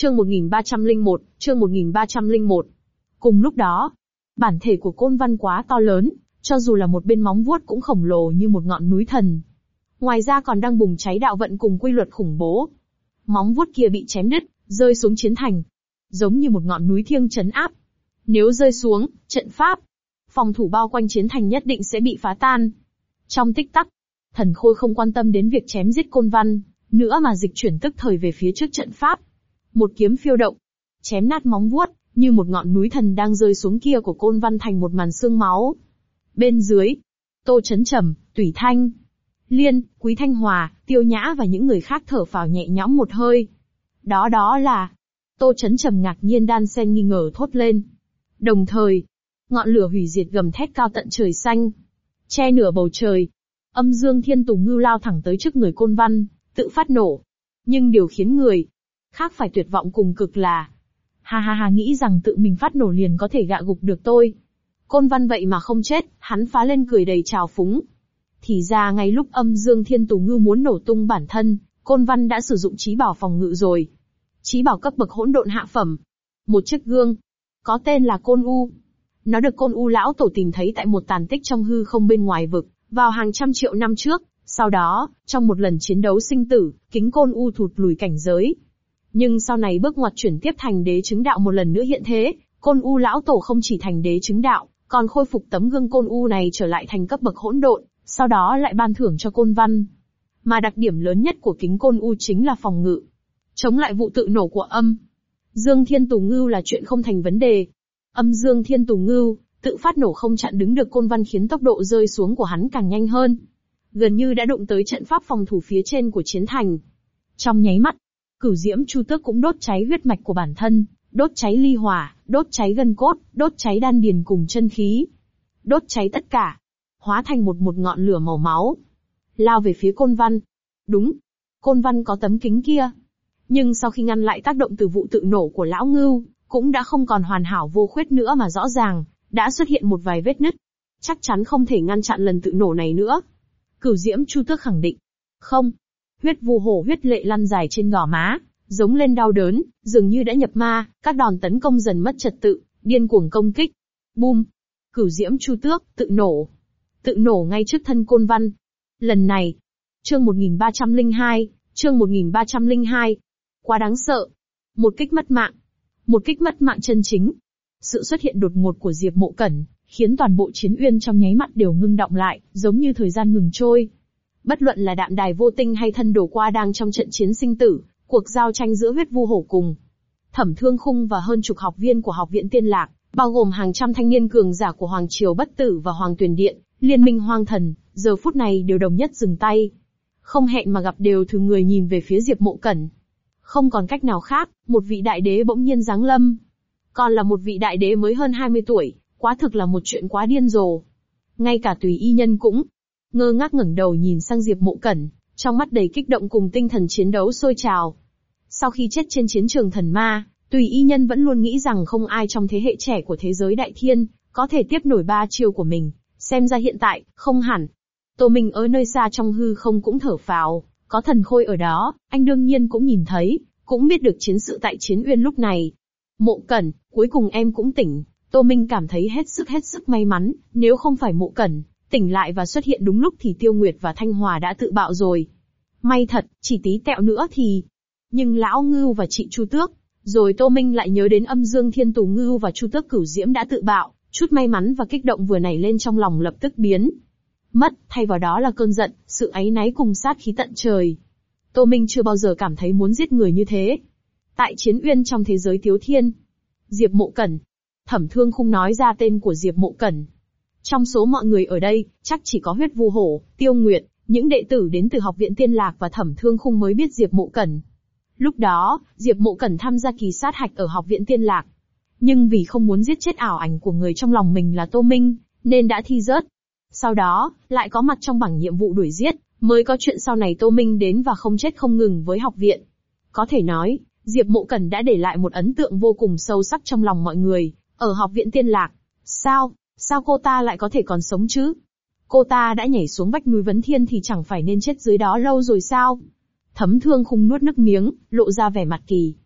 Chương 1301, chương 1301. Cùng lúc đó, bản thể của Côn Văn quá to lớn, cho dù là một bên móng vuốt cũng khổng lồ như một ngọn núi thần. Ngoài ra còn đang bùng cháy đạo vận cùng quy luật khủng bố. Móng vuốt kia bị chém đứt, rơi xuống chiến thành, giống như một ngọn núi thiêng trấn áp. Nếu rơi xuống, trận pháp, phòng thủ bao quanh chiến thành nhất định sẽ bị phá tan. Trong tích tắc, Thần Khôi không quan tâm đến việc chém giết Côn Văn, nữa mà dịch chuyển tức thời về phía trước trận pháp. Một kiếm phiêu động, chém nát móng vuốt, như một ngọn núi thần đang rơi xuống kia của Côn Văn thành một màn xương máu. Bên dưới, Tô Chấn Trầm, Tùy Thanh, Liên, Quý Thanh Hòa, Tiêu Nhã và những người khác thở phào nhẹ nhõm một hơi. Đó là... Tô Chấn Trầm ngạc nhiên đan xen nghi ngờ thốt lên. Đồng thời, ngọn lửa hủy diệt gầm thét cao tận trời xanh, che nửa bầu trời. Âm Dương Thiên Tù Ngưu lao thẳng tới trước người Côn Văn, tự phát nổ. Nhưng điều khiến người khác phải tuyệt vọng cùng cực là, ha, nghĩ rằng tự mình phát nổ liền có thể gạ gục được tôi. Côn Văn vậy mà không chết, hắn phá lên cười đầy trào phúng. Thì ra ngay lúc Âm Dương Thiên Tù Ngưu muốn nổ tung bản thân, Côn Văn đã sử dụng trí bảo phòng ngự rồi. Trí bảo cấp bậc hỗn độn hạ phẩm. Một chiếc gương, có tên là Côn U. Nó được Côn U lão tổ tìm thấy tại một tàn tích trong hư không bên ngoài vực, vào hàng trăm triệu năm trước. Sau đó, trong một lần chiến đấu sinh tử, kính Côn U thụt lùi cảnh giới. Nhưng sau này bước ngoặt chuyển tiếp thành đế chứng đạo một lần nữa hiện thế, Côn U lão tổ không chỉ thành đế chứng đạo, còn khôi phục tấm gương Côn U này trở lại thành cấp bậc hỗn độn, sau đó lại ban thưởng cho Côn Văn. Mà đặc điểm lớn nhất của kính Côn U chính là phòng ngự, chống lại vụ tự nổ của Âm Dương Thiên Tù Ngưu là chuyện không thành vấn đề. Âm Dương Thiên Tù Ngưu tự phát nổ không chặn đứng được Côn Văn, khiến tốc độ rơi xuống của hắn càng nhanh hơn, gần như đã đụng tới trận pháp phòng thủ phía trên của chiến thành. Trong nháy mắt, Cửu Diễm Chu Tước cũng đốt cháy huyết mạch của bản thân, đốt cháy ly hỏa, đốt cháy gân cốt, đốt cháy đan điền cùng chân khí, đốt cháy tất cả, hóa thành một ngọn lửa màu máu, lao về phía Côn Văn. Đúng, Côn Văn có tấm kính kia, nhưng sau khi ngăn lại tác động từ vụ tự nổ của lão ngưu, cũng đã không còn hoàn hảo vô khuyết nữa mà rõ ràng đã xuất hiện một vài vết nứt. Chắc chắn không thể ngăn chặn lần tự nổ này nữa. Cửu Diễm Chu Tước khẳng định. Không. Huyết vu hổ huyết lệ lăn dài trên gò má, giống lên đau đớn, dường như đã nhập ma, các đòn tấn công dần mất trật tự, điên cuồng công kích. Bum. Cửu Diễm Chu Tước tự nổ ngay trước thân Côn Văn. Lần này, chương 1302, chương 1302. Quá đáng sợ. Một kích mất mạng chân chính. Sự xuất hiện đột ngột của Diệp Mộ Cẩn khiến toàn bộ chiến uyên trong nháy mắt đều ngưng động lại, giống như thời gian ngừng trôi. Bất luận là Đạm Đài Vô Tinh hay Thân Đồ Qua đang trong trận chiến sinh tử, cuộc giao tranh giữa Huyết Vu Hổ cùng Thẩm Thương Khung và hơn chục học viên của Học viện Tiên Lạc, bao gồm hàng trăm thanh niên cường giả của Hoàng Triều Bất Tử và Hoàng Tuyền Điện, Liên minh Hoang Thần, giờ phút này đều đồng nhất dừng tay. Không hẹn mà gặp đều thử người nhìn về phía Diệp Mộ Cẩn. Không còn cách nào khác, một vị đại đế bỗng nhiên giáng lâm. Còn là một vị đại đế mới hơn 20 tuổi, quá thực là một chuyện quá điên rồ. Ngay cả Tùy Y Nhân cũng ngơ ngác ngẩng đầu nhìn sang Diệp Mộ Cẩn, trong mắt đầy kích động cùng tinh thần chiến đấu sôi trào. Sau khi chết trên chiến trường thần ma, Tùy Y Nhân vẫn luôn nghĩ rằng không ai trong thế hệ trẻ của thế giới đại thiên có thể tiếp nổi ba chiêu của mình, xem ra hiện tại, không hẳn. Tô Minh ở nơi xa trong hư không cũng thở phào, có Thần Khôi ở đó, anh đương nhiên cũng nhìn thấy, cũng biết được chiến sự tại chiến uyên lúc này. Mộ Cẩn, cuối cùng em cũng tỉnh. Tô Minh cảm thấy hết sức may mắn, nếu không phải Mộ Cẩn tỉnh lại và xuất hiện đúng lúc thì Tiêu Nguyệt và Thanh Hòa đã tự bạo rồi. May thật, chỉ tí tẹo nữa thì... Nhưng lão Ngưu và chị Chu Tước, rồi Tô Minh lại nhớ đến Âm Dương Thiên Tù Ngưu và Chu Tước Cửu Diễm đã tự bạo, chút may mắn và kích động vừa nảy lên trong lòng lập tức biến mất, thay vào đó là cơn giận, sự áy náy cùng sát khí tận trời. Tô Minh chưa bao giờ cảm thấy muốn giết người như thế. Tại chiến uyên trong thế giới Tiếu Thiên, Diệp Mộ Cẩn. Thẩm Thương Khung nói ra tên của Diệp Mộ Cẩn. Trong số mọi người ở đây, chắc chỉ có Huyết Vu Hổ, Tiêu Nguyệt, những đệ tử đến từ Học viện Tiên Lạc và Thẩm Thương Khung mới biết Diệp Mộ Cẩn. Lúc đó, Diệp Mộ Cẩn tham gia kỳ sát hạch ở Học viện Tiên Lạc. Nhưng vì không muốn giết chết ảo ảnh của người trong lòng mình là Tô Minh, nên đã thi rớt. Sau đó, lại có mặt trong bảng nhiệm vụ đuổi giết, mới có chuyện sau này Tô Minh đến và không chết không ngừng với học viện. Có thể nói, Diệp Mộ Cẩn đã để lại một ấn tượng vô cùng sâu sắc trong lòng mọi người, ở Học viện Tiên Lạc. Sao cô ta lại có thể còn sống chứ? Cô ta đã nhảy xuống vách núi Vấn Thiên thì chẳng phải nên chết dưới đó lâu rồi sao? Thẩm Thương Khung nuốt nước miếng, lộ ra vẻ mặt kỳ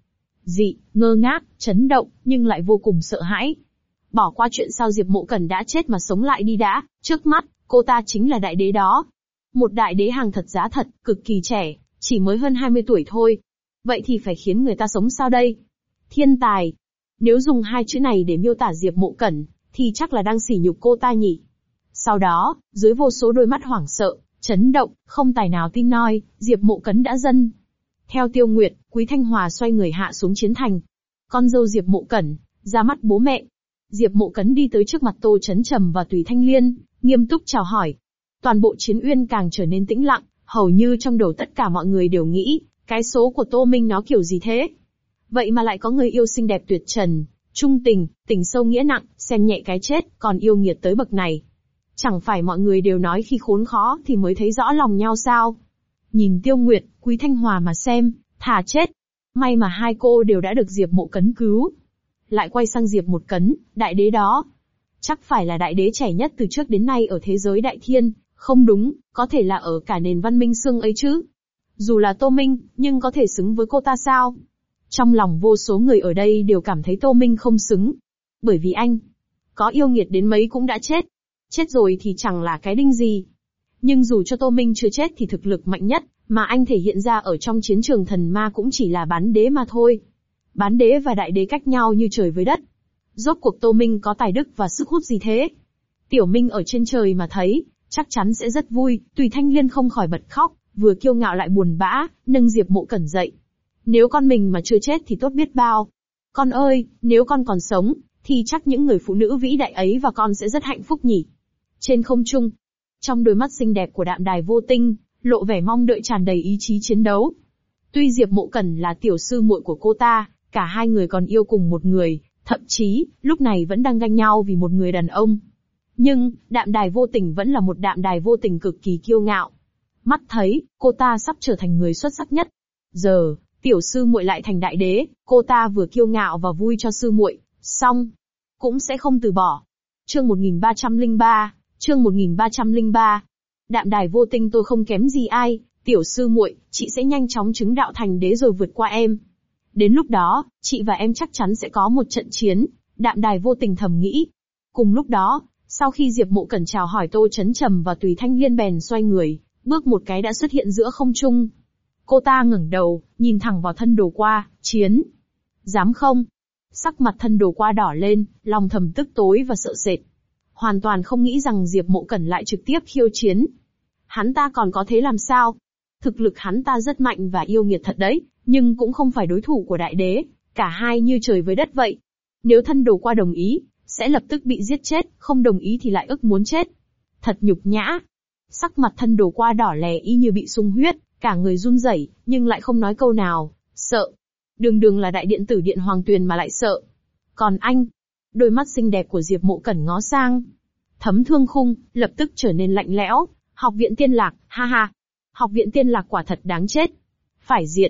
dị, ngơ ngác, chấn động, nhưng lại vô cùng sợ hãi. Bỏ qua chuyện sao Diệp Mộ Cẩn đã chết mà sống lại đi đã, trước mắt, cô ta chính là đại đế đó. Một đại đế hàng thật giá thật, cực kỳ trẻ, chỉ mới hơn 20 tuổi thôi. Vậy thì phải khiến người ta sống sao đây? Thiên tài. Nếu dùng hai chữ này để miêu tả Diệp Mộ Cẩn, thì chắc là đang sỉ nhục cô ta nhỉ. Sau đó, dưới vô số đôi mắt hoảng sợ, chấn động, không tài nào tin nổi, Diệp Mộ Cẩn đã dâng. Theo Tiêu Nguyệt, Quý Thanh Hòa xoay người hạ xuống chiến thành. Con dâu Diệp Mộ Cẩn, ra mắt bố mẹ. Diệp Mộ Cẩn đi tới trước mặt Tô Chấn Trầm và Tùy Thanh Liên, nghiêm túc chào hỏi. Toàn bộ chiến uyên càng trở nên tĩnh lặng, hầu như trong đầu tất cả mọi người đều nghĩ, cái số của Tô Minh nó kiểu gì thế? Vậy mà lại có người yêu xinh đẹp tuyệt trần, trung tình, tình sâu nghĩa nặng, xem nhẹ cái chết, còn yêu nghiệt tới bậc này. Chẳng phải mọi người đều nói khi khốn khó thì mới thấy rõ lòng nhau sao? Nhìn Tiêu Nguyệt, Quý Thanh Hòa mà xem, thà chết. May mà hai cô đều đã được Diệp Mộ Cẩn cứu. Lại quay sang Diệp Một Cẩn, đại đế đó. Chắc phải là đại đế trẻ nhất từ trước đến nay ở thế giới đại thiên, không đúng, có thể là ở cả nền văn minh xương ấy chứ. Dù là Tô Minh, nhưng có thể xứng với cô ta sao? Trong lòng vô số người ở đây đều cảm thấy Tô Minh không xứng. Bởi vì anh, có yêu nghiệt đến mấy cũng đã chết. Chết rồi thì chẳng là cái đinh gì. Nhưng dù cho Tô Minh chưa chết thì thực lực mạnh nhất, mà anh thể hiện ra ở trong chiến trường thần ma cũng chỉ là bán đế mà thôi. Bán đế và đại đế cách nhau như trời với đất. Rốt cuộc Tô Minh có tài đức và sức hút gì thế? Tiểu Minh ở trên trời mà thấy, chắc chắn sẽ rất vui. Tùy Thanh Liên không khỏi bật khóc, vừa kiêu ngạo lại buồn bã, nâng Diệp Mộ Cẩn dậy. Nếu con mình mà chưa chết thì tốt biết bao. Con ơi, nếu con còn sống, thì chắc những người phụ nữ vĩ đại ấy và con sẽ rất hạnh phúc nhỉ. Trên không trung, trong đôi mắt xinh đẹp của Đạm Đài Vô Tinh, lộ vẻ mong đợi tràn đầy ý chí chiến đấu. Tuy Diệp Mộ Cẩn là tiểu sư muội của cô ta, cả hai người còn yêu cùng một người, thậm chí, lúc này vẫn đang ganh nhau vì một người đàn ông. Nhưng, Đạm Đài Vô Tình vẫn là một Đạm Đài Vô Tình cực kỳ kiêu ngạo. Mắt thấy, cô ta sắp trở thành người xuất sắc nhất. Giờ, tiểu sư muội lại thành đại đế, cô ta vừa kiêu ngạo và vui cho sư muội, xong, cũng sẽ không từ bỏ. Chương 1303, chương 1303. Đạm Đài Vô Tinh tôi không kém gì ai, tiểu sư muội, chị sẽ nhanh chóng chứng đạo thành đế rồi vượt qua em. Đến lúc đó, chị và em chắc chắn sẽ có một trận chiến, Đạm Đài Vô Tình thầm nghĩ. Cùng lúc đó, sau khi Diệp Mộ Cẩn chào hỏi Tô Chấn Trầm và Tùy Thanh Liên bèn xoay người, bước một cái đã xuất hiện giữa không trung. Cô ta ngẩng đầu, nhìn thẳng vào Thân Đồ Qua, chiến. Dám không? Sắc mặt Thân Đồ Qua đỏ lên, lòng thầm tức tối và sợ sệt. Hoàn toàn không nghĩ rằng Diệp Mộ Cẩn lại trực tiếp khiêu chiến. Hắn ta còn có thế làm sao? Thực lực hắn ta rất mạnh và yêu nghiệt thật đấy, nhưng cũng không phải đối thủ của đại đế, cả hai như trời với đất vậy. Nếu Thân Đồ Qua đồng ý, sẽ lập tức bị giết chết, không đồng ý thì lại ức muốn chết. Thật nhục nhã. Sắc mặt Thân Đồ Qua đỏ lè y như bị sung huyết, cả người run rẩy, nhưng lại không nói câu nào, sợ. Đường đường là đại điện tử Điện Hoàng Tuyền mà lại sợ. Còn anh? Đôi mắt xinh đẹp của Diệp Mộ Cẩn ngó sang. Thấm Thương Khung, lập tức trở nên lạnh lẽo. Học viện Tiên Lạc, ha ha. Học viện Tiên Lạc quả thật đáng chết. Phải diệt.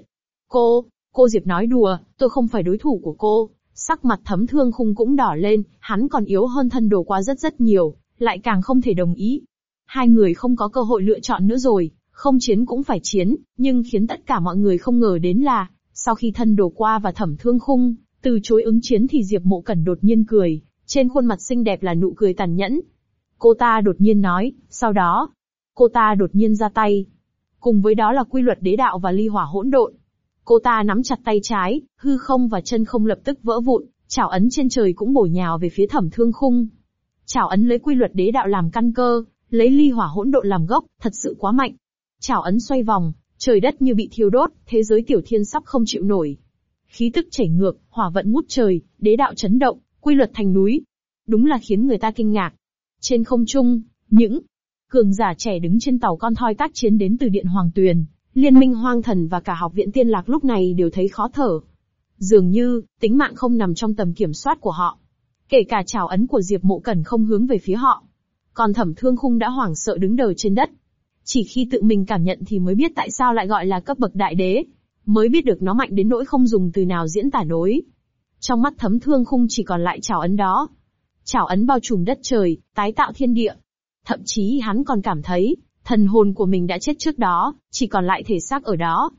Cô Diệp nói đùa, tôi không phải đối thủ của cô. Sắc mặt Thấm Thương Khung cũng đỏ lên, hắn còn yếu hơn Thân Đồ Qua rất nhiều, lại càng không thể đồng ý. Hai người không có cơ hội lựa chọn nữa rồi, không chiến cũng phải chiến, nhưng khiến tất cả mọi người không ngờ đến là, sau khi Thân Đồ Qua và Thẩm Thương Khung từ chối ứng chiến thì Diệp Mộ Cẩn đột nhiên cười, trên khuôn mặt xinh đẹp là nụ cười tàn nhẫn. Cô ta đột nhiên nói, sau đó, cô ta đột nhiên ra tay. Cùng với đó là quy luật đế đạo và ly hỏa hỗn độn. Cô ta nắm chặt tay trái, hư không và chân không lập tức vỡ vụn, chảo ấn trên trời cũng bổ nhào về phía Thẩm Thương Khung. Chảo ấn lấy quy luật đế đạo làm căn cơ, lấy ly hỏa hỗn độn làm gốc, thật sự quá mạnh. Chảo ấn xoay vòng, trời đất như bị thiêu đốt, thế giới tiểu thiên sắp không chịu nổi. Khí tức chảy ngược, hỏa vận ngút trời, đế đạo chấn động, quy luật thành núi. Đúng là khiến người ta kinh ngạc. Trên không trung, những cường giả trẻ đứng trên tàu con thoi tác chiến đến từ Điện Hoàng Tuyền, Liên minh Hoang Thần và cả Học viện Tiên Lạc lúc này đều thấy khó thở. Dường như, tính mạng không nằm trong tầm kiểm soát của họ. Kể cả chảo ấn của Diệp Mộ Cẩn không hướng về phía họ. Còn Thẩm Thương Khung đã hoảng sợ đứng đờ trên đất. Chỉ khi tự mình cảm nhận thì mới biết tại sao lại gọi là cấp bậc đại đế. Mới biết được nó mạnh đến nỗi không dùng từ nào diễn tả nổi. Trong mắt Thấm Thương Khung chỉ còn lại chảo ấn đó. Chảo ấn bao trùm đất trời, tái tạo thiên địa. Thậm chí hắn còn cảm thấy, thần hồn của mình đã chết trước đó, chỉ còn lại thể xác ở đó.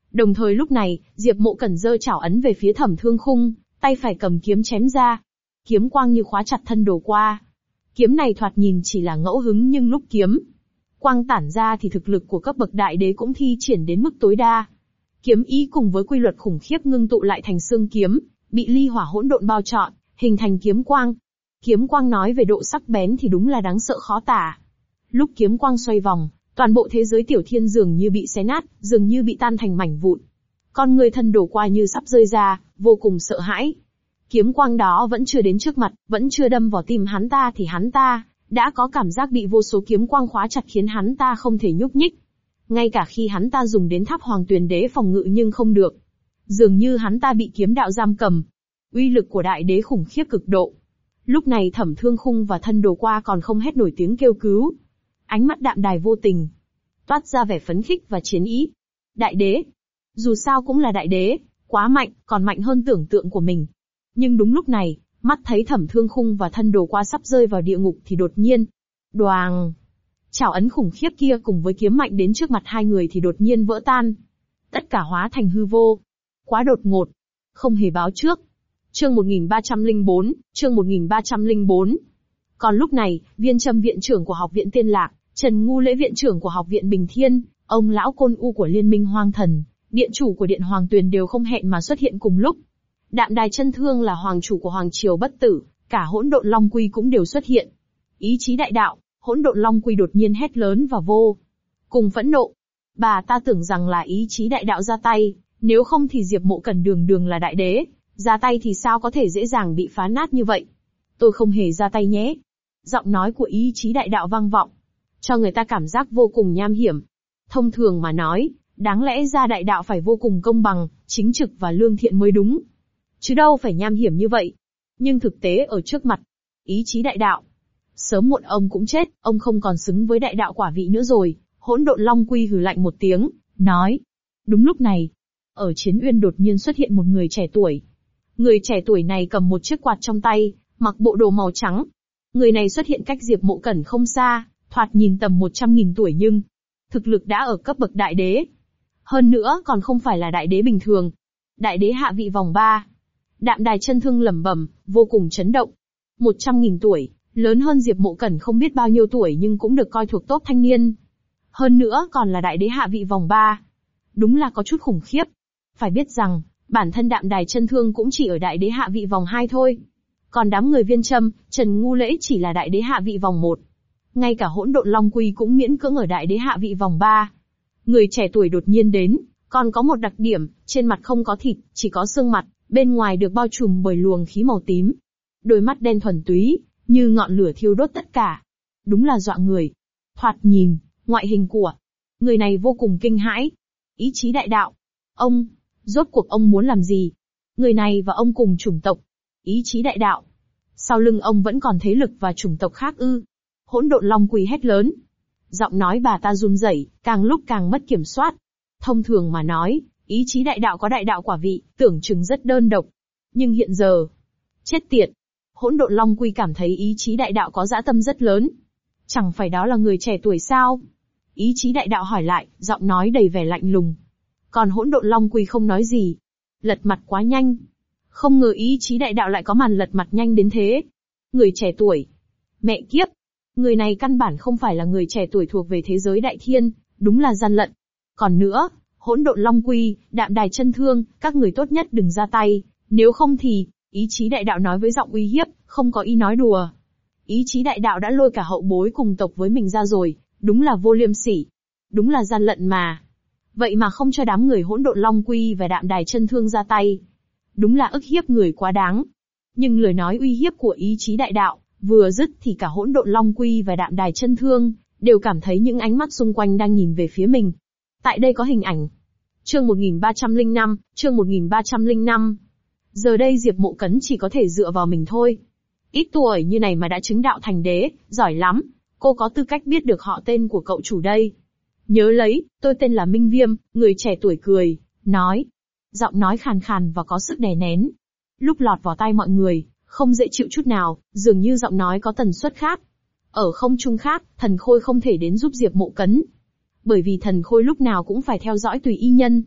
Đồng thời lúc này, Diệp Mộ Cẩn giơ chảo ấn về phía Thẩm Thương Khung, tay phải cầm kiếm chém ra. Kiếm quang như khóa chặt thân đồ qua. Kiếm này thoạt nhìn chỉ là ngẫu hứng nhưng lúc kiếm quang tản ra thì thực lực của cấp bậc đại đế cũng thi triển đến mức tối đa. Kiếm ý cùng với quy luật khủng khiếp ngưng tụ lại thành xương kiếm, bị ly hỏa hỗn độn bao trọn, hình thành kiếm quang. Kiếm quang nói về độ sắc bén thì đúng là đáng sợ khó tả. Lúc kiếm quang xoay vòng, toàn bộ thế giới tiểu thiên dường như bị xé nát, dường như bị tan thành mảnh vụn. Con người thân đổ qua như sắp rơi ra, vô cùng sợ hãi. Kiếm quang đó vẫn chưa đến trước mặt, vẫn chưa đâm vào tim hắn ta thì hắn ta đã có cảm giác bị vô số kiếm quang khóa chặt khiến hắn ta không thể nhúc nhích. Ngay cả khi hắn ta dùng đến tháp hoàng tuyền đế phòng ngự nhưng không được. Dường như hắn ta bị kiếm đạo giam cầm. Uy lực của đại đế khủng khiếp cực độ. Lúc này Thẩm Thương Khung và thân đồ qua còn không hét nổi tiếng kêu cứu. Ánh mắt Đạm Đài vô tình, toát ra vẻ phấn khích và chiến ý. Đại đế. Dù sao cũng là đại đế, quá mạnh, còn mạnh hơn tưởng tượng của mình. Nhưng đúng lúc này, mắt thấy Thẩm Thương Khung và thân đồ qua sắp rơi vào địa ngục thì đột nhiên. Đoàng! Chảo ấn khủng khiếp kia cùng với kiếm mạnh đến trước mặt hai người thì đột nhiên vỡ tan. Tất cả hóa thành hư vô. Quá đột ngột. Không hề báo trước. Chương 1304, chương 1304. Còn lúc này, Viên Trâm viện trưởng của Học viện Tiên Lạc, Trần Ngu Lễ viện trưởng của Học viện Bình Thiên, ông lão Côn U của Liên minh Hoang Thần, điện chủ của Điện Hoàng Tuyền đều không hẹn mà xuất hiện cùng lúc. Đạm Đài Chân Thương là hoàng chủ của Hoàng Triều Bất Tử, cả Hỗn Độn Long Quy cũng đều xuất hiện. Ý chí đại đạo, Hỗn Độn Long Quy đột nhiên hét lớn và vô cùng phẫn nộ. Bà ta tưởng rằng là ý chí đại đạo ra tay, nếu không thì Diệp Mộ Cẩn đường đường là đại đế, ra tay thì sao có thể dễ dàng bị phá nát như vậy. Tôi không hề ra tay nhé. Giọng nói của ý chí đại đạo vang vọng, cho người ta cảm giác vô cùng nham hiểm. Thông thường mà nói, đáng lẽ ra đại đạo phải vô cùng công bằng, chính trực và lương thiện mới đúng. Chứ đâu phải nham hiểm như vậy. Nhưng thực tế ở trước mặt, ý chí đại đạo. Sớm muộn ông cũng chết, ông không còn xứng với đại đạo quả vị nữa rồi. Hỗn Độn Long Quy hừ lạnh một tiếng, nói. Đúng lúc này, ở Chiến Uyên đột nhiên xuất hiện một người trẻ tuổi. Người trẻ tuổi này cầm một chiếc quạt trong tay, mặc bộ đồ màu trắng. Người này xuất hiện cách Diệp Mộ Cẩn không xa, thoạt nhìn tầm 100.000 tuổi nhưng thực lực đã ở cấp bậc đại đế. Hơn nữa còn không phải là đại đế bình thường. Đại đế hạ vị vòng 3. Đạm Đài Chân Thương lẩm bẩm, vô cùng chấn động. 100.000 tuổi, lớn hơn Diệp Mộ Cẩn không biết bao nhiêu tuổi nhưng cũng được coi thuộc top thanh niên. Hơn nữa còn là đại đế hạ vị vòng 3. Đúng là có chút khủng khiếp. Phải biết rằng, bản thân Đạm Đài Chân Thương cũng chỉ ở đại đế hạ vị vòng 2 thôi. Còn đám người Viên Trâm, Trần Ngu Lễ chỉ là đại đế hạ vị vòng 1. Ngay cả Hỗn Độn Long Quy cũng miễn cưỡng ở đại đế hạ vị vòng 3. Người trẻ tuổi đột nhiên đến, còn có một đặc điểm, trên mặt không có thịt, chỉ có xương mặt, bên ngoài được bao trùm bởi luồng khí màu tím. Đôi mắt đen thuần túy, như ngọn lửa thiêu đốt tất cả. Đúng là dọa người. Thoạt nhìn, ngoại hình của người này vô cùng kinh hãi. Ý chí đại đạo. Ông, rốt cuộc ông muốn làm gì? Người này và ông cùng chủng tộc. Ý chí đại đạo. Sau lưng ông vẫn còn thế lực và chủng tộc khác ư? Hỗn Độn Long Quy hét lớn. Giọng nói bà ta run rẩy, càng lúc càng mất kiểm soát. Thông thường mà nói, ý chí đại đạo có đại đạo quả vị, tưởng chừng rất đơn độc. Nhưng hiện giờ, chết tiệt. Hỗn Độn Long Quy cảm thấy ý chí đại đạo có dã tâm rất lớn. Chẳng phải đó là người trẻ tuổi sao? Ý chí đại đạo hỏi lại, giọng nói đầy vẻ lạnh lùng. Còn Hỗn Độn Long Quy không nói gì. Lật mặt quá nhanh. Không ngờ ý chí đại đạo lại có màn lật mặt nhanh đến thế. Người trẻ tuổi. Mẹ kiếp. Người này căn bản không phải là người trẻ tuổi thuộc về thế giới đại thiên, đúng là gian lận. Còn nữa, Hỗn Độn Long Quy, Đạm Đài Chân Thương, các người tốt nhất đừng ra tay, nếu không thì, ý chí đại đạo nói với giọng uy hiếp, không có ý nói đùa. Ý chí đại đạo đã lôi cả hậu bối cùng tộc với mình ra rồi, đúng là vô liêm sỉ. Đúng là gian lận mà. Vậy mà không cho đám người Hỗn Độn Long Quy và Đạm Đài Chân Thương ra tay. Đúng là ức hiếp người quá đáng. Nhưng lời nói uy hiếp của ý chí đại đạo, vừa dứt thì cả Hỗn Độn Long Quy và Đạm Đài Chân Thương đều cảm thấy những ánh mắt xung quanh đang nhìn về phía mình. Tại đây có hình ảnh. Chương 1305, chương 1305. Giờ đây Diệp Mộ Cẩn chỉ có thể dựa vào mình thôi. Ít tuổi như này mà đã chứng đạo thành đế, giỏi lắm. Cô có tư cách biết được họ tên của cậu chủ đây. Nhớ lấy, tôi tên là Minh Viêm, người trẻ tuổi cười, nói. Giọng nói khàn khàn và có sức đè nén. Lúc lọt vào tai mọi người, không dễ chịu chút nào, dường như giọng nói có tần suất khác. Ở không trung khác, Thần Khôi không thể đến giúp Diệp Mộ Cẩn. Bởi vì Thần Khôi lúc nào cũng phải theo dõi Tùy Y Nhân.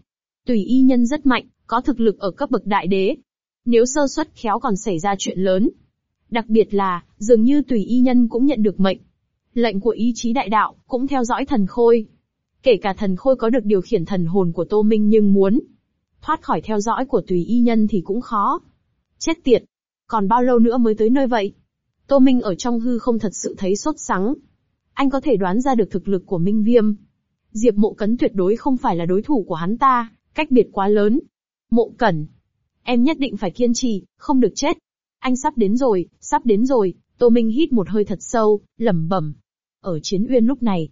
Tùy Y Nhân rất mạnh, có thực lực ở cấp bậc đại đế. Nếu sơ suất khéo còn xảy ra chuyện lớn. Đặc biệt là, dường như Tùy Y Nhân cũng nhận được lệnh của ý chí đại đạo, cũng theo dõi thần khôi. Kể cả thần khôi có được điều khiển thần hồn của Tô Minh nhưng muốn thoát khỏi theo dõi của Tùy Y Nhân thì cũng khó. Chết tiệt! Còn bao lâu nữa mới tới nơi vậy? Tô Minh ở trong hư không thật sự thấy sốt sắng. Anh có thể đoán ra được thực lực của Minh Viêm. Diệp Mộ Cấn tuyệt đối không phải là đối thủ của hắn ta, cách biệt quá lớn. Mộ Cẩn! Em nhất định phải kiên trì, không được chết. Anh sắp đến rồi, sắp đến rồi. Tô Minh hít một hơi thật sâu, lẩm bẩm. Ở Chiến Uyên lúc này.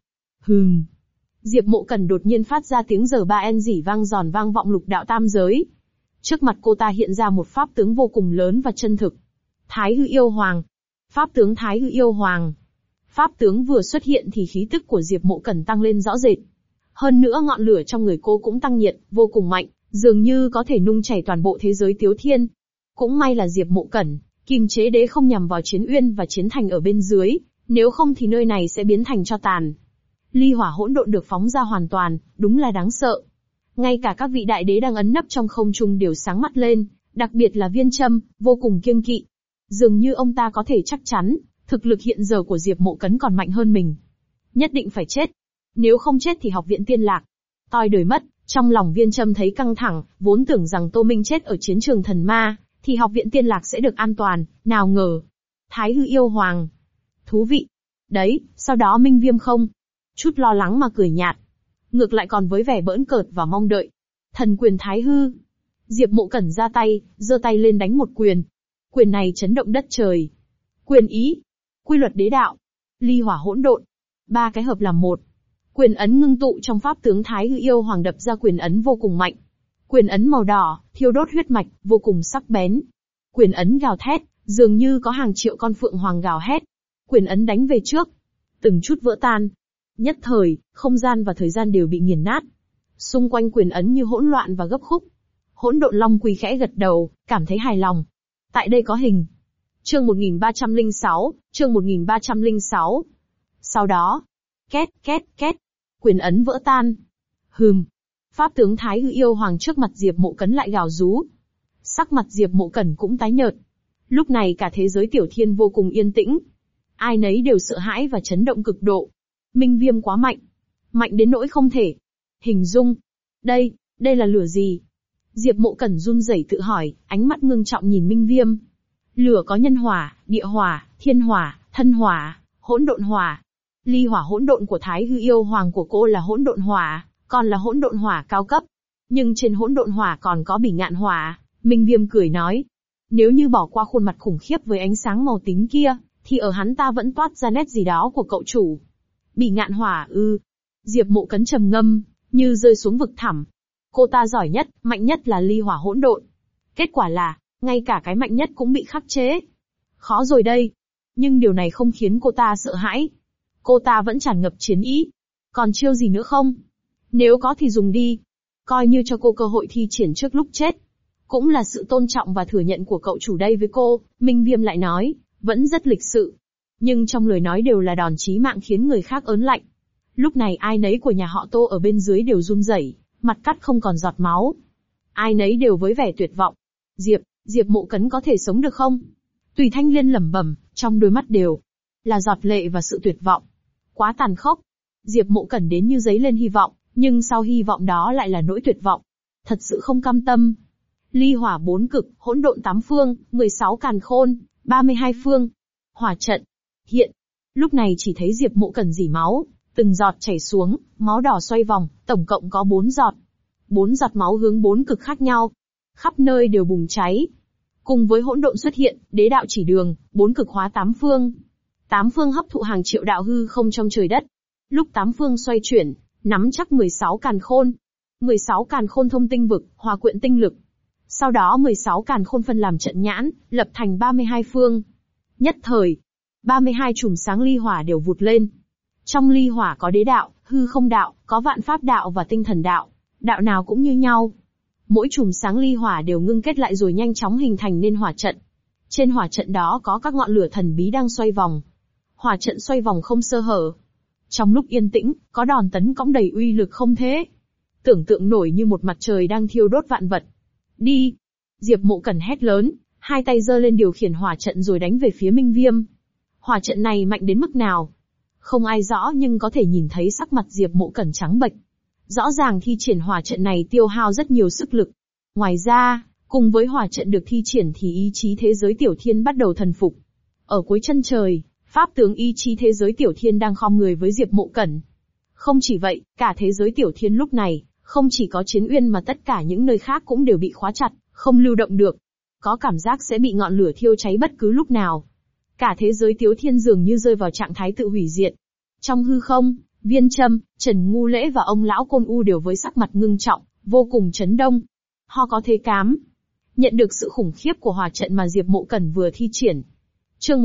Diệp Mộ Cẩn đột nhiên phát ra tiếng giờ ba en rỉ vang giòn vang vọng lục đạo tam giới. Trước mặt cô ta hiện ra một pháp tướng vô cùng lớn và chân thực. Thái Hư Yêu Hoàng. Pháp tướng Thái Hư Yêu Hoàng. Pháp tướng vừa xuất hiện thì khí tức của Diệp Mộ Cẩn tăng lên rõ rệt. Hơn nữa ngọn lửa trong người cô cũng tăng nhiệt, vô cùng mạnh, dường như có thể nung chảy toàn bộ thế giới Tiếu Thiên. Cũng may là Diệp Mộ Cẩn kiềm chế đế không nhằm vào Chiến Uyên và Chiến Thành ở bên dưới, nếu không thì nơi này sẽ biến thành tro tàn. Ly hỏa hỗn độn được phóng ra hoàn toàn, đúng là đáng sợ. Ngay cả các vị đại đế đang ấn nấp trong không trung đều sáng mắt lên, đặc biệt là Viên Châm, vô cùng kiêng kỵ. Dường như ông ta có thể chắc chắn, thực lực hiện giờ của Diệp Mộ Cấn còn mạnh hơn mình. Nhất định phải chết. Nếu không chết thì học viện Tiên Lạc toi đời mất. Trong lòng Viên Châm thấy căng thẳng, vốn tưởng rằng Tô Minh chết ở chiến trường thần ma, thì học viện Tiên Lạc sẽ được an toàn, nào ngờ. Thái Hư Yêu Hoàng. Thú vị. Đấy, sau đó Minh Viêm không chút lo lắng mà cười nhạt. Ngược lại còn với vẻ bỡn cợt và mong đợi. Thần quyền Thái Hư. Diệp Mộ Cẩn ra tay, giơ tay lên đánh một quyền. Quyền này chấn động đất trời. Quyền ý. Quy luật đế đạo. Ly hỏa hỗn độn. Ba cái hợp làm một. Quyền ấn ngưng tụ trong pháp tướng Thái Hư Yêu Hoàng đập ra quyền ấn vô cùng mạnh. Quyền ấn màu đỏ, thiêu đốt huyết mạch, vô cùng sắc bén. Quyền ấn gào thét, dường như có hàng triệu con phượng hoàng gào hét. Quyền ấn đánh về trước. Từng chút vỡ tan. Nhất thời, không gian và thời gian đều bị nghiền nát. Xung quanh quyền ấn như hỗn loạn và gấp khúc. Hỗn độn Long Quỳ khẽ gật đầu, cảm thấy hài lòng. Tại đây có hình. Chương 1306, chương 1306. Sau đó, két, két, két, quyền ấn vỡ tan. Pháp tướng Thái Hư Yêu Hoàng trước mặt Diệp Mộ Cấn lại gào rú. Sắc mặt Diệp Mộ Cẩn cũng tái nhợt. Lúc này cả thế giới Tiểu Thiên vô cùng yên tĩnh. Ai nấy đều sợ hãi và chấn động cực độ. Minh Viêm quá mạnh. Mạnh đến nỗi không thể hình dung. Đây là lửa gì? Diệp Mộ Cẩn run rẩy tự hỏi, ánh mắt ngưng trọng nhìn Minh Viêm. Lửa có nhân hỏa, địa hỏa, thiên hỏa, thân hỏa, hỗn độn hỏa. Ly hỏa hỗn độn của Thái Hư Yêu Hoàng của cô là hỗn độn hỏa, còn là hỗn độn hỏa cao cấp. Nhưng trên hỗn độn hỏa còn có bỉ ngạn hỏa. Minh Viêm cười nói. Nếu như bỏ qua khuôn mặt khủng khiếp với ánh sáng màu tím kia, thì ở hắn ta vẫn toát ra nét gì đó của cậu chủ. Bỉ ngạn hỏa ư? Diệp Mộ Cấn trầm ngâm, như rơi xuống vực thẳm. Cô ta giỏi nhất, mạnh nhất là ly hỏa hỗn độn. Kết quả là, ngay cả cái mạnh nhất cũng bị khắc chế. Khó rồi đây. Nhưng điều này không khiến cô ta sợ hãi. Cô ta vẫn tràn ngập chiến ý. Còn chiêu gì nữa không? Nếu có thì dùng đi. Coi như cho cô cơ hội thi triển trước lúc chết. Cũng là sự tôn trọng và thừa nhận của cậu chủ đây với cô, Minh Viêm lại nói, vẫn rất lịch sự. Nhưng trong lời nói đều là đòn chí mạng khiến người khác ớn lạnh. Lúc này ai nấy của nhà họ Tô ở bên dưới đều run rẩy, mặt cắt không còn giọt máu. Ai nấy đều với vẻ tuyệt vọng. Diệp Mộ Cấn có thể sống được không? Tùy Thanh Liên lẩm bẩm, trong đôi mắt đều là giọt lệ và sự tuyệt vọng. Quá tàn khốc. Diệp Mộ Cẩn đến như giấy lên hy vọng, nhưng sau hy vọng đó lại là nỗi tuyệt vọng. Thật sự không cam tâm. Ly hỏa 4 cực, hỗn độn 8 phương, 16 càn khôn, 32 phương. Hỏa trận. Hiện. Lúc này chỉ thấy Diệp Mộ Cẩn rỉ máu, từng giọt chảy xuống, máu đỏ xoay vòng, tổng cộng có 4 giọt. 4 giọt máu hướng 4 cực khác nhau. Khắp nơi đều bùng cháy. Cùng với hỗn độn xuất hiện, đế đạo chỉ đường, 4 cực hóa 8 phương. 8 phương hấp thụ hàng triệu đạo hư không trong trời đất. Lúc 8 phương xoay chuyển, nắm chắc 16 càn khôn. 16 càn khôn thông tinh vực, hòa quyện tinh lực. Sau đó 16 càn khôn phân làm trận nhãn, lập thành 32 phương. Nhất thời, 32 chùm sáng ly hỏa đều vụt lên. Trong ly hỏa có đế đạo, hư không đạo, có vạn pháp đạo và tinh thần đạo. Đạo nào cũng như nhau. Mỗi chùm sáng ly hỏa đều ngưng kết lại rồi nhanh chóng hình thành nên hỏa trận. Trên hỏa trận đó có các ngọn lửa thần bí đang xoay vòng. Hỏa trận xoay vòng không sơ hở. Trong lúc yên tĩnh, có đòn tấn cõng đầy uy lực không thế. tưởng tượng nổi như một mặt trời đang thiêu đốt vạn vật. Đi! Diệp Mộ Cẩn hét lớn, hai tay giơ lên điều khiển hỏa trận rồi đánh về phía Minh Viêm. Hỏa trận này mạnh đến mức nào? Không ai rõ nhưng có thể nhìn thấy sắc mặt Diệp Mộ Cẩn trắng bệch. Rõ ràng thi triển hỏa trận này tiêu hao rất nhiều sức lực. Ngoài ra, cùng với hỏa trận được thi triển thì ý chí thế giới Tiểu Thiên bắt đầu thần phục. Ở cuối chân trời, pháp tướng ý chí thế giới Tiểu Thiên đang khom người với Diệp Mộ Cẩn. Không chỉ vậy, cả thế giới Tiểu Thiên lúc này, không chỉ có Chiến Uyên mà tất cả những nơi khác cũng đều bị khóa chặt, không lưu động được. Có cảm giác sẽ bị ngọn lửa thiêu cháy bất cứ lúc nào. Cả thế giới Tiểu Thiên dường như rơi vào trạng thái tự hủy diệt. Trong hư không, Viên Trâm, Trần Ngu Lễ và ông lão Côn U đều với sắc mặt ngưng trọng, vô cùng chấn động. Ho có thế cám. Nhận được sự khủng khiếp của hỏa trận mà Diệp Mộ Cẩn vừa thi triển. Chương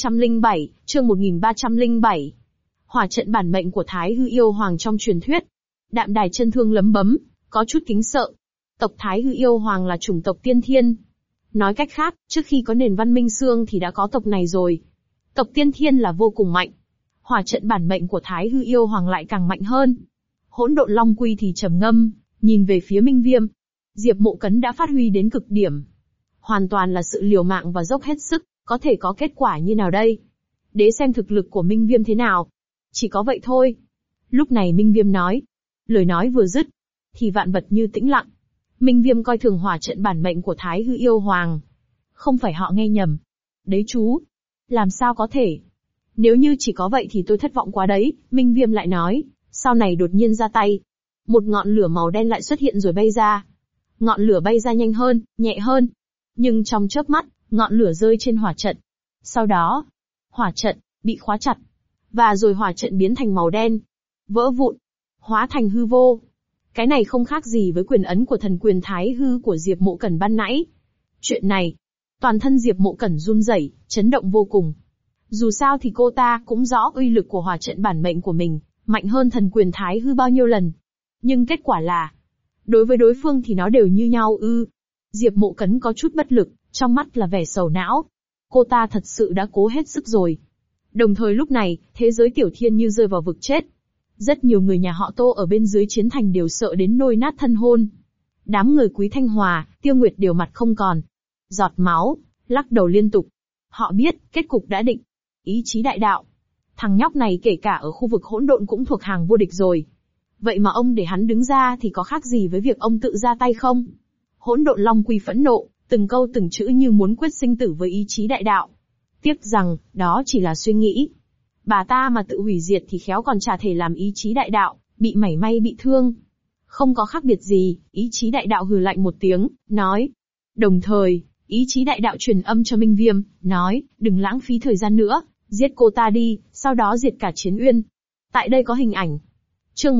1307. Hỏa trận bản mệnh của Thái Hư Yêu Hoàng trong truyền thuyết. Đạm Đài chân thương lấm bấm, có chút kính sợ. Tộc Thái Hư Yêu Hoàng là chủng tộc tiên thiên. Nói cách khác, trước khi có nền văn minh xương thì đã có tộc này rồi. Tộc tiên thiên là vô cùng mạnh. Hỏa trận bản mệnh của Thái Hư Yêu Hoàng lại càng mạnh hơn. Hỗn Độn Long Quy thì trầm ngâm, nhìn về phía Minh Viêm. Diệp Mộ Cẩn đã phát huy đến cực điểm. Hoàn toàn là sự liều mạng và dốc hết sức, có thể có kết quả như nào đây? Để xem thực lực của Minh Viêm thế nào. Chỉ có vậy thôi. Lúc này Minh Viêm nói. Lời nói vừa dứt, thì vạn vật như tĩnh lặng. Minh Viêm coi thường hỏa trận bản mệnh của Thái Hư Yêu Hoàng. Không phải họ nghe nhầm. Đấy chú. Làm sao có thể? Nếu như chỉ có vậy thì tôi thất vọng quá đấy, Minh Viêm lại nói. Sau này đột nhiên ra tay. Một ngọn lửa màu đen lại xuất hiện rồi bay ra. Ngọn lửa bay ra nhanh hơn, nhẹ hơn. Nhưng trong chớp mắt, ngọn lửa rơi trên hỏa trận. Sau đó, hỏa trận bị khóa chặt. Và rồi hỏa trận biến thành màu đen. Vỡ vụn. Hóa thành hư vô. Cái này không khác gì với quyền ấn của thần quyền Thái Hư của Diệp Mộ Cẩn ban nãy. Chuyện này, toàn thân Diệp Mộ Cẩn run rẩy, chấn động vô cùng. Dù sao thì cô ta cũng rõ uy lực của hỏa trận bản mệnh của mình, mạnh hơn thần quyền Thái Hư bao nhiêu lần. Nhưng kết quả là, đối với đối phương thì nó đều như nhau ư. Diệp Mộ Cẩn có chút bất lực, trong mắt là vẻ sầu não. Cô ta thật sự đã cố hết sức rồi. Đồng thời lúc này, thế giới Tiểu Thiên như rơi vào vực chết. Rất nhiều người nhà họ Tô ở bên dưới chiến thành đều sợ đến nôi nát thân hôn. Đám người Quý Thanh Hòa, Tiêu Nguyệt đều mặt không còn. Giọt máu, lắc đầu liên tục. Họ biết, kết cục đã định. Ý chí đại đạo. Thằng nhóc này kể cả ở khu vực hỗn độn cũng thuộc hàng vô địch rồi. Vậy mà ông để hắn đứng ra thì có khác gì với việc ông tự ra tay không? Hỗn Độn Long Quy phẫn nộ, từng câu từng chữ như muốn quyết sinh tử với ý chí đại đạo. Tiếc rằng, đó chỉ là suy nghĩ. Bà ta mà tự hủy diệt thì khéo còn chả thể làm ý chí đại đạo, bị mảy may bị thương. Không có khác biệt gì, ý chí đại đạo hừ lạnh một tiếng, nói. Đồng thời, ý chí đại đạo truyền âm cho Minh Viêm, nói, đừng lãng phí thời gian nữa, giết cô ta đi, sau đó diệt cả Chiến Uyên. Tại đây có hình ảnh. Chương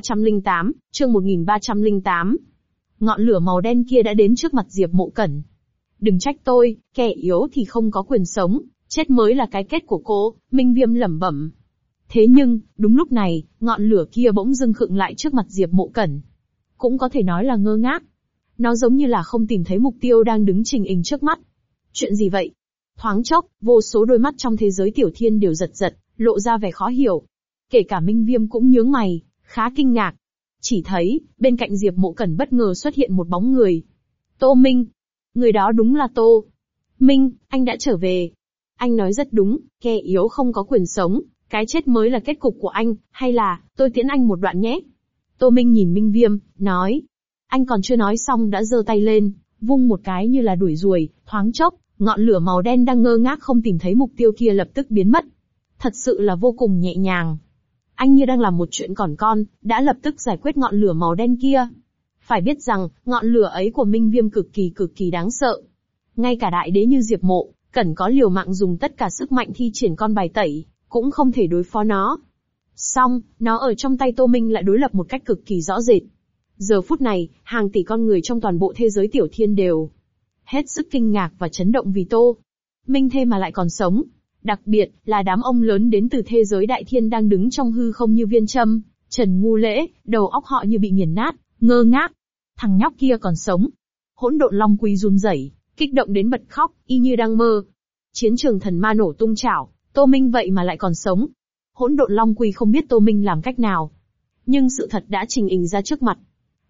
1308. Ngọn lửa màu đen kia đã đến trước mặt Diệp Mộ Cẩn. Đừng trách tôi, kẻ yếu thì không có quyền sống, chết mới là cái kết của cô, Minh Viêm lẩm bẩm. Thế nhưng, đúng lúc này, ngọn lửa kia bỗng dưng khựng lại trước mặt Diệp Mộ Cẩn. Cũng có thể nói là ngơ ngác. Nó giống như là không tìm thấy mục tiêu đang đứng trình hình trước mắt. Chuyện gì vậy? Thoáng chốc, vô số đôi mắt trong thế giới Tiểu Thiên đều giật giật, lộ ra vẻ khó hiểu. Kể cả Minh Viêm cũng nhướng mày, khá kinh ngạc. Chỉ thấy, bên cạnh Diệp Mộ Cẩn bất ngờ xuất hiện một bóng người. Tô Minh. Người đó đúng là Tô Minh, anh đã trở về. Anh nói rất đúng, kẻ yếu không có quyền sống, cái chết mới là kết cục của anh, hay là, tôi tiễn anh một đoạn nhé. Tô Minh nhìn Minh Viêm, nói. Anh còn chưa nói xong đã giơ tay lên, vung một cái như là đuổi ruồi, thoáng chốc, ngọn lửa màu đen đang ngơ ngác không tìm thấy mục tiêu kia lập tức biến mất. Thật sự là vô cùng nhẹ nhàng. Anh như đang làm một chuyện còn con, đã lập tức giải quyết ngọn lửa màu đen kia. Phải biết rằng, ngọn lửa ấy của Minh Viêm cực kỳ đáng sợ. Ngay cả đại đế như Diệp Mộ Cẩn có liều mạng dùng tất cả sức mạnh thi triển con bài tẩy, cũng không thể đối phó nó. Song, nó ở trong tay Tô Minh lại đối lập một cách cực kỳ rõ rệt. Giờ phút này, hàng tỷ con người trong toàn bộ thế giới Tiểu Thiên đều hết sức kinh ngạc và chấn động vì Tô Minh thế mà lại còn sống. Đặc biệt là đám ông lớn đến từ thế giới Đại Thiên đang đứng trong hư không như Viên Trâm, Trần Ngu Lễ, đầu óc họ như bị nghiền nát, ngơ ngác. Thằng nhóc kia còn sống. Hỗn Độn Long Quy run rẩy, kích động đến bật khóc, y như đang mơ. Chiến trường thần ma nổ tung chảo, Tô Minh vậy mà lại còn sống. Hỗn Độn Long Quy không biết Tô Minh làm cách nào. Nhưng sự thật đã trình hình ra trước mặt.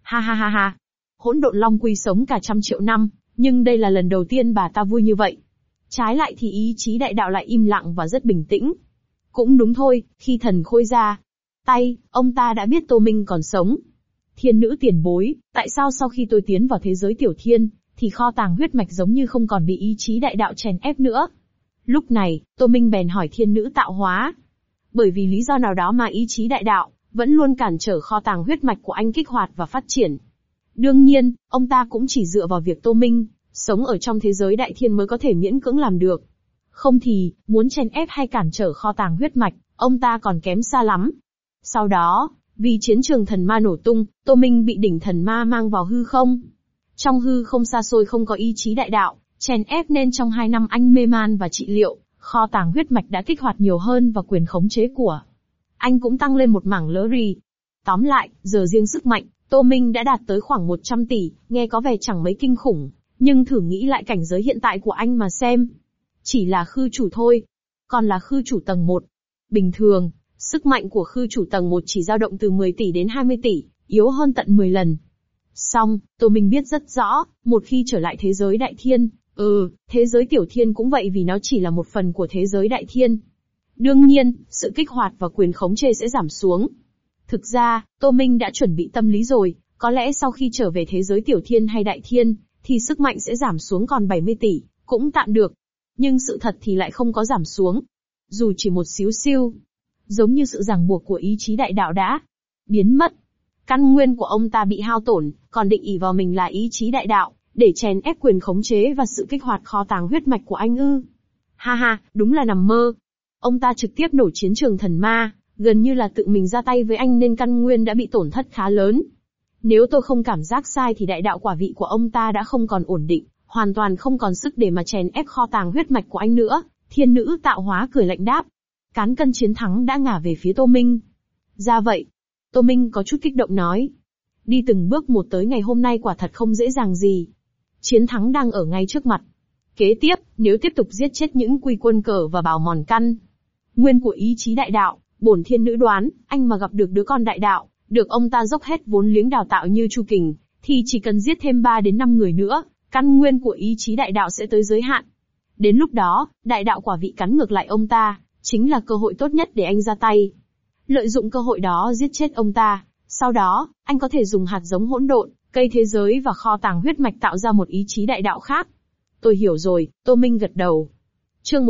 Ha ha ha ha. Hỗn độn long quy sống cả 100 triệu năm, nhưng đây là lần đầu tiên bà ta vui như vậy. Trái lại thì ý chí đại đạo lại im lặng và rất bình tĩnh. Cũng đúng thôi, khi thần khôi ra tay, ông ta đã biết Tô Minh còn sống. Thiên nữ tiền bối, tại sao sau khi tôi tiến vào thế giới tiểu thiên, thì kho tàng huyết mạch giống như không còn bị ý chí đại đạo chèn ép nữa? Lúc này, Tô Minh bèn hỏi thiên nữ tạo hóa. Bởi vì lý do nào đó mà ý chí đại đạo vẫn luôn cản trở kho tàng huyết mạch của anh kích hoạt và phát triển. Đương nhiên, ông ta cũng chỉ dựa vào việc Tô Minh sống ở trong thế giới đại thiên mới có thể miễn cưỡng làm được. Không thì, muốn chèn ép hay cản trở kho tàng huyết mạch, ông ta còn kém xa lắm. Sau đó, vì chiến trường thần ma nổ tung, Tô Minh bị đỉnh thần ma mang vào hư không. Trong hư không xa xôi không có ý chí đại đạo, chèn ép nên trong 2 năm anh mê man và trị liệu, kho tàng huyết mạch đã kích hoạt nhiều hơn và quyền khống chế của anh cũng tăng lên một mảng lỡ rì. Tóm lại, giờ riêng sức mạnh, Tô Minh đã đạt tới khoảng 100 tỷ, nghe có vẻ chẳng mấy kinh khủng, nhưng thử nghĩ lại cảnh giới hiện tại của anh mà xem. Chỉ là khư chủ thôi, còn là khư chủ tầng 1. Bình thường, sức mạnh của khư chủ tầng 1 chỉ dao động từ 10 tỷ đến 20 tỷ, yếu hơn tận 10 lần. Song, Tô Minh biết rất rõ, một khi trở lại thế giới đại thiên, thế giới tiểu thiên cũng vậy vì nó chỉ là một phần của thế giới đại thiên. Đương nhiên, sự kích hoạt và quyền khống chế sẽ giảm xuống. Thực ra, Tô Minh đã chuẩn bị tâm lý rồi, có lẽ sau khi trở về thế giới tiểu thiên hay đại thiên, thì sức mạnh sẽ giảm xuống còn 70 tỷ, cũng tạm được. Nhưng sự thật thì lại không có giảm xuống. Dù chỉ một xíu xiu. Giống như sự ràng buộc của ý chí đại đạo đã biến mất. Căn nguyên của ông ta bị hao tổn, còn định ỷ vào mình là ý chí đại đạo, để chèn ép quyền khống chế và sự kích hoạt kho tàng huyết mạch của anh ư. Ha ha, đúng là nằm mơ. Ông ta trực tiếp nổ chiến trường thần ma, gần như là tự mình ra tay với anh nên căn nguyên đã bị tổn thất khá lớn. Nếu tôi không cảm giác sai thì đại đạo quả vị của ông ta đã không còn ổn định, hoàn toàn không còn sức để mà chèn ép kho tàng huyết mạch của anh nữa. Thiên nữ tạo hóa cười lạnh đáp. Cán cân chiến thắng đã ngả về phía Tô Minh. Ra vậy. Tô Minh có chút kích động nói. Đi từng bước một tới ngày hôm nay quả thật không dễ dàng gì. Chiến thắng đang ở ngay trước mặt. Kế tiếp, nếu tiếp tục giết chết những quy quân cờ và bào mòn căn nguyên của ý chí đại đạo, bổn thiên nữ đoán, anh mà gặp được đứa con đại đạo, được ông ta dốc hết vốn liếng đào tạo như Chu Kình, thì chỉ cần giết thêm 3 đến 5 người nữa, căn nguyên của ý chí đại đạo sẽ tới giới hạn. Đến lúc đó, đại đạo quả vị cắn ngược lại ông ta, chính là cơ hội tốt nhất để anh ra tay. Lợi dụng cơ hội đó giết chết ông ta, sau đó, anh có thể dùng hạt giống hỗn độn, cây thế giới và kho tàng huyết mạch tạo ra một ý chí đại đạo khác. Tôi hiểu rồi, Tô Minh gật đầu. Chương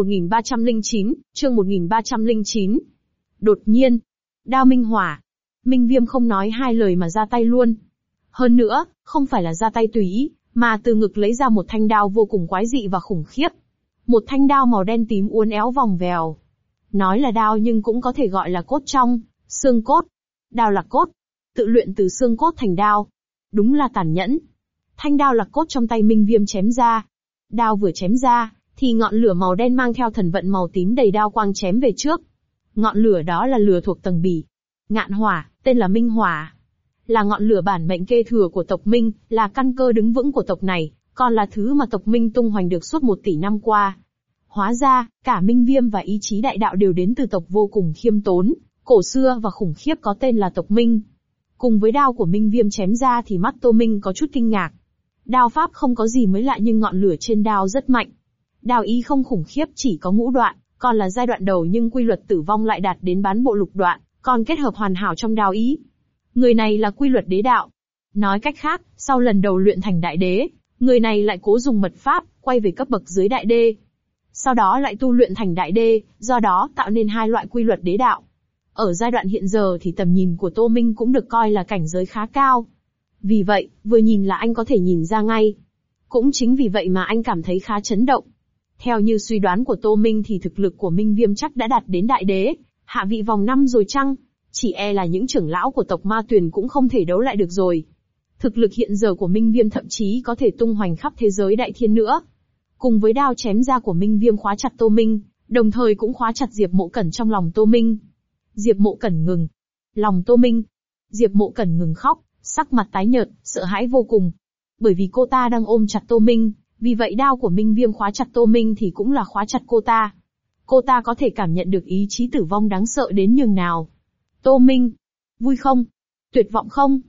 1309. Đột nhiên, đao minh hỏa. Minh Viêm không nói hai lời mà ra tay luôn. Hơn nữa, không phải là ra tay tùy ý, mà từ ngực lấy ra một thanh đao vô cùng quái dị và khủng khiếp. Một thanh đao màu đen tím uốn éo vòng vèo. Nói là đao nhưng cũng có thể gọi là cốt trong, xương cốt. Đao là cốt, tự luyện từ xương cốt thành đao. Đúng là tàn nhẫn. Thanh đao là cốt trong tay Minh Viêm chém ra. Đao vừa chém ra, thì ngọn lửa màu đen mang theo thần vận màu tím đầy đao quang chém về trước. Ngọn lửa đó là lửa thuộc tầng bỉ ngạn hỏa, tên là Minh Hỏa. Là ngọn lửa bản mệnh kế thừa của tộc Minh, là căn cơ đứng vững của tộc này, còn là thứ mà tộc Minh tung hoành được suốt 1 tỷ năm qua. Hóa ra, cả Minh Viêm và ý chí đại đạo đều đến từ tộc vô cùng khiêm tốn, cổ xưa và khủng khiếp có tên là tộc Minh. Cùng với đao của Minh Viêm chém ra thì mắt Tô Minh có chút kinh ngạc. Đao pháp không có gì mới lạ nhưng ngọn lửa trên đao rất mạnh. Đao ý không khủng khiếp chỉ có ngũ đoạn, còn là giai đoạn đầu nhưng quy luật tử vong lại đạt đến bán bộ lục đoạn, còn kết hợp hoàn hảo trong đao ý. Người này là quy luật đế đạo. Nói cách khác, sau lần đầu luyện thành đại đế, người này lại cố dùng mật pháp, quay về cấp bậc dưới đại đê. Sau đó lại tu luyện thành đại đê, do đó tạo nên 2 loại quy luật đế đạo. Ở giai đoạn hiện giờ thì tầm nhìn của Tô Minh cũng được coi là cảnh giới khá cao. Vì vậy, vừa nhìn là anh có thể nhìn ra ngay. Cũng chính vì vậy mà anh cảm thấy khá chấn động. Theo như suy đoán của Tô Minh thì thực lực của Minh Viêm chắc đã đạt đến đại đế, hạ vị vòng 5 rồi chăng? Chỉ e là những trưởng lão của tộc Ma Tuyền cũng không thể đấu lại được rồi. Thực lực hiện giờ của Minh Viêm thậm chí có thể tung hoành khắp thế giới đại thiên nữa. Cùng với đao chém ra của Minh Viêm khóa chặt Tô Minh, đồng thời cũng khóa chặt Diệp Mộ Cẩn trong lòng Tô Minh. Diệp Mộ Cẩn ngừng. Lòng Tô Minh. Diệp Mộ Cẩn ngừng khóc, sắc mặt tái nhợt, sợ hãi vô cùng. Bởi vì cô ta đang ôm chặt Tô Minh, vì vậy đao của Minh Viêm khóa chặt Tô Minh thì cũng là khóa chặt cô ta. Cô ta có thể cảm nhận được ý chí tử vong đáng sợ đến nhường nào. Tô Minh. Vui không? Tuyệt vọng không?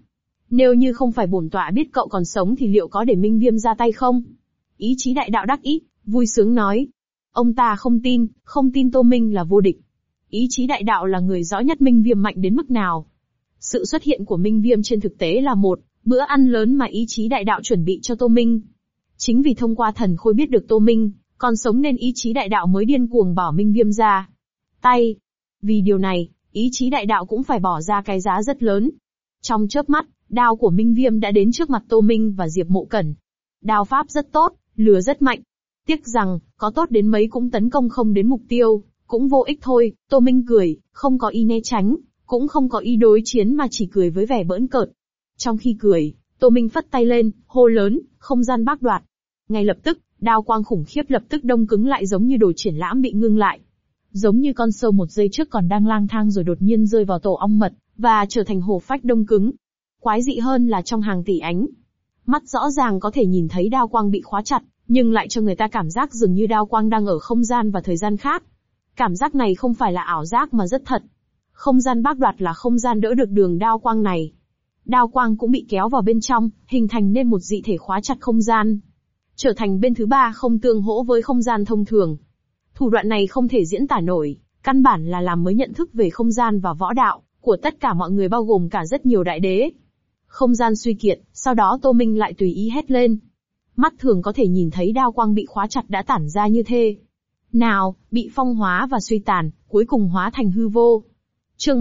Nếu như không phải bổn tọa biết cậu còn sống thì liệu có để Minh Viêm ra tay không? Ý chí đại đạo đắc ý, vui sướng nói. Ông ta không tin Tô Minh là vô địch. Ý chí đại đạo là người rõ nhất Minh Viêm mạnh đến mức nào. Sự xuất hiện của Minh Viêm trên thực tế là một bữa ăn lớn mà ý chí đại đạo chuẩn bị cho Tô Minh. Chính vì thông qua thần khôi biết được Tô Minh còn sống nên ý chí đại đạo mới điên cuồng bỏ Minh Viêm ra tay. Vì điều này, ý chí đại đạo cũng phải bỏ ra cái giá rất lớn. Trong chớp mắt, đao của Minh Viêm đã đến trước mặt Tô Minh và Diệp Mộ Cẩn. Đao pháp rất tốt, lửa rất mạnh. Tiếc rằng, có tốt đến mấy cũng tấn công không đến mục tiêu, cũng vô ích thôi. Tô Minh cười, không có ý né tránh, cũng không có ý đối chiến mà chỉ cười với vẻ bỡn cợt. Trong khi cười, Tô Minh phất tay lên, hô lớn, không gian bác đoạt. Ngay lập tức, đao quang khủng khiếp lập tức đông cứng lại giống như đồ triển lãm bị ngưng lại. Giống như con sâu một giây trước còn đang lang thang rồi đột nhiên rơi vào tổ ong mật, và trở thành hổ phách đông cứng. Quái dị hơn là trong hàng tỷ ánh mắt rõ ràng có thể nhìn thấy đao quang bị khóa chặt, nhưng lại cho người ta cảm giác dường như đao quang đang ở không gian và thời gian khác. Cảm giác này không phải là ảo giác mà rất thật. Không gian bác đoạt là không gian đỡ được đường đao quang này. Đao quang cũng bị kéo vào bên trong, hình thành nên một dị thể khóa chặt không gian. Trở thành bên thứ ba không tương hỗ với không gian thông thường. Thủ đoạn này không thể diễn tả nổi, căn bản là làm mới nhận thức về không gian và võ đạo của tất cả mọi người bao gồm cả rất nhiều đại đế. Không gian suy kiệt, sau đó Tô Minh lại tùy ý hét lên. Mắt thường có thể nhìn thấy đao quang bị khóa chặt đã tản ra như thế nào, bị phong hóa và suy tàn, cuối cùng hóa thành hư vô. Chương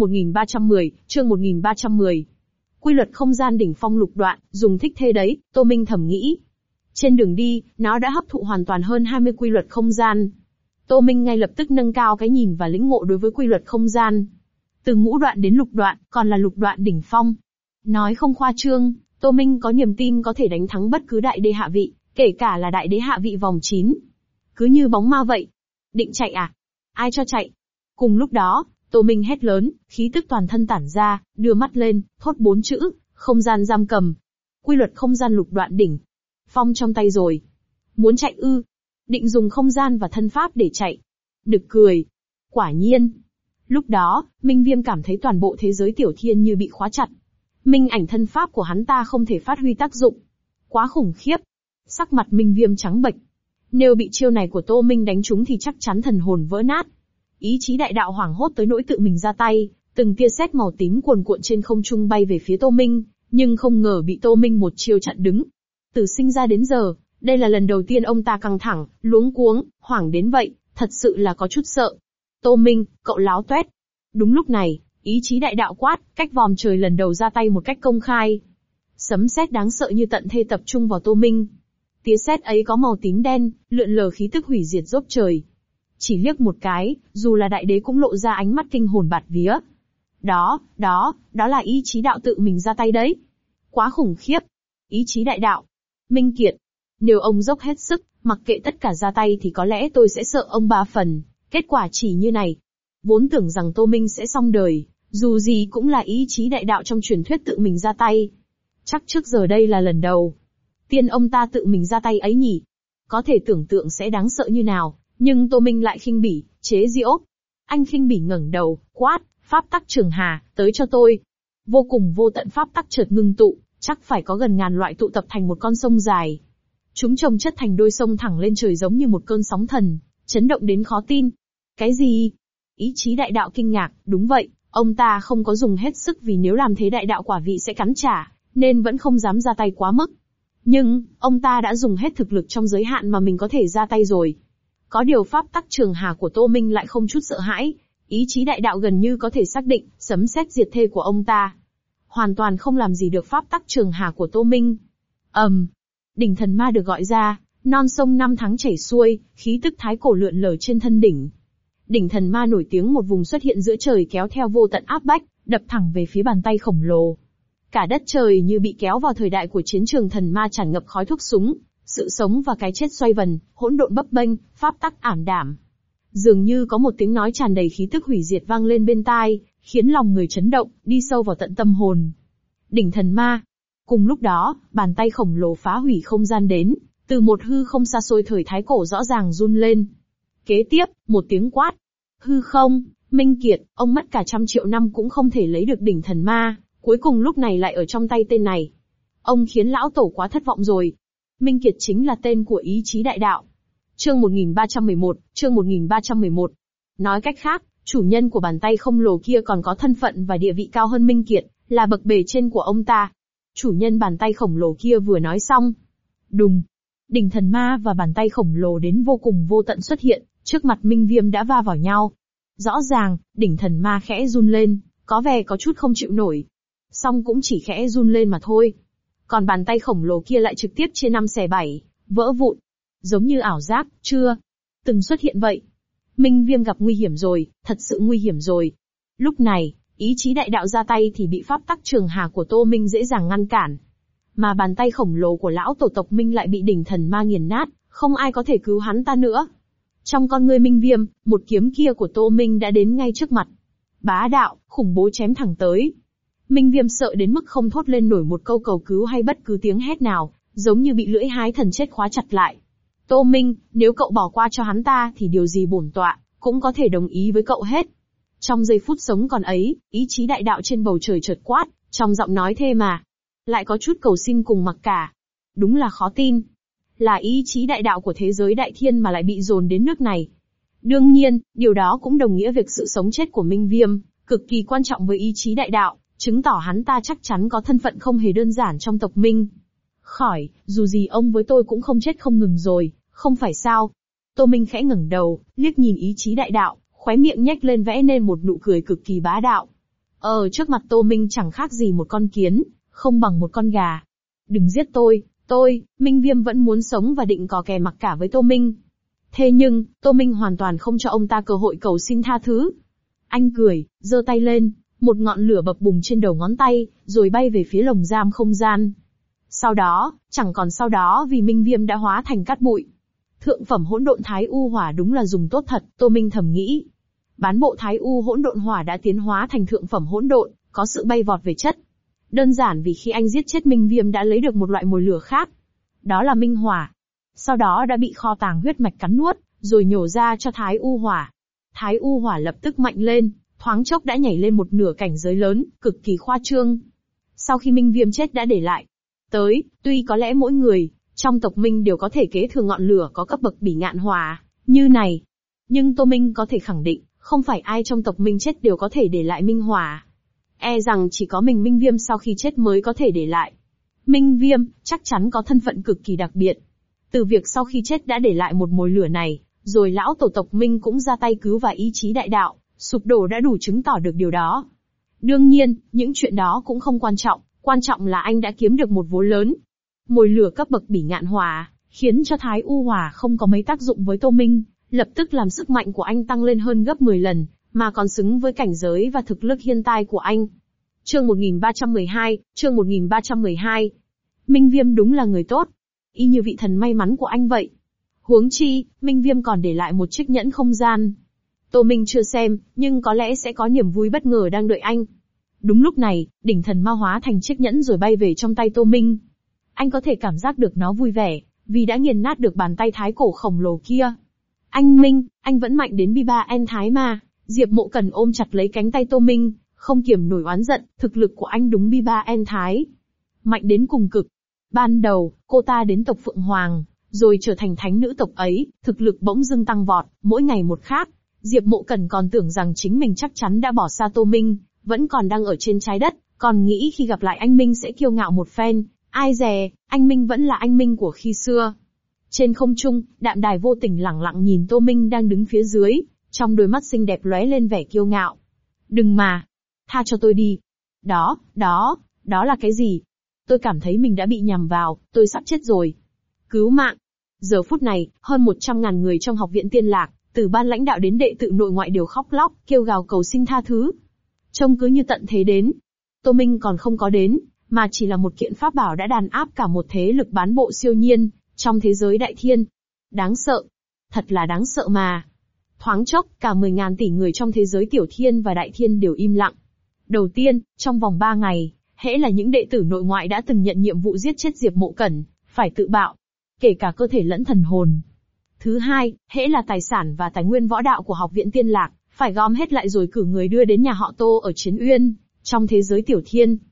1310. Quy luật không gian đỉnh phong lục đoạn, dùng thích thế đấy, Tô Minh thầm nghĩ. Trên đường đi, nó đã hấp thụ hoàn toàn hơn 20 quy luật không gian. Tô Minh ngay lập tức nâng cao cái nhìn và lĩnh ngộ đối với quy luật không gian. Từ ngũ đoạn đến lục đoạn, còn là lục đoạn đỉnh phong. Nói không khoa trương, Tô Minh có niềm tin có thể đánh thắng bất cứ đại đế hạ vị, kể cả là đại đế hạ vị vòng 9. Cứ như bóng ma vậy. Định chạy à? Ai cho chạy? Cùng lúc đó, Tô Minh hét lớn, khí tức toàn thân tản ra, đưa mắt lên, thốt 4 chữ, không gian giam cầm. Quy luật không gian lục đoạn đỉnh phong trong tay rồi. Muốn chạy ư? Định dùng không gian và thân pháp để chạy. Nực cười. Quả nhiên. Lúc đó, Minh Viêm cảm thấy toàn bộ thế giới tiểu thiên như bị khóa chặt. Minh ảnh thân pháp của hắn ta không thể phát huy tác dụng. Quá khủng khiếp. Sắc mặt Minh Viêm trắng bệch. Nếu bị chiêu này của Tô Minh đánh trúng thì chắc chắn thần hồn vỡ nát. Ý chí đại đạo hoảng hốt tới nỗi tự mình ra tay, từng tia sét màu tím cuồn cuộn trên không trung bay về phía Tô Minh, nhưng không ngờ bị Tô Minh một chiêu chặn đứng. Từ sinh ra đến giờ, đây là lần đầu tiên ông ta căng thẳng, luống cuống, hoảng đến vậy, thật sự là có chút sợ. Tô Minh, cậu láo toét. Đúng lúc này, ý chí đại đạo quát, cách vòm trời lần đầu ra tay một cách công khai. Sấm sét đáng sợ như tận thế tập trung vào Tô Minh. Tia sét ấy có màu tím đen, lượn lờ khí tức hủy diệt rốp trời. Chỉ liếc một cái, dù là đại đế cũng lộ ra ánh mắt kinh hồn bạt vía. Đó là ý chí đạo tự mình ra tay đấy. Quá khủng khiếp. Ý chí đại đạo. Minh Kiệt. Nếu ông dốc hết sức, mặc kệ tất cả ra tay thì có lẽ tôi sẽ sợ ông 3 phần. Kết quả chỉ như này. Vốn tưởng rằng Tô Minh sẽ xong đời, dù gì cũng là ý chí đại đạo trong truyền thuyết tự mình ra tay. Chắc trước giờ đây là lần đầu tiên ông ta tự mình ra tay ấy nhỉ. Có thể tưởng tượng sẽ đáng sợ như nào, nhưng Tô Minh lại khinh bỉ, chế giễu. Anh khinh bỉ ngẩng đầu, quát, pháp tắc trường hà, tới cho tôi. Vô cùng vô tận pháp tắc chợt ngưng tụ, chắc phải có gần ngàn loại tụ tập thành một con sông dài. Chúng chồng chất thành đôi sông thẳng lên trời giống như một cơn sóng thần, chấn động đến khó tin. Cái gì? Ý chí đại đạo kinh ngạc, đúng vậy, ông ta không có dùng hết sức vì nếu làm thế đại đạo quả vị sẽ cắn trả, nên vẫn không dám ra tay quá mức. Nhưng, ông ta đã dùng hết thực lực trong giới hạn mà mình có thể ra tay rồi. Có điều pháp tắc trường hà của Tô Minh lại không chút sợ hãi, ý chí đại đạo gần như có thể xác định, sấm sét diệt thê của ông ta hoàn toàn không làm gì được pháp tắc trường hà của Tô Minh. Đỉnh thần ma được gọi ra, non sông năm tháng chảy xuôi, khí tức thái cổ lượn lờ trên thân đỉnh. Đỉnh thần ma nổi tiếng một vùng xuất hiện giữa trời kéo theo vô tận áp bách, đập thẳng về phía bàn tay khổng lồ. Cả đất trời như bị kéo vào thời đại của chiến trường thần ma tràn ngập khói thuốc súng, sự sống và cái chết xoay vần, hỗn độn bấp bênh, pháp tắc ảm đạm. Dường như có một tiếng nói tràn đầy khí tức hủy diệt vang lên bên tai, khiến lòng người chấn động, đi sâu vào tận tâm hồn. Đỉnh thần ma. Cùng lúc đó, bàn tay khổng lồ phá hủy không gian đến, từ một hư không xa xôi thời thái cổ rõ ràng run lên. Kế tiếp, một tiếng quát. Hư không, Minh Kiệt, ông mất cả 100 triệu năm cũng không thể lấy được đỉnh thần ma cuối cùng lúc này lại ở trong tay tên này. Ông khiến lão tổ quá thất vọng rồi. Minh Kiệt chính là tên của ý chí đại đạo. Chương 1311, chương 1311. Nói cách khác, chủ nhân của bàn tay khổng lồ kia còn có thân phận và địa vị cao hơn Minh Kiệt, là bậc bề trên của ông ta. Chủ nhân bàn tay khổng lồ kia vừa nói xong. Đùng. Đỉnh thần ma và bàn tay khổng lồ đến vô cùng vô tận xuất hiện, trước mặt Minh Viêm đã va vào nhau. Rõ ràng, đỉnh thần ma khẽ run lên, có vẻ có chút không chịu nổi. Song cũng chỉ khẽ run lên mà thôi. Còn bàn tay khổng lồ kia lại trực tiếp chia 5 xẻ 7, vỡ vụn. Giống như ảo giác, chưa từng xuất hiện vậy. Minh Viêm gặp nguy hiểm rồi, thật sự nguy hiểm rồi. Lúc này, ý chí đại đạo ra tay thì bị pháp tắc trường hà của Tô Minh dễ dàng ngăn cản. Mà bàn tay khổng lồ của lão tổ tộc Minh lại bị đỉnh thần ma nghiền nát, không ai có thể cứu hắn ta nữa. Trong con ngươi Minh Viêm, một kiếm kia của Tô Minh đã đến ngay trước mặt. Bá đạo, khủng bố chém thẳng tới. Minh Viêm sợ đến mức không thốt lên nổi một câu cầu cứu hay bất cứ tiếng hét nào, giống như bị lưỡi hái thần chết khóa chặt lại. Tô Minh, nếu cậu bỏ qua cho hắn ta thì điều gì bổn tọa cũng có thể đồng ý với cậu hết. Trong giây phút sống còn ấy, ý chí đại đạo trên bầu trời chợt quát, trong giọng nói thê mà lại có chút cầu xin cùng mặc cả. Đúng là khó tin. Là ý chí đại đạo của thế giới đại thiên mà lại bị dồn đến nước này. Đương nhiên, điều đó cũng đồng nghĩa việc sự sống chết của Minh Viêm, cực kỳ quan trọng với ý chí đại đạo, chứng tỏ hắn ta chắc chắn có thân phận không hề đơn giản trong tộc Minh. Khỏi, dù gì ông với tôi cũng không chết không ngừng rồi, không phải sao? Tô Minh khẽ ngẩng đầu, liếc nhìn ý chí đại đạo, khóe miệng nhếch lên vẽ nên một nụ cười cực kỳ bá đạo. Trước mặt Tô Minh chẳng khác gì một con kiến, không bằng một con gà. Đừng giết tôi, Minh Viêm vẫn muốn sống và định cò kè mặc cả với Tô Minh. Thế nhưng, Tô Minh hoàn toàn không cho ông ta cơ hội cầu xin tha thứ. Anh cười, giơ tay lên, một ngọn lửa bập bùng trên đầu ngón tay, rồi bay về phía lồng giam không gian. Sau đó, chẳng còn sau đó vì Minh Viêm đã hóa thành cát bụi. Thượng phẩm hỗn độn thái u hỏa đúng là dùng tốt thật, Tô Minh thầm nghĩ. Bán bộ thái u hỗn độn hỏa đã tiến hóa thành thượng phẩm hỗn độn, có sự bay vọt về chất. Đơn giản vì khi anh giết chết Minh Viêm đã lấy được một loại mồi lửa khác. Đó là minh hỏa. Sau đó đã bị kho tàng huyết mạch cắn nuốt, rồi nhổ ra cho thái u hỏa. Thái u hỏa lập tức mạnh lên, thoáng chốc đã nhảy lên một nửa cảnh giới lớn, cực kỳ khoa trương. Sau khi Minh Viêm chết đã để lại. Tuy có lẽ mỗi người trong tộc Minh đều có thể kế thừa ngọn lửa có cấp bậc bỉ ngạn hỏa như này. Nhưng Tô Minh có thể khẳng định, không phải ai trong tộc Minh chết đều có thể để lại minh hỏa. E rằng chỉ có mình Minh Viêm sau khi chết mới có thể để lại. Minh Viêm, chắc chắn có thân phận cực kỳ đặc biệt. Từ việc sau khi chết đã để lại một mồi lửa này, rồi lão tổ tộc Minh cũng ra tay cứu và ý chí đại đạo, sụp đổ đã đủ chứng tỏ được điều đó. Đương nhiên, những chuyện đó cũng không quan trọng là anh đã kiếm được một vốn lớn. Mồi lửa cấp bậc bỉ ngạn hỏa, khiến cho thái u hỏa không có mấy tác dụng với Tô Minh, lập tức làm sức mạnh của anh tăng lên hơn gấp 10 lần, mà còn xứng với cảnh giới và thực lực hiện tại của anh. Chương 1312, chương 1312. Minh Viêm đúng là người tốt. Y như vị thần may mắn của anh vậy. Huống chi, Minh Viêm còn để lại một chiếc nhẫn không gian. Tô Minh chưa xem, nhưng có lẽ sẽ có niềm vui bất ngờ đang đợi anh. Đúng lúc này, đỉnh thần ma hóa thành chiếc nhẫn rồi bay về trong tay Tô Minh. Anh có thể cảm giác được nó vui vẻ, vì đã nghiền nát được bàn tay thái cổ khổng lồ kia. Anh Minh, anh vẫn mạnh đến Bi-ba-en thái mà. Diệp Mộ Cần ôm chặt lấy cánh tay Tô Minh, không kiềm nổi oán giận, thực lực của anh đúng Bi-ba-en thái. Mạnh đến cùng cực. Ban đầu, cô ta đến tộc Phượng Hoàng, rồi trở thành thánh nữ tộc ấy, thực lực bỗng dưng tăng vọt, mỗi ngày một khác. Diệp Mộ Cần còn tưởng rằng chính mình chắc chắn đã bỏ xa Tô Minh, vẫn còn đang ở trên trái đất, còn nghĩ khi gặp lại anh Minh sẽ kiêu ngạo một phen. Ai dè, anh Minh vẫn là anh Minh của khi xưa. Trên không trung, Đạm Đài vô tình lẳng lặng nhìn Tô Minh đang đứng phía dưới, trong đôi mắt xinh đẹp lóe lên vẻ kiêu ngạo. Đừng mà, tha cho tôi đi. Đó là cái gì? Tôi cảm thấy mình đã bị nhầm vào, tôi sắp chết rồi. Cứu mạng. Giờ phút này, hơn 100.000 người trong học viện Tiên Lạc, từ ban lãnh đạo đến đệ tử nội ngoại đều khóc lóc, kêu gào cầu xin tha thứ. Trông cứ như tận thế đến. Tô Minh còn không có đến, mà chỉ là một kiện pháp bảo đã đàn áp cả một thế lực bán bộ siêu nhiên, trong thế giới đại thiên. Đáng sợ. Thật là đáng sợ mà. Thoáng chốc, cả 10.000 tỷ người trong thế giới tiểu thiên và đại thiên đều im lặng. Đầu tiên, trong vòng 3 ngày, hễ là những đệ tử nội ngoại đã từng nhận nhiệm vụ giết chết Diệp Mộ Cẩn, phải tự bạo. Kể cả cơ thể lẫn thần hồn. Thứ hai, hễ là tài sản và tài nguyên võ đạo của học viện Tiên Lạc, phải gom hết lại rồi cử người đưa đến nhà họ Tô ở Chiến Uyên, trong thế giới tiểu thiên.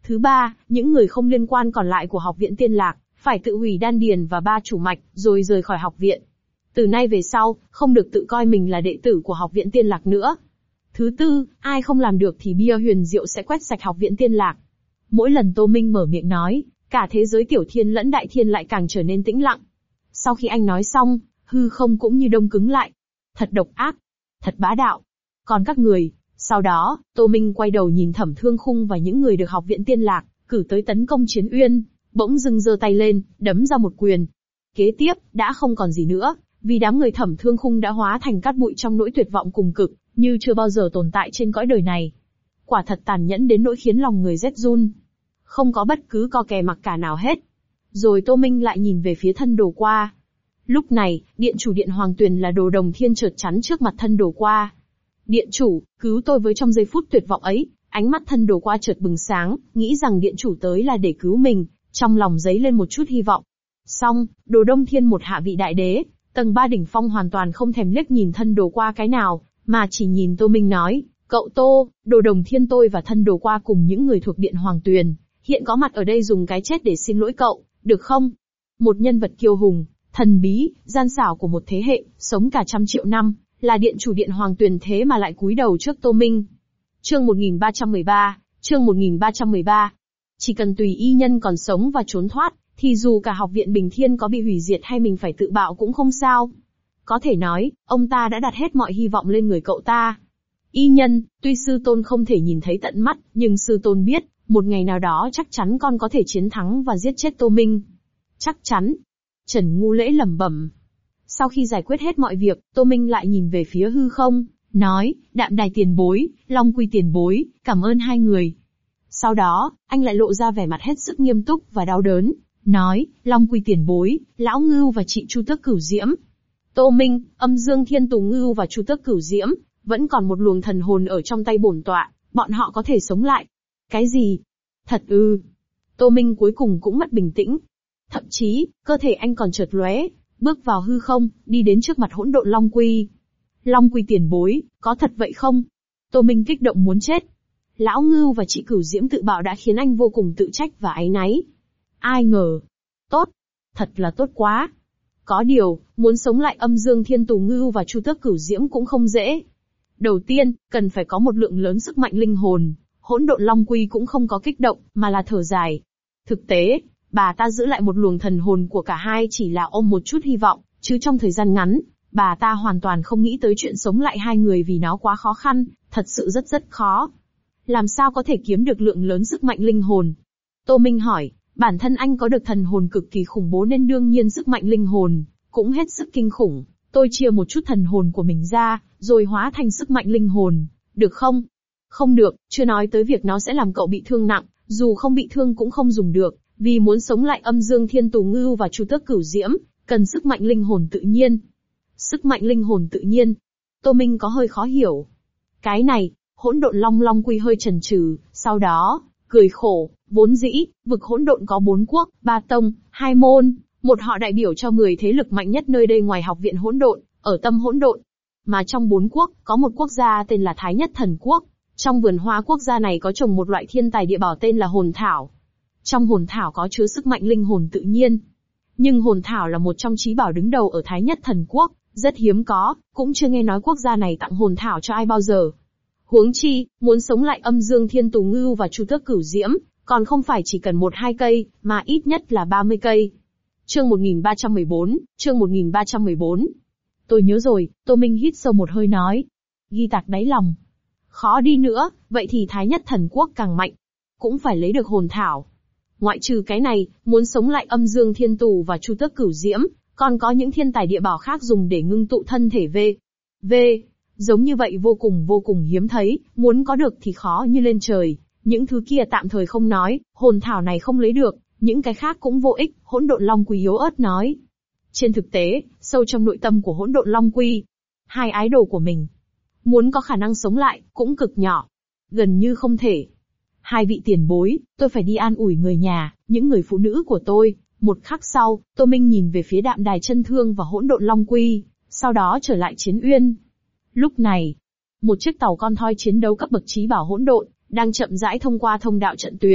Thứ ba, những người không liên quan còn lại của học viện Tiên Lạc, phải tự hủy đan điền và 3 chủ mạch, rồi rời khỏi học viện. Từ nay về sau, không được tự coi mình là đệ tử của học viện Tiên Lạc nữa. Thứ tư, ai không làm được thì bia huyền diệu sẽ quét sạch học viện Tiên Lạc. Mỗi lần Tô Minh mở miệng nói, cả thế giới tiểu thiên lẫn đại thiên lại càng trở nên tĩnh lặng. Sau khi anh nói xong, hư không cũng như đông cứng lại. Thật độc ác, thật bá đạo. Còn các người, sau đó, Tô Minh quay đầu nhìn Thẩm Thương Khung và những người được học viện Tiên Lạc cử tới tấn công Chiến Uyên, bỗng dưng giơ tay lên, đấm ra một quyền. Kế tiếp, đã không còn gì nữa, vì đám người Thẩm Thương Khung đã hóa thành cát bụi trong nỗi tuyệt vọng cùng cực, như chưa bao giờ tồn tại trên cõi đời này. Quả thật tàn nhẫn đến nỗi khiến lòng người rét run. Không có bất cứ co kè mặc cả nào hết. Rồi Tô Minh lại nhìn về phía Thân Đồ Qua. Lúc này, điện chủ điện Hoàng Tuyền là Đồ Đồng Thiên chợt chắn trước mặt Thân Đồ Qua. Điện chủ, cứu tôi với. Trong giây phút tuyệt vọng ấy, ánh mắt Thân Đồ Qua chợt bừng sáng, nghĩ rằng điện chủ tới là để cứu mình, trong lòng dấy lên một chút hy vọng. Xong, Đồ Đông Thiên một hạ vị đại đế, tầng 3 đỉnh phong hoàn toàn không thèm liếc nhìn Thân Đồ Qua cái nào, mà chỉ nhìn Tô Minh nói, cậu Tô, Đồ Đồng Thiên tôi và Thân Đồ Qua cùng những người thuộc điện Hoàng Tuyền, hiện có mặt ở đây dùng cái chết để xin lỗi cậu, được không? Một nhân vật kiêu hùng, thần bí, gian xảo của một thế hệ, sống cả 100 triệu năm, là điện chủ điện Hoàng Tuyền thế mà lại cúi đầu trước Tô Minh. Chương 1313. Chỉ cần tùy y nhân còn sống và trốn thoát, thì dù cả học viện Bình Thiên có bị hủy diệt hay mình phải tự bạo cũng không sao. Có thể nói, ông ta đã đặt hết mọi hy vọng lên người cậu ta. Y nhân, tuy sư tôn không thể nhìn thấy tận mắt, nhưng sư tôn biết, một ngày nào đó chắc chắn con có thể chiến thắng và giết chết Tô Minh. Chắc chắn. Trần Ngu Lễ lẩm bẩm. Sau khi giải quyết hết mọi việc, Tô Minh lại nhìn về phía hư không, nói, Đạm Đài tiền bối, Long Quy tiền bối, cảm ơn hai người. Sau đó, anh lại lộ ra vẻ mặt hết sức nghiêm túc và đau đớn, nói, Long Quy tiền bối, Lão Ngưu và chị Chu Tước Cửu Diễm. Tô Minh, Âm Dương Thiên Tù Ngưu và Chu Tước Cửu Diễm, vẫn còn một luồng thần hồn ở trong tay bổn tọa, bọn họ có thể sống lại. Cái gì? Thật ư? Tô Minh cuối cùng cũng mất bình tĩnh. Thậm chí, cơ thể anh còn chợt lóe, bước vào hư không, đi đến trước mặt hỗn độn Long Quy. Long Quy tiền bối, có thật vậy không? Tô Minh kích động muốn chết. Lão Ngưu và chị Cửu Diễm tự bạo đã khiến anh vô cùng tự trách và áy náy. Ai ngờ. Tốt. Thật là tốt quá. Có điều, muốn sống lại Âm Dương Thiên Tù Ngưu và Chu Tước Cửu Diễm cũng không dễ. Đầu tiên, cần phải có một lượng lớn sức mạnh linh hồn. Hỗn độn Long Quy cũng không có kích động, mà là thở dài. Thực tế, bà ta giữ lại một luồng thần hồn của cả hai chỉ là ôm một chút hy vọng, chứ trong thời gian ngắn, bà ta hoàn toàn không nghĩ tới chuyện sống lại hai người vì nó quá khó khăn, thật sự rất khó. Làm sao có thể kiếm được lượng lớn sức mạnh linh hồn? Tô Minh hỏi, bản thân anh có được thần hồn cực kỳ khủng bố nên đương nhiên sức mạnh linh hồn cũng hết sức kinh khủng. Tôi chia một chút thần hồn của mình ra, rồi hóa thành sức mạnh linh hồn, được không? Không được, chưa nói tới việc nó sẽ làm cậu bị thương nặng, dù không bị thương cũng không dùng được, vì muốn sống lại Âm Dương Thiên Tù Ngưu và Chu Tước Cửu Diễm, cần sức mạnh linh hồn tự nhiên. Sức mạnh linh hồn tự nhiên? Tô Minh có hơi khó hiểu. Cái này, hỗn độn Long Quy hơi chần chừ, sau đó, cười khổ, vốn dĩ, vực hỗn độn có 4 quốc, 3 tông, 2 môn, một họ đại biểu cho 10 thế lực mạnh nhất nơi đây ngoài học viện hỗn độn, ở tâm hỗn độn. Mà trong 4 quốc, có một quốc gia tên là Thái Nhất Thần Quốc. Trong vườn hoa quốc gia này có trồng một loại thiên tài địa bảo tên là hồn thảo. Trong hồn thảo có chứa sức mạnh linh hồn tự nhiên. Nhưng hồn thảo là một trong chí bảo đứng đầu ở Thái Nhất Thần Quốc, rất hiếm có, cũng chưa nghe nói quốc gia này tặng hồn thảo cho ai bao giờ. Huống chi, muốn sống lại Âm Dương Thiên Tù Ngưu và Chu Tước Cửu Diễm, còn không phải chỉ cần 1-2 cây, mà ít nhất là 30 cây. Chương 1314. Tôi nhớ rồi, Tô Minh hít sâu một hơi nói. Ghi tạc đáy lòng. Khó đi nữa, vậy thì Thái Nhất Thần Quốc càng mạnh. Cũng phải lấy được hồn thảo. Ngoại trừ cái này, muốn sống lại Âm Dương Thiên Tù và Chu Tước Cửu Diễm, còn có những thiên tài địa bảo khác dùng để ngưng tụ thân thể V. Giống như vậy vô cùng hiếm thấy, muốn có được thì khó như lên trời. Những thứ kia tạm thời không nói, hồn thảo này không lấy được, những cái khác cũng vô ích, hỗn độn Long Quy yếu ớt nói. Trên thực tế, sâu trong nội tâm của hỗn độn Long Quy, hai ái đồ của mình, muốn có khả năng sống lại, cũng cực nhỏ. Gần như không thể. Hai vị tiền bối, tôi phải đi an ủi người nhà, những người phụ nữ của tôi. Một khắc sau, Tô Minh nhìn về phía Đạm Đài Chân Thương và hỗn độn Long Quy, sau đó trở lại Chiến Uyên. Lúc này, một chiếc tàu con thoi chiến đấu cấp bậc chí bảo hỗn độn, đang chậm rãi thông qua thông đạo trận tuyến,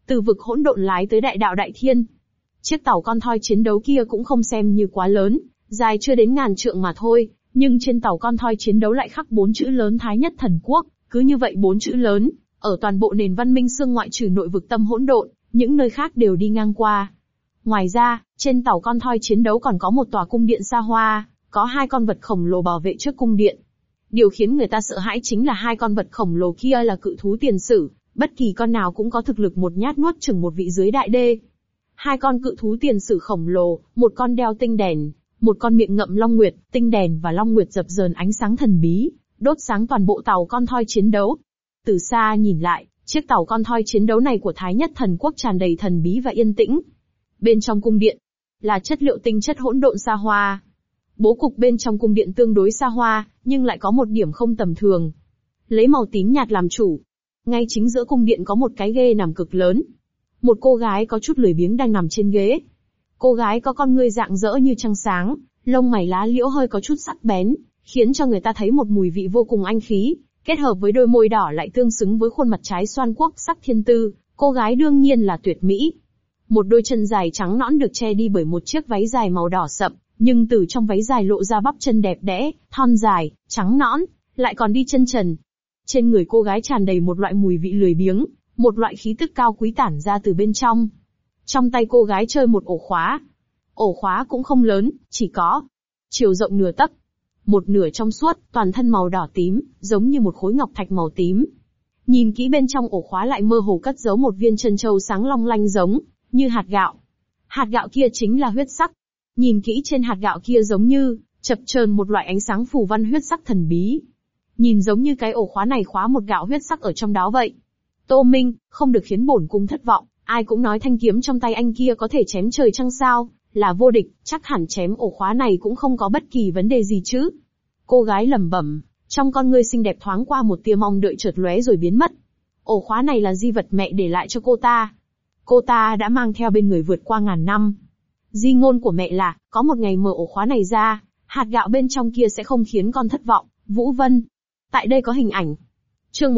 từ vực hỗn độn lái tới đại đạo đại thiên. Chiếc tàu con thoi chiến đấu kia cũng không xem như quá lớn, dài chưa đến ngàn trượng mà thôi, nhưng trên tàu con thoi chiến đấu lại khắc 4 chữ lớn Thái Nhất Thần Quốc, cứ như vậy 4 chữ lớn, ở toàn bộ nền văn minh xương ngoại trừ nội vực tâm hỗn độn, những nơi khác đều đi ngang qua. Ngoài ra, trên tàu con thoi chiến đấu còn có một tòa cung điện xa hoa, có 2 con vật khổng lồ bảo vệ trước cung điện. Điều khiến người ta sợ hãi chính là 2 con vật khổng lồ kia là cự thú tiền sử, bất kỳ con nào cũng có thực lực một nhát nuốt chửng một vị dưới đại đê. 2 con cự thú tiền sử khổng lồ, một con đeo tinh đèn, một con miệng ngậm long nguyệt, tinh đèn và long nguyệt dập dờn ánh sáng thần bí, đốt sáng toàn bộ tàu con thoi chiến đấu. Từ xa nhìn lại, chiếc tàu con thoi chiến đấu này của Thái Nhất Thần Quốc tràn đầy thần bí và yên tĩnh. Bên trong cung điện, là chất liệu tinh chất hỗn độn xa hoa. Bố cục bên trong cung điện tương đối xa hoa, nhưng lại có một điểm không tầm thường. Lấy màu tím nhạt làm chủ. Ngay chính giữa cung điện có một cái ghê nằm cực lớn. Một cô gái có chút lười biếng đang nằm trên ghế. Cô gái có con ngươi rạng rỡ như trăng sáng, lông mày lá liễu hơi có chút sắc bén, khiến cho người ta thấy một mùi vị vô cùng anh khí, kết hợp với đôi môi đỏ lại tương xứng với khuôn mặt trái xoan quốc sắc thiên tư, cô gái đương nhiên là tuyệt mỹ. Một đôi chân dài trắng nõn được che đi bởi một chiếc váy dài màu đỏ sậm, nhưng từ trong váy dài lộ ra bắp chân đẹp đẽ, thon dài, trắng nõn, lại còn đi chân trần. Trên người cô gái tràn đầy một loại mùi vị lười biếng, một loại khí tức cao quý tản ra từ bên trong. Trong tay cô gái chơi một ổ khóa. Ổ khóa cũng không lớn, chỉ có chiều rộng nửa tấc. Một nửa trong suốt, toàn thân màu đỏ tím, giống như một khối ngọc thạch màu tím. Nhìn kỹ bên trong ổ khóa lại mơ hồ cất giấu một viên chân châu sáng long lanh giống như hạt gạo. Hạt gạo kia chính là huyết sắc. Nhìn kỹ trên hạt gạo kia giống như chập chờn một loại ánh sáng phù văn huyết sắc thần bí. Nhìn giống như cái ổ khóa này khóa một gạo huyết sắc ở trong đó vậy. Tô Minh, không được khiến bổn cung thất vọng, ai cũng nói thanh kiếm trong tay anh kia có thể chém trời trăng sao, là vô địch, chắc hẳn chém ổ khóa này cũng không có bất kỳ vấn đề gì chứ. Cô gái lẩm bẩm, trong con ngươi xinh đẹp thoáng qua một tia mong đợi chợt lóe rồi biến mất. Ổ khóa này là di vật mẹ để lại cho cô ta. Cô ta đã mang theo bên người vượt qua ngàn năm. Di ngôn của mẹ là, có một ngày mở ổ khóa này ra, hạt gạo bên trong kia sẽ không khiến con thất vọng. Vũ Vân. Tại đây có hình ảnh. Chương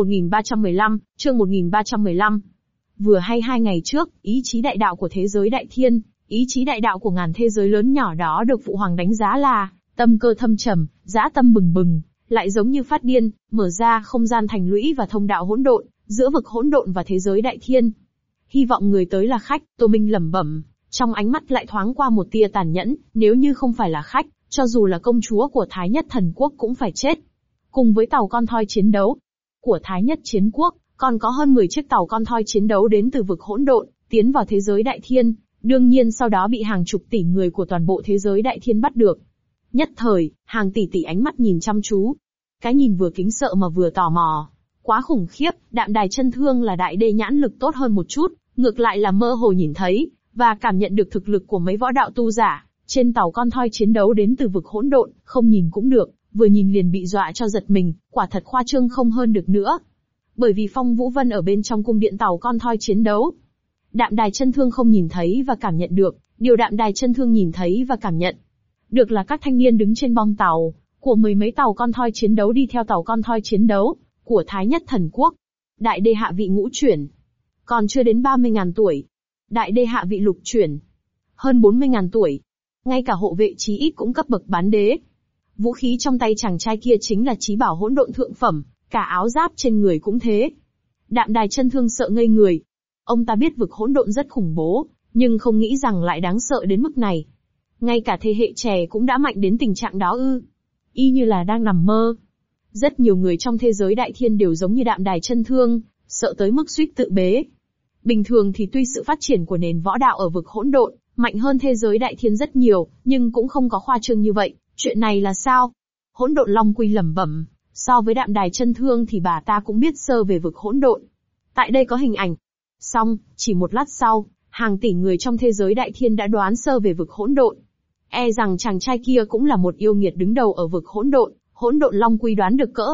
1315. Vừa hay 2 ngày trước, ý chí đại đạo của thế giới đại thiên, ý chí đại đạo của ngàn thế giới lớn nhỏ đó được Phụ Hoàng đánh giá là tâm cơ thâm trầm, dã tâm bừng bừng, lại giống như phát điên, mở ra không gian thành lũy và thông đạo hỗn độn, giữa vực hỗn độn và thế giới đại thiên. Hy vọng người tới là khách, Tô Minh lẩm bẩm, trong ánh mắt lại thoáng qua một tia tàn nhẫn, nếu như không phải là khách, cho dù là công chúa của Thái Nhất Thần Quốc cũng phải chết. Cùng với tàu con thoi chiến đấu của Thái Nhất Chiến Quốc, còn có hơn 10 chiếc tàu con thoi chiến đấu đến từ vực hỗn độn, tiến vào thế giới đại thiên, đương nhiên sau đó bị hàng chục tỷ người của toàn bộ thế giới đại thiên bắt được. Nhất thời, hàng tỷ tỷ ánh mắt nhìn chăm chú. Cái nhìn vừa kính sợ mà vừa tò mò. Quá khủng khiếp, Đạm Đài Chân Thương là đại đê nhãn lực tốt hơn một chút, ngược lại là mơ hồ nhìn thấy, và cảm nhận được thực lực của mấy võ đạo tu giả, trên tàu con thoi chiến đấu đến từ vực hỗn độn, không nhìn cũng được, vừa nhìn liền bị dọa cho giật mình, quả thật khoa trương không hơn được nữa. Bởi vì Phong Vũ Vân ở bên trong cung điện tàu con thoi chiến đấu. Đạm Đài Chân Thương không nhìn thấy và cảm nhận được, điều Đạm Đài Chân Thương nhìn thấy và cảm nhận được là các thanh niên đứng trên bong tàu, của mười mấy tàu con thoi chiến đấu đi theo tàu con thoi chiến đấu, của Thái Nhất Thần Quốc. Đại đê hạ vị ngũ chuyển. Còn chưa đến 30.000 tuổi. Đại đê hạ vị lục chuyển. Hơn 40.000 tuổi. Ngay cả hộ vệ chí ít cũng cấp bậc bán đế. Vũ khí trong tay chàng trai kia chính là chí bảo hỗn độn thượng phẩm, cả áo giáp trên người cũng thế. Đạm Đài Chân Thương sợ ngây người. Ông ta biết vực hỗn độn rất khủng bố, nhưng không nghĩ rằng lại đáng sợ đến mức này. Ngay cả thế hệ trẻ cũng đã mạnh đến tình trạng đó ư? Y như là đang nằm mơ. Rất nhiều người trong thế giới đại thiên đều giống như Đạm Đài Chân Thương, sợ tới mức suýt tự bế. Bình thường thì tuy sự phát triển của nền võ đạo ở vực hỗn độn mạnh hơn thế giới đại thiên rất nhiều, nhưng cũng không có khoa trương như vậy. Chuyện này là sao? Hỗn độn Long Quy lẩm bẩm, so với Đạm Đài Chân Thương thì bà ta cũng biết sơ về vực hỗn độn. Tại đây có hình ảnh. Xong, chỉ một lát sau, hàng tỷ người trong thế giới đại thiên đã đoán sơ về vực hỗn độn. E rằng chàng trai kia cũng là một yêu nghiệt đứng đầu ở vực hỗn độn. Hỗn độn Long Quy đoán được cỡ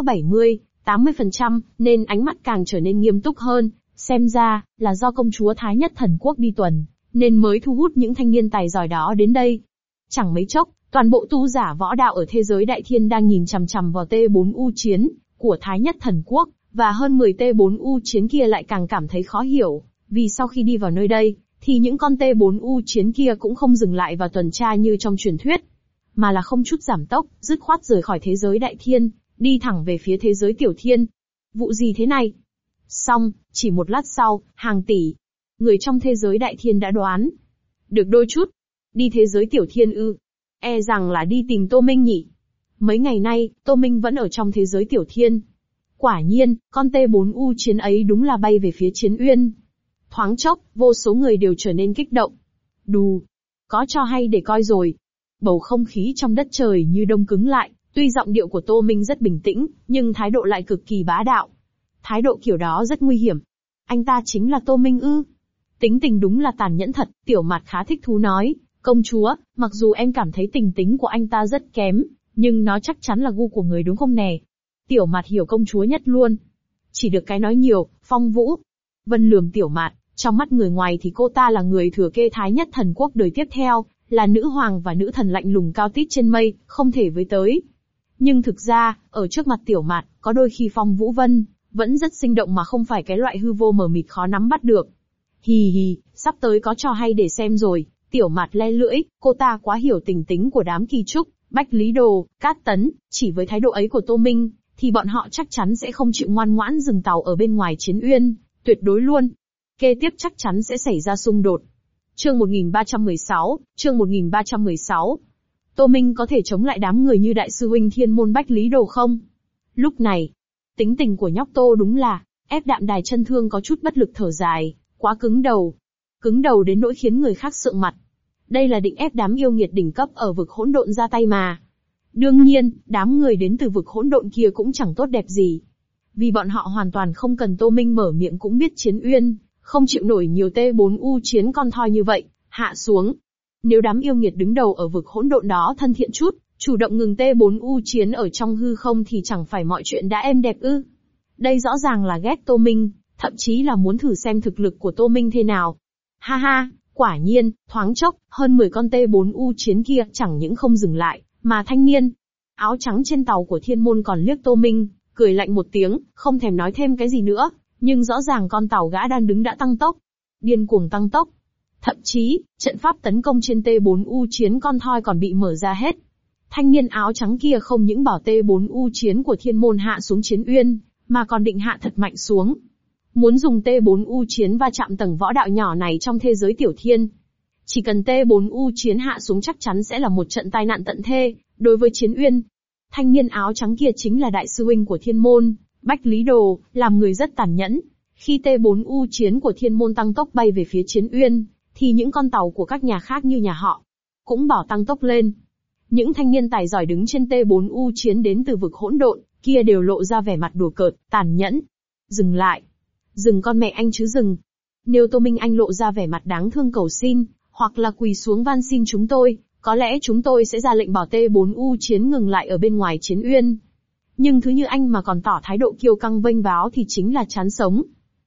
70-80%, nên ánh mắt càng trở nên nghiêm túc hơn. Xem ra, là do công chúa Thái Nhất Thần Quốc đi tuần, nên mới thu hút những thanh niên tài giỏi đó đến đây. Chẳng mấy chốc, toàn bộ tu giả võ đạo ở thế giới đại thiên đang nhìn chằm chằm vào T4U chiến của Thái Nhất Thần Quốc, và hơn 10 T4U chiến kia lại càng cảm thấy khó hiểu. Vì sau khi đi vào nơi đây, thì những con T4U chiến kia cũng không dừng lại và tuần tra như trong truyền thuyết, mà là không chút giảm tốc, dứt khoát rời khỏi thế giới đại thiên, đi thẳng về phía thế giới tiểu thiên. Vụ gì thế này? Xong, chỉ một lát sau, hàng tỷ người trong thế giới đại thiên đã đoán được đôi chút. Đi thế giới tiểu thiên ư? E rằng là đi tìm Tô Minh nhỉ? Mấy ngày nay, Tô Minh vẫn ở trong thế giới tiểu thiên. Quả nhiên, con T4U chiến ấy đúng là bay về phía Chiến Uyên. Thoáng chốc, vô số người đều trở nên kích động. Đù, có cho hay để coi rồi. Bầu không khí trong đất trời như đông cứng lại, tuy giọng điệu của Tô Minh rất bình tĩnh, nhưng thái độ lại cực kỳ bá đạo. Thái độ kiểu đó rất nguy hiểm. Anh ta chính là Tô Minh ư? Tính tình đúng là tàn nhẫn thật, Tiểu Mạt khá thích thú nói. Công chúa, mặc dù em cảm thấy tình tính của anh ta rất kém, nhưng nó chắc chắn là gu của người đúng không nè? Tiểu Mạt hiểu công chúa nhất luôn. Chỉ được cái nói nhiều, Phong Vũ. Vân lườm Tiểu Mạt, trong mắt người ngoài thì cô ta là người thừa kế Thái Nhất Thần Quốc đời tiếp theo, là nữ hoàng và nữ thần lạnh lùng cao tít trên mây, không thể với tới. Nhưng thực ra, ở trước mặt Tiểu Mạt, có đôi khi Phong Vũ Vân vẫn rất sinh động mà không phải cái loại hư vô mờ mịt khó nắm bắt được. Hì hì, sắp tới có trò hay để xem rồi. Tiểu Mạt le lưỡi, cô ta quá hiểu tình tính của đám Kỳ Trúc, Bách Lý Đồ, Cát Tấn, chỉ với thái độ ấy của Tô Minh, thì bọn họ chắc chắn sẽ không chịu ngoan ngoãn dừng tàu ở bên ngoài Chiến Uyên, tuyệt đối luôn. Kế tiếp chắc chắn sẽ xảy ra xung đột. Chương 1316, chương 1316. Tô Minh có thể chống lại đám người như đại sư huynh Thiên Môn Bách Lý Đồ không? Lúc này, tính tình của nhóc Tô đúng là, ép Đạm Đài Chân Thương có chút bất lực thở dài, quá cứng đầu. Cứng đầu đến nỗi khiến người khác sượng mặt. Đây là định ép đám yêu nghiệt đỉnh cấp ở vực hỗn độn ra tay mà. Đương nhiên, đám người đến từ vực hỗn độn kia cũng chẳng tốt đẹp gì. Vì bọn họ hoàn toàn không cần Tô Minh mở miệng cũng biết Chiến Uyên không chịu nổi nhiều T4U chiến con thoi như vậy, hạ xuống. Nếu đám yêu nghiệt đứng đầu ở vực hỗn độn đó thân thiện chút, chủ động ngừng T4U chiến ở trong hư không thì chẳng phải mọi chuyện đã êm đẹp ư? Đây rõ ràng là ghét Tô Minh, thậm chí là muốn thử xem thực lực của Tô Minh thế nào. Ha ha, quả nhiên, thoáng chốc, hơn 10 con T4U chiến kia chẳng những không dừng lại, mà thanh niên áo trắng trên tàu của Thiên Môn còn liếc Tô Minh, cười lạnh một tiếng, không thèm nói thêm cái gì nữa, nhưng rõ ràng con tàu gã đang đứng đã tăng tốc. Điên cuồng tăng tốc. Thậm chí, trận pháp tấn công trên T4U chiến con thoi còn bị mở ra hết. Thanh niên áo trắng kia không những bảo T4U chiến của Thiên Môn hạ xuống Chiến Uyên, mà còn định hạ thật mạnh xuống. Muốn dùng T4U chiến va chạm tầng võ đạo nhỏ này trong thế giới tiểu thiên. Chỉ cần T4U chiến hạ xuống chắc chắn sẽ là một trận tai nạn tận thê, đối với Chiến Uyên. Thanh niên áo trắng kia chính là đại sư huynh của Thiên Môn, Bách Lý Đồ, làm người rất tàn nhẫn. Khi T4U chiến của Thiên Môn tăng tốc bay về phía Chiến Uyên, thì những con tàu của các nhà khác như nhà họ cũng bỏ tăng tốc lên. Những thanh niên tài giỏi đứng trên T4U chiến đến từ vực hỗn độn, kia đều lộ ra vẻ mặt đùa cợt, tàn nhẫn. Dừng lại. Dừng con mẹ anh chứ dừng. Nếu Tô Minh Anh lộ ra vẻ mặt đáng thương cầu xin, hoặc là quỳ xuống van xin chúng tôi, có lẽ chúng tôi sẽ ra lệnh bảo T4U chiến ngừng lại ở bên ngoài Chiến Uyên. Nhưng thứ như anh mà còn tỏ thái độ kiêu căng vênh váo thì chính là chán sống.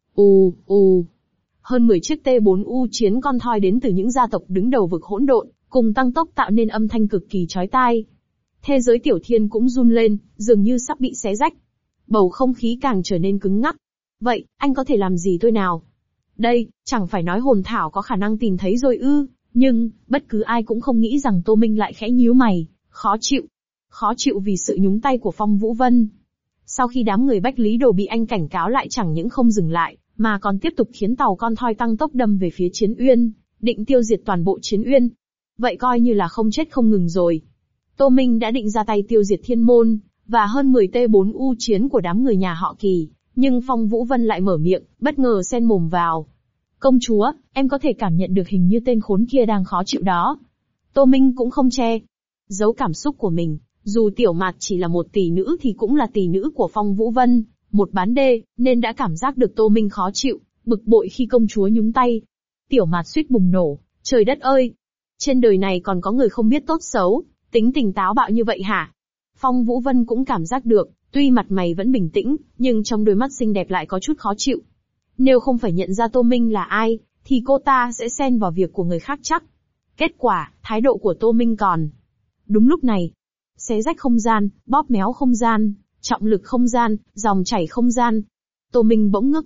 Hơn 10 chiếc T4U chiến con thoi đến từ những gia tộc đứng đầu vực hỗn độn, cùng tăng tốc tạo nên âm thanh cực kỳ chói tai. Thế giới tiểu thiên cũng run lên, dường như sắp bị xé rách. Bầu không khí càng trở nên cứng ngắc. Vậy, anh có thể làm gì tôi nào? Đây, chẳng phải nói hồn thảo có khả năng tìm thấy rồi ư? Nhưng, bất cứ ai cũng không nghĩ rằng Tô Minh lại khẽ nhíu mày, khó chịu. Khó chịu vì sự nhúng tay của Phong Vũ Vân. Sau khi đám người Bách Lý Đồ bị anh cảnh cáo lại chẳng những không dừng lại, mà còn tiếp tục khiến tàu con thoi tăng tốc đâm về phía Chiến Uyên, định tiêu diệt toàn bộ Chiến Uyên. Vậy coi như là không chết không ngừng rồi. Tô Minh đã định ra tay tiêu diệt Thiên Môn, và hơn 10 T4U chiến của đám người nhà họ Kỳ, nhưng Phong Vũ Vân lại mở miệng, bất ngờ xen mồm vào. Công chúa, em có thể cảm nhận được hình như tên khốn kia đang khó chịu đó. Tô Minh cũng không che giấu cảm xúc của mình, dù Tiểu Mạt chỉ là một tỷ nữ thì cũng là tỷ nữ của Phong Vũ Vân, một bán đê, nên đã cảm giác được Tô Minh khó chịu, bực bội khi công chúa nhúng tay. Tiểu Mạt suýt bùng nổ, trời đất ơi! Trên đời này còn có người không biết tốt xấu, tính tình táo bạo như vậy hả? Phong Vũ Vân cũng cảm giác được, tuy mặt mày vẫn bình tĩnh, nhưng trong đôi mắt xinh đẹp lại có chút khó chịu. Nếu không phải nhận ra Tô Minh là ai, thì cô ta sẽ xen vào việc của người khác chắc. Kết quả, thái độ của Tô Minh còn. Đúng lúc này, xé rách không gian, bóp méo không gian, trọng lực không gian, dòng chảy không gian. Tô Minh bỗng ngước mắt,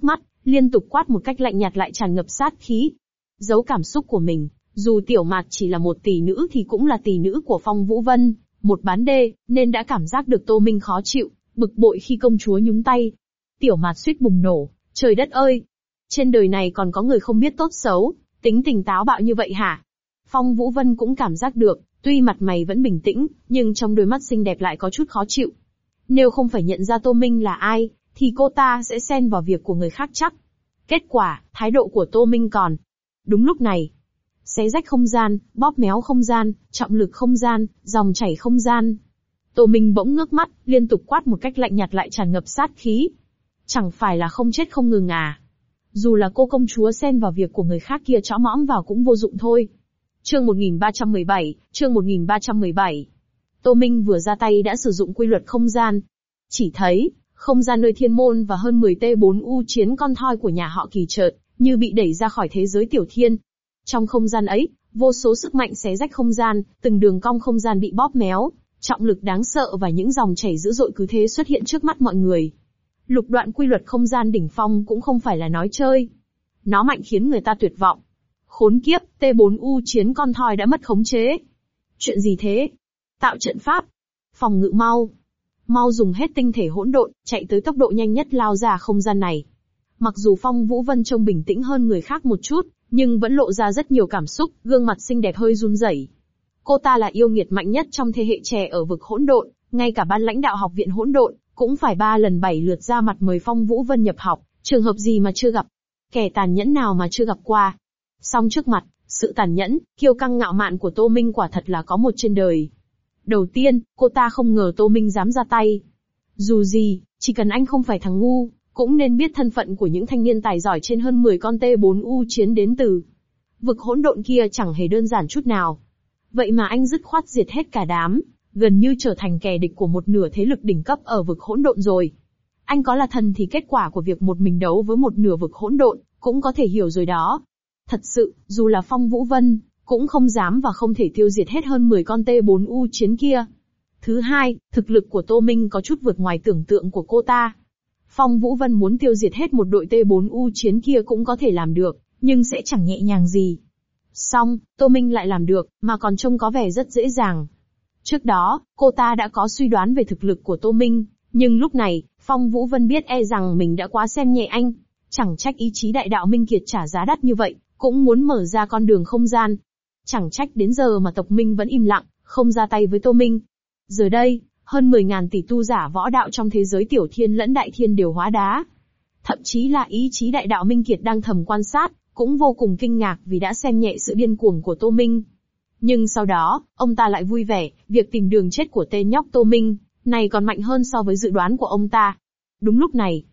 liên tục quát một cách lạnh nhạt lại tràn ngập sát khí. Giấu cảm xúc của mình, dù Tiểu Mạt chỉ là một tỷ nữ thì cũng là tỷ nữ của Phong Vũ Vân, một bán đê, nên đã cảm giác được Tô Minh khó chịu, bực bội khi công chúa nhúng tay. Tiểu Mạt suýt bùng nổ, trời đất ơi! Trên đời này còn có người không biết tốt xấu, tính tình táo bạo như vậy hả? Phong Vũ Vân cũng cảm giác được, tuy mặt mày vẫn bình tĩnh, nhưng trong đôi mắt xinh đẹp lại có chút khó chịu. Nếu không phải nhận ra Tô Minh là ai, thì cô ta sẽ xen vào việc của người khác chắc. Kết quả, thái độ của Tô Minh còn. Đúng lúc này, xé rách không gian, bóp méo không gian, trọng lực không gian, dòng chảy không gian. Tô Minh bỗng ngước mắt, liên tục quát một cách lạnh nhạt lại tràn ngập sát khí. Chẳng phải là không chết không ngừng à? Dù là cô công chúa xen vào việc của người khác kia chõ mõm vào cũng vô dụng thôi. Chương 1317. Tô Minh vừa ra tay đã sử dụng quy luật không gian. Chỉ thấy, không gian nơi thiên môn và hơn 10 T4U chiến con thoi của nhà họ Kỳ chợt như bị đẩy ra khỏi thế giới tiểu thiên. Trong không gian ấy, vô số sức mạnh xé rách không gian, từng đường cong không gian bị bóp méo, trọng lực đáng sợ và những dòng chảy dữ dội cứ thế xuất hiện trước mắt mọi người. Lục đoạn quy luật không gian đỉnh phong cũng không phải là nói chơi. Nó mạnh khiến người ta tuyệt vọng. Khốn kiếp, T4U chiến con thoi đã mất khống chế. Chuyện gì thế? Tạo trận pháp. Phòng ngự mau. Mau dùng hết tinh thể hỗn độn, chạy tới tốc độ nhanh nhất lao ra không gian này. Mặc dù Phong Vũ Vân trông bình tĩnh hơn người khác một chút, nhưng vẫn lộ ra rất nhiều cảm xúc, gương mặt xinh đẹp hơi run rẩy. Cô ta là yêu nghiệt mạnh nhất trong thế hệ trẻ ở vực hỗn độn, ngay cả ban lãnh đạo học viện hỗn độn cũng phải 3 lần 7 lượt ra mặt mời Phong Vũ Vân nhập học, trường hợp gì mà chưa gặp, kẻ tàn nhẫn nào mà chưa gặp qua. Song trước mặt, sự tàn nhẫn, kiêu căng ngạo mạn của Tô Minh quả thật là có một trên đời. Đầu tiên, cô ta không ngờ Tô Minh dám ra tay. Dù gì, chỉ cần anh không phải thằng ngu, cũng nên biết thân phận của những thanh niên tài giỏi trên hơn 10 con T4U chiến đến từ vực hỗn độn kia chẳng hề đơn giản chút nào. Vậy mà anh dứt khoát diệt hết cả đám, gần như trở thành kẻ địch của một nửa thế lực đỉnh cấp ở vực hỗn độn rồi. Anh có là thần thì kết quả của việc một mình đấu với một nửa vực hỗn độn, cũng có thể hiểu rồi đó. Thật sự, dù là Phong Vũ Vân, cũng không dám và không thể tiêu diệt hết hơn 10 con T4U chiến kia. Thứ hai, thực lực của Tô Minh có chút vượt ngoài tưởng tượng của cô ta. Phong Vũ Vân muốn tiêu diệt hết một đội T4U chiến kia cũng có thể làm được, nhưng sẽ chẳng nhẹ nhàng gì. Song, Tô Minh lại làm được, mà còn trông có vẻ rất dễ dàng. Trước đó, cô ta đã có suy đoán về thực lực của Tô Minh, nhưng lúc này, Phong Vũ Vân biết e rằng mình đã quá xem nhẹ anh. Chẳng trách ý chí đại đạo Minh Kiệt trả giá đắt như vậy, cũng muốn mở ra con đường không gian. Chẳng trách đến giờ mà tộc Minh vẫn im lặng, không ra tay với Tô Minh. Giờ đây, hơn 10.000 tỷ tu giả võ đạo trong thế giới tiểu thiên lẫn đại thiên đều hóa đá. Thậm chí là ý chí đại đạo Minh Kiệt đang thầm quan sát, cũng vô cùng kinh ngạc vì đã xem nhẹ sự điên cuồng của Tô Minh. Nhưng sau đó, ông ta lại vui vẻ, việc tìm đường chết của tên nhóc Tô Minh này còn mạnh hơn so với dự đoán của ông ta. Đúng lúc này,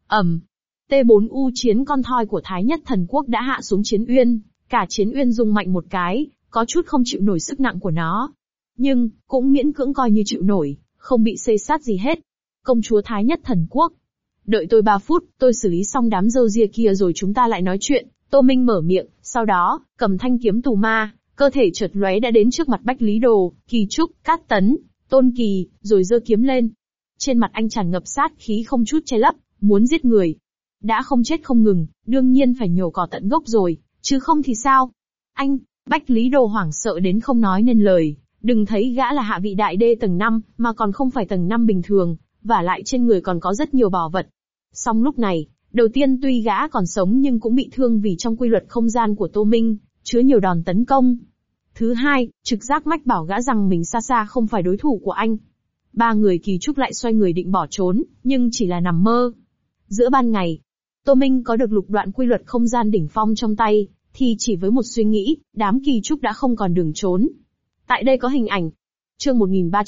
T4U chiến con thoi của Thái Nhất Thần Quốc đã hạ xuống chiến uyên, cả chiến uyên rung mạnh một cái, có chút không chịu nổi sức nặng của nó. Nhưng, cũng miễn cưỡng coi như chịu nổi, không bị xây xát gì hết. Công chúa Thái Nhất Thần Quốc. Đợi tôi 3 phút, tôi xử lý xong đám râu ria kia rồi chúng ta lại nói chuyện. Tô Minh mở miệng, sau đó, cầm thanh kiếm tù ma, cơ thể chợt lóe đã đến trước mặt Bách Lý Đồ, Kỳ Trúc, Cát Tấn, Tôn Kỳ, rồi giơ kiếm lên. Trên mặt anh tràn ngập sát khí không chút che lấp, muốn giết người. Đã không chết không ngừng, đương nhiên phải nhổ cỏ tận gốc rồi, chứ không thì sao? Anh, Bách Lý Đồ hoảng sợ đến không nói nên lời, đừng thấy gã là hạ vị đại đê tầng 5, mà còn không phải tầng 5 bình thường, vả lại trên người còn có rất nhiều bảo vật. Song lúc này, đầu tiên tuy gã còn sống nhưng cũng bị thương vì trong quy luật không gian của Tô Minh, chứa nhiều đòn tấn công. Thứ hai, trực giác mách bảo gã rằng mình xa xa không phải đối thủ của anh. 3 người Kỳ Trúc lại xoay người định bỏ trốn, nhưng chỉ là nằm mơ. Giữa ban ngày, Tô Minh có được lục đoạn quy luật không gian đỉnh phong trong tay, thì chỉ với một suy nghĩ, đám Kỳ Trúc đã không còn đường trốn. Tại đây có hình ảnh. Chương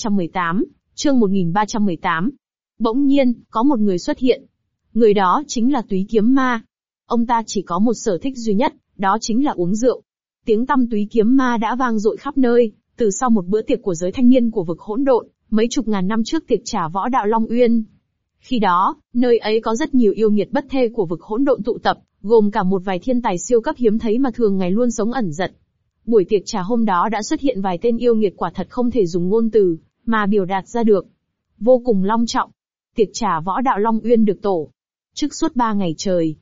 1318. Bỗng nhiên, có một người xuất hiện. Người đó chính là Túy Kiếm Ma. Ông ta chỉ có một sở thích duy nhất, đó chính là uống rượu. Tiếng tăm Túy Kiếm Ma đã vang dội khắp nơi, từ sau một bữa tiệc của giới thanh niên của vực hỗn độn, mấy chục ngàn năm trước tiệc trà võ đạo Long Uyên. Khi đó, nơi ấy có rất nhiều yêu nghiệt bất thê của vực hỗn độn tụ tập, gồm cả một vài thiên tài siêu cấp hiếm thấy mà thường ngày luôn sống ẩn dật. Buổi tiệc trà hôm đó đã xuất hiện vài tên yêu nghiệt quả thật không thể dùng ngôn từ mà biểu đạt ra được. Vô cùng long trọng. Tiệc trà võ đạo Long Uyên được tổ chức suốt 3 ngày trời.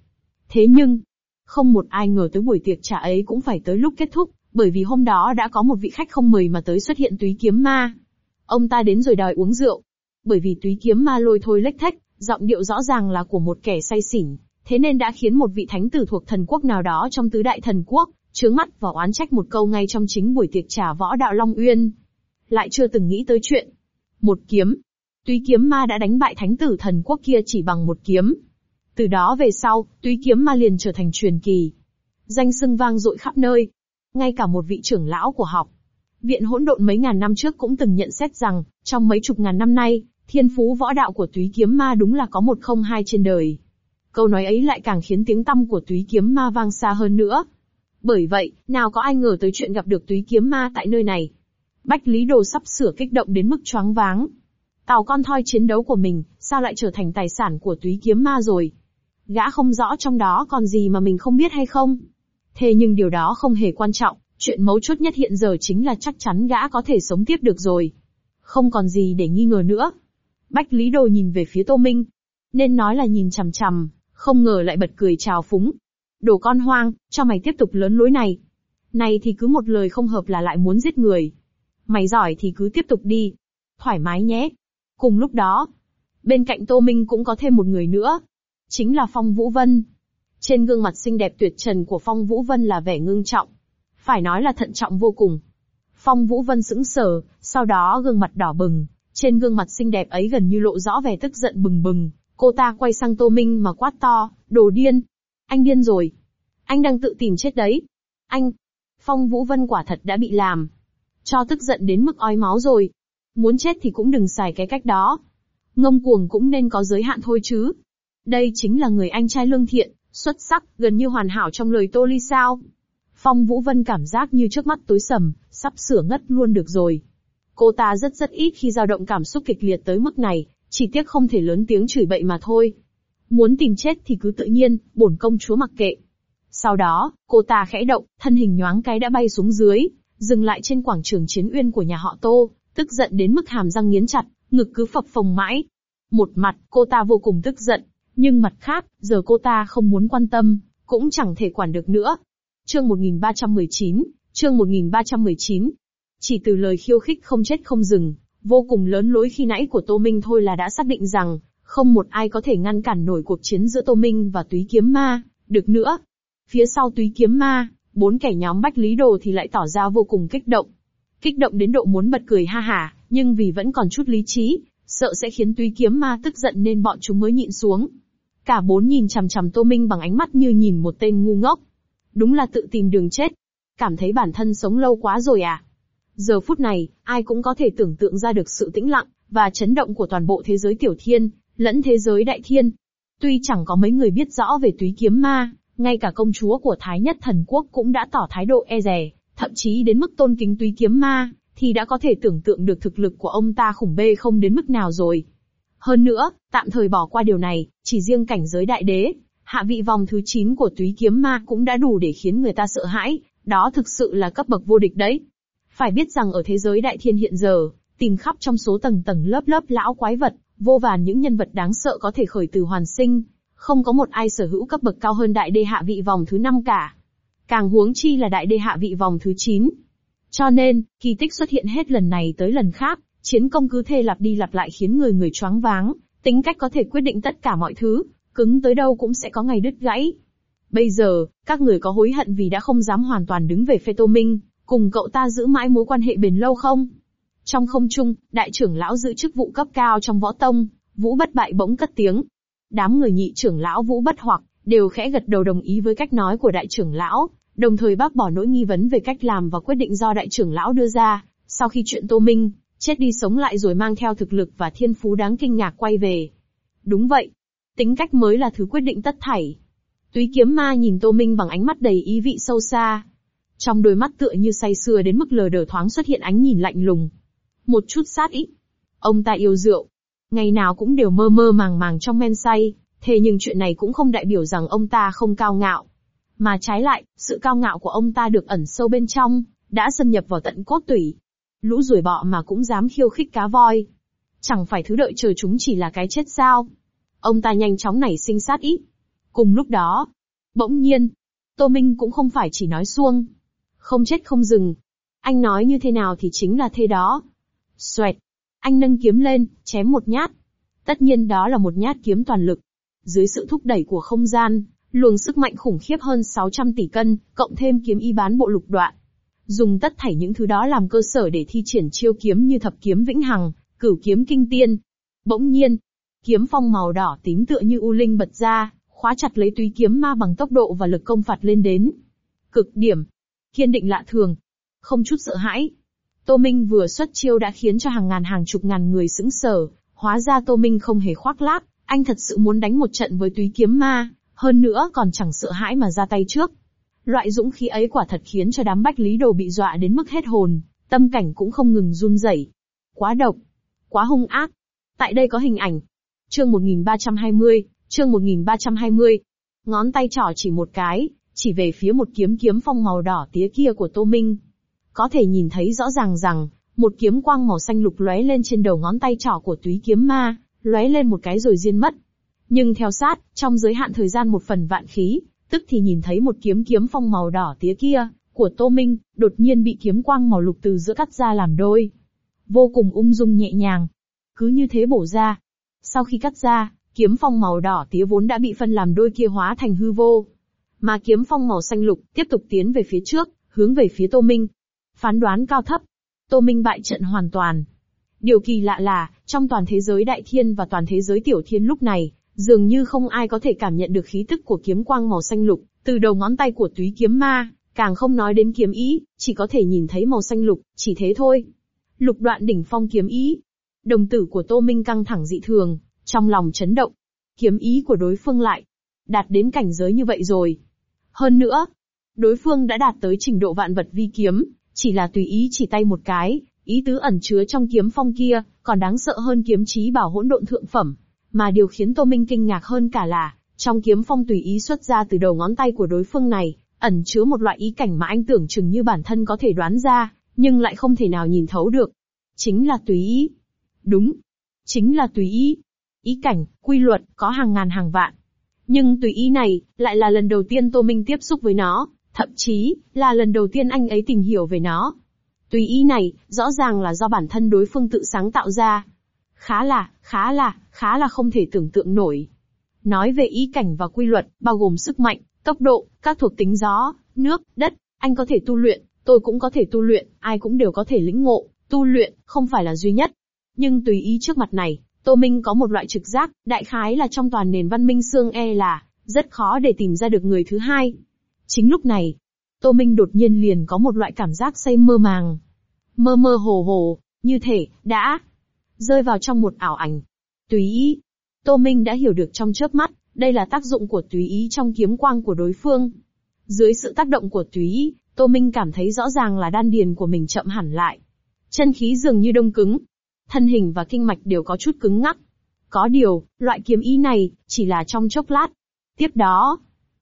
Thế nhưng, không một ai ngờ tới buổi tiệc trà ấy cũng phải tới lúc kết thúc, bởi vì hôm đó đã có một vị khách không mời mà tới xuất hiện Túy Kiếm Ma. Ông ta đến rồi đòi uống rượu. Bởi vì Túy Kiếm Ma lôi thôi lếch thếch, giọng điệu rõ ràng là của một kẻ say xỉn, thế nên đã khiến một vị thánh tử thuộc thần quốc nào đó trong tứ đại thần quốc, chướng mắt và oán trách một câu ngay trong chính buổi tiệc trà võ đạo Long Uyên. Lại chưa từng nghĩ tới chuyện một kiếm. Túy Kiếm Ma đã đánh bại thánh tử thần quốc kia chỉ bằng một kiếm. Từ đó về sau, Túy Kiếm Ma liền trở thành truyền kỳ. Danh xưng vang dội khắp nơi. Ngay cả một vị trưởng lão của học viện hỗn độn mấy ngàn năm trước cũng từng nhận xét rằng, trong mấy chục ngàn năm nay, thiên phú võ đạo của Túy Kiếm Ma đúng là có một không hai trên đời. Câu nói ấy lại càng khiến tiếng tăm của Túy Kiếm Ma vang xa hơn nữa. Bởi vậy, nào có ai ngờ tới chuyện gặp được Túy Kiếm Ma tại nơi này. Bách Lý Đồ sắp sửa kích động đến mức choáng váng. Tàu con thoi chiến đấu của mình, sao lại trở thành tài sản của Túy Kiếm Ma rồi? Gã không rõ trong đó còn gì mà mình không biết hay không? Thế nhưng điều đó không hề quan trọng, chuyện mấu chốt nhất hiện giờ chính là chắc chắn gã có thể sống tiếp được rồi. Không còn gì để nghi ngờ nữa. Bách Lý Đồ nhìn về phía Tô Minh. Nên nói là nhìn chằm chằm, không ngờ lại bật cười trào phúng. Đồ con hoang, cho mày tiếp tục lớn lối này. Này thì cứ một lời không hợp là lại muốn giết người. Mày giỏi thì cứ tiếp tục đi. Thoải mái nhé. Cùng lúc đó, bên cạnh Tô Minh cũng có thêm một người nữa. Chính là Phong Vũ Vân. Trên gương mặt xinh đẹp tuyệt trần của Phong Vũ Vân là vẻ ngưng trọng. Phải nói là thận trọng vô cùng. Phong Vũ Vân sững sờ, sau đó gương mặt đỏ bừng. Trên gương mặt xinh đẹp ấy gần như lộ rõ vẻ tức giận bừng bừng. Cô ta quay sang Tô Minh mà quát to, đồ điên. Anh điên rồi. Anh đang tự tìm chết đấy. Anh. Phong Vũ Vân quả thật đã bị làm cho tức giận đến mức ói máu rồi. Muốn chết thì cũng đừng xài cái cách đó. Ngông cuồng cũng nên có giới hạn thôi chứ. Đây chính là người anh trai lương thiện, xuất sắc, gần như hoàn hảo trong lời Tô Ly sao. Phong Vũ Vân cảm giác như trước mắt tối sầm, sắp sửa ngất luôn được rồi. Cô ta rất ít khi dao động cảm xúc kịch liệt tới mức này, chỉ tiếc không thể lớn tiếng chửi bậy mà thôi. Muốn tìm chết thì cứ tự nhiên, bổn công chúa mặc kệ. Sau đó, cô ta khẽ động, thân hình nhoáng cái đã bay xuống dưới, dừng lại trên quảng trường chiến uyên của nhà họ Tô, tức giận đến mức hàm răng nghiến chặt, ngực cứ phập phồng mãi. Một mặt, cô ta vô cùng tức giận, nhưng mặt khác, giờ cô ta không muốn quan tâm, cũng chẳng thể quản được nữa. Chương 1319, chương 1319. Chỉ từ lời khiêu khích không chết không dừng, vô cùng lớn lối khi nãy của Tô Minh thôi là đã xác định rằng, không một ai có thể ngăn cản nổi cuộc chiến giữa Tô Minh và Túy Kiếm Ma, được nữa. Phía sau Túy Kiếm Ma, 4 kẻ nhóm Bách Lý Đồ thì lại tỏ ra vô cùng kích động. Kích động đến độ muốn bật cười ha hả, nhưng vì vẫn còn chút lý trí, sợ sẽ khiến Túy Kiếm Ma tức giận nên bọn chúng mới nhịn xuống. Cả 4 nhìn chằm chằm Tô Minh bằng ánh mắt như nhìn một tên ngu ngốc. Đúng là tự tìm đường chết. Cảm thấy bản thân sống lâu quá rồi à? Giờ phút này, ai cũng có thể tưởng tượng ra được sự tĩnh lặng và chấn động của toàn bộ thế giới tiểu thiên, lẫn thế giới đại thiên. Tuy chẳng có mấy người biết rõ về Túy Kiếm Ma, ngay cả công chúa của Thái Nhất Thần Quốc cũng đã tỏ thái độ e dè, thậm chí đến mức tôn kính Túy Kiếm Ma, thì đã có thể tưởng tượng được thực lực của ông ta khủng bê không đến mức nào rồi. Hơn nữa, tạm thời bỏ qua điều này, chỉ riêng cảnh giới đại đế, hạ vị vòng thứ 9 của Túy Kiếm Ma cũng đã đủ để khiến người ta sợ hãi, đó thực sự là cấp bậc vô địch đấy. Phải biết rằng ở thế giới đại thiên hiện giờ, tìm khắp trong số tầng tầng lớp lớp lão quái vật, vô vàn những nhân vật đáng sợ có thể khởi từ hoàn sinh, không có một ai sở hữu cấp bậc cao hơn đại đế hạ vị vòng thứ 5 cả. Càng huống chi là đại đế hạ vị vòng thứ 9. Cho nên, kỳ tích xuất hiện hết lần này tới lần khác, chiến công cứ thế lặp đi lặp lại khiến người người choáng váng, tính cách có thể quyết định tất cả mọi thứ, cứng tới đâu cũng sẽ có ngày đứt gãy. Bây giờ, các người có hối hận vì đã không dám hoàn toàn đứng về phe Tô Minh, cùng cậu ta giữ mãi mối quan hệ bền lâu không? Trong không trung, đại trưởng lão giữ chức vụ cấp cao trong võ tông, Vũ Bất Bại bỗng cất tiếng. Đám người nhị trưởng lão Vũ Bất Hoặc đều khẽ gật đầu đồng ý với cách nói của đại trưởng lão, đồng thời bác bỏ nỗi nghi vấn về cách làm và quyết định do đại trưởng lão đưa ra, sau khi chuyện Tô Minh chết đi sống lại rồi mang theo thực lực và thiên phú đáng kinh ngạc quay về. Đúng vậy, tính cách mới là thứ quyết định tất thảy. Túy Kiếm Ma nhìn Tô Minh bằng ánh mắt đầy ý vị sâu xa. Trong đôi mắt tựa như say sưa đến mức lờ đờ thoáng xuất hiện ánh nhìn lạnh lùng. Một chút sát ý. Ông ta yêu rượu. Ngày nào cũng đều mơ mơ màng màng trong men say, thế nhưng chuyện này cũng không đại biểu rằng ông ta không cao ngạo. Mà trái lại, sự cao ngạo của ông ta được ẩn sâu bên trong, đã xâm nhập vào tận cốt tủy. Lũ ruồi bọ mà cũng dám khiêu khích cá voi. Chẳng phải thứ đợi chờ chúng chỉ là cái chết sao? Ông ta nhanh chóng nảy sinh sát ý. Cùng lúc đó, Bỗng nhiên, Tô Minh cũng không phải chỉ nói suông. Không chết không dừng. Anh nói như thế nào thì chính là thế đó. Xoẹt. Anh nâng kiếm lên, chém một nhát. Tất nhiên đó là một nhát kiếm toàn lực. Dưới sự thúc đẩy của không gian, luồng sức mạnh khủng khiếp hơn 600 tỷ cân, cộng thêm kiếm ý bán bộ lục đoạn. Dùng tất thảy những thứ đó làm cơ sở để thi triển chiêu kiếm như thập kiếm vĩnh hằng, cửu kiếm kinh tiên. Bỗng nhiên, kiếm phong màu đỏ tím tựa như u linh bật ra, khóa chặt lấy túy kiếm ma bằng tốc độ và lực công phạt lên đến cực điểm. Kiên định lạ thường, không chút sợ hãi. Tô Minh vừa xuất chiêu đã khiến cho hàng ngàn hàng chục ngàn người sững sờ, hóa ra Tô Minh không hề khoác lác, anh thật sự muốn đánh một trận với túy kiếm ma, hơn nữa còn chẳng sợ hãi mà ra tay trước. Loại dũng khí ấy quả thật khiến cho đám Bách Lý Đồ bị dọa đến mức hết hồn, tâm cảnh cũng không ngừng run rẩy. Quá độc, quá hung ác. Tại đây có hình ảnh. Chương 1320, chương 1320. Ngón tay trỏ chỉ một cái, chỉ về phía một kiếm phong màu đỏ tía kia của Tô Minh. Có thể nhìn thấy rõ ràng rằng, một kiếm quang màu xanh lục lóe lên trên đầu ngón tay trỏ của túy kiếm ma, lóe lên một cái rồi diên mất. Nhưng theo sát, trong giới hạn thời gian 1/1000 khí, tức thì nhìn thấy một kiếm phong màu đỏ tía kia, của Tô Minh, đột nhiên bị kiếm quang màu lục từ giữa cắt ra làm đôi. Vô cùng ung dung nhẹ nhàng. Cứ như thế bổ ra. Sau khi cắt ra, kiếm phong màu đỏ tía vốn đã bị phân làm đôi kia hóa thành hư vô. Mà kiếm phong màu xanh lục, tiếp tục tiến về phía trước, hướng về phía Tô Minh. Phán đoán cao thấp. Tô Minh bại trận hoàn toàn. Điều kỳ lạ là, trong toàn thế giới đại thiên và toàn thế giới tiểu thiên lúc này, dường như không ai có thể cảm nhận được khí tức của kiếm quang màu xanh lục, từ đầu ngón tay của túy kiếm ma, càng không nói đến kiếm ý, chỉ có thể nhìn thấy màu xanh lục, chỉ thế thôi. Lục đoạn đỉnh phong kiếm ý. Đồng tử của Tô Minh căng thẳng dị thường, trong lòng chấn động. Kiếm ý của đối phương lại đạt đến cảnh giới như vậy rồi. Hơn nữa, đối phương đã đạt tới trình độ vạn vật vi kiếm, chỉ là tùy ý chỉ tay một cái, ý tứ ẩn chứa trong kiếm phong kia, còn đáng sợ hơn kiếm chí bảo hỗn độn thượng phẩm. Mà điều khiến Tô Minh kinh ngạc hơn cả là, trong kiếm phong tùy ý xuất ra từ đầu ngón tay của đối phương này, ẩn chứa một loại ý cảnh mà anh tưởng chừng như bản thân có thể đoán ra, nhưng lại không thể nào nhìn thấu được. Chính là tùy ý. Đúng. Chính là tùy ý. Ý cảnh, quy luật, có hàng ngàn hàng vạn. Nhưng tùy ý này, lại là lần đầu tiên Tô Minh tiếp xúc với nó, thậm chí, là lần đầu tiên anh ấy tìm hiểu về nó. Tùy ý này, rõ ràng là do bản thân đối phương tự sáng tạo ra. Khá là không thể tưởng tượng nổi. Nói về ý cảnh và quy luật, bao gồm sức mạnh, tốc độ, các thuộc tính gió, nước, đất, anh có thể tu luyện, tôi cũng có thể tu luyện, ai cũng đều có thể lĩnh ngộ, tu luyện, không phải là duy nhất. Nhưng tùy ý trước mặt này, Tô Minh có một loại trực giác, đại khái là trong toàn nền văn minh xương là, rất khó để tìm ra được người thứ hai. Chính lúc này, Tô Minh đột nhiên liền có một loại cảm giác say mơ màng. Mơ mơ hồ hồ, như thể, đã rơi vào trong một ảo ảnh. Tùy ý. Tô Minh đã hiểu được trong chớp mắt, đây là tác dụng của tùy ý trong kiếm quang của đối phương. Dưới sự tác động của tùy ý, Tô Minh cảm thấy rõ ràng là đan điền của mình chậm hẳn lại. Chân khí dường như đông cứng. Thân hình và kinh mạch đều có chút cứng ngắc. Có điều, loại kiếm ý này, chỉ là trong chốc lát. Tiếp đó,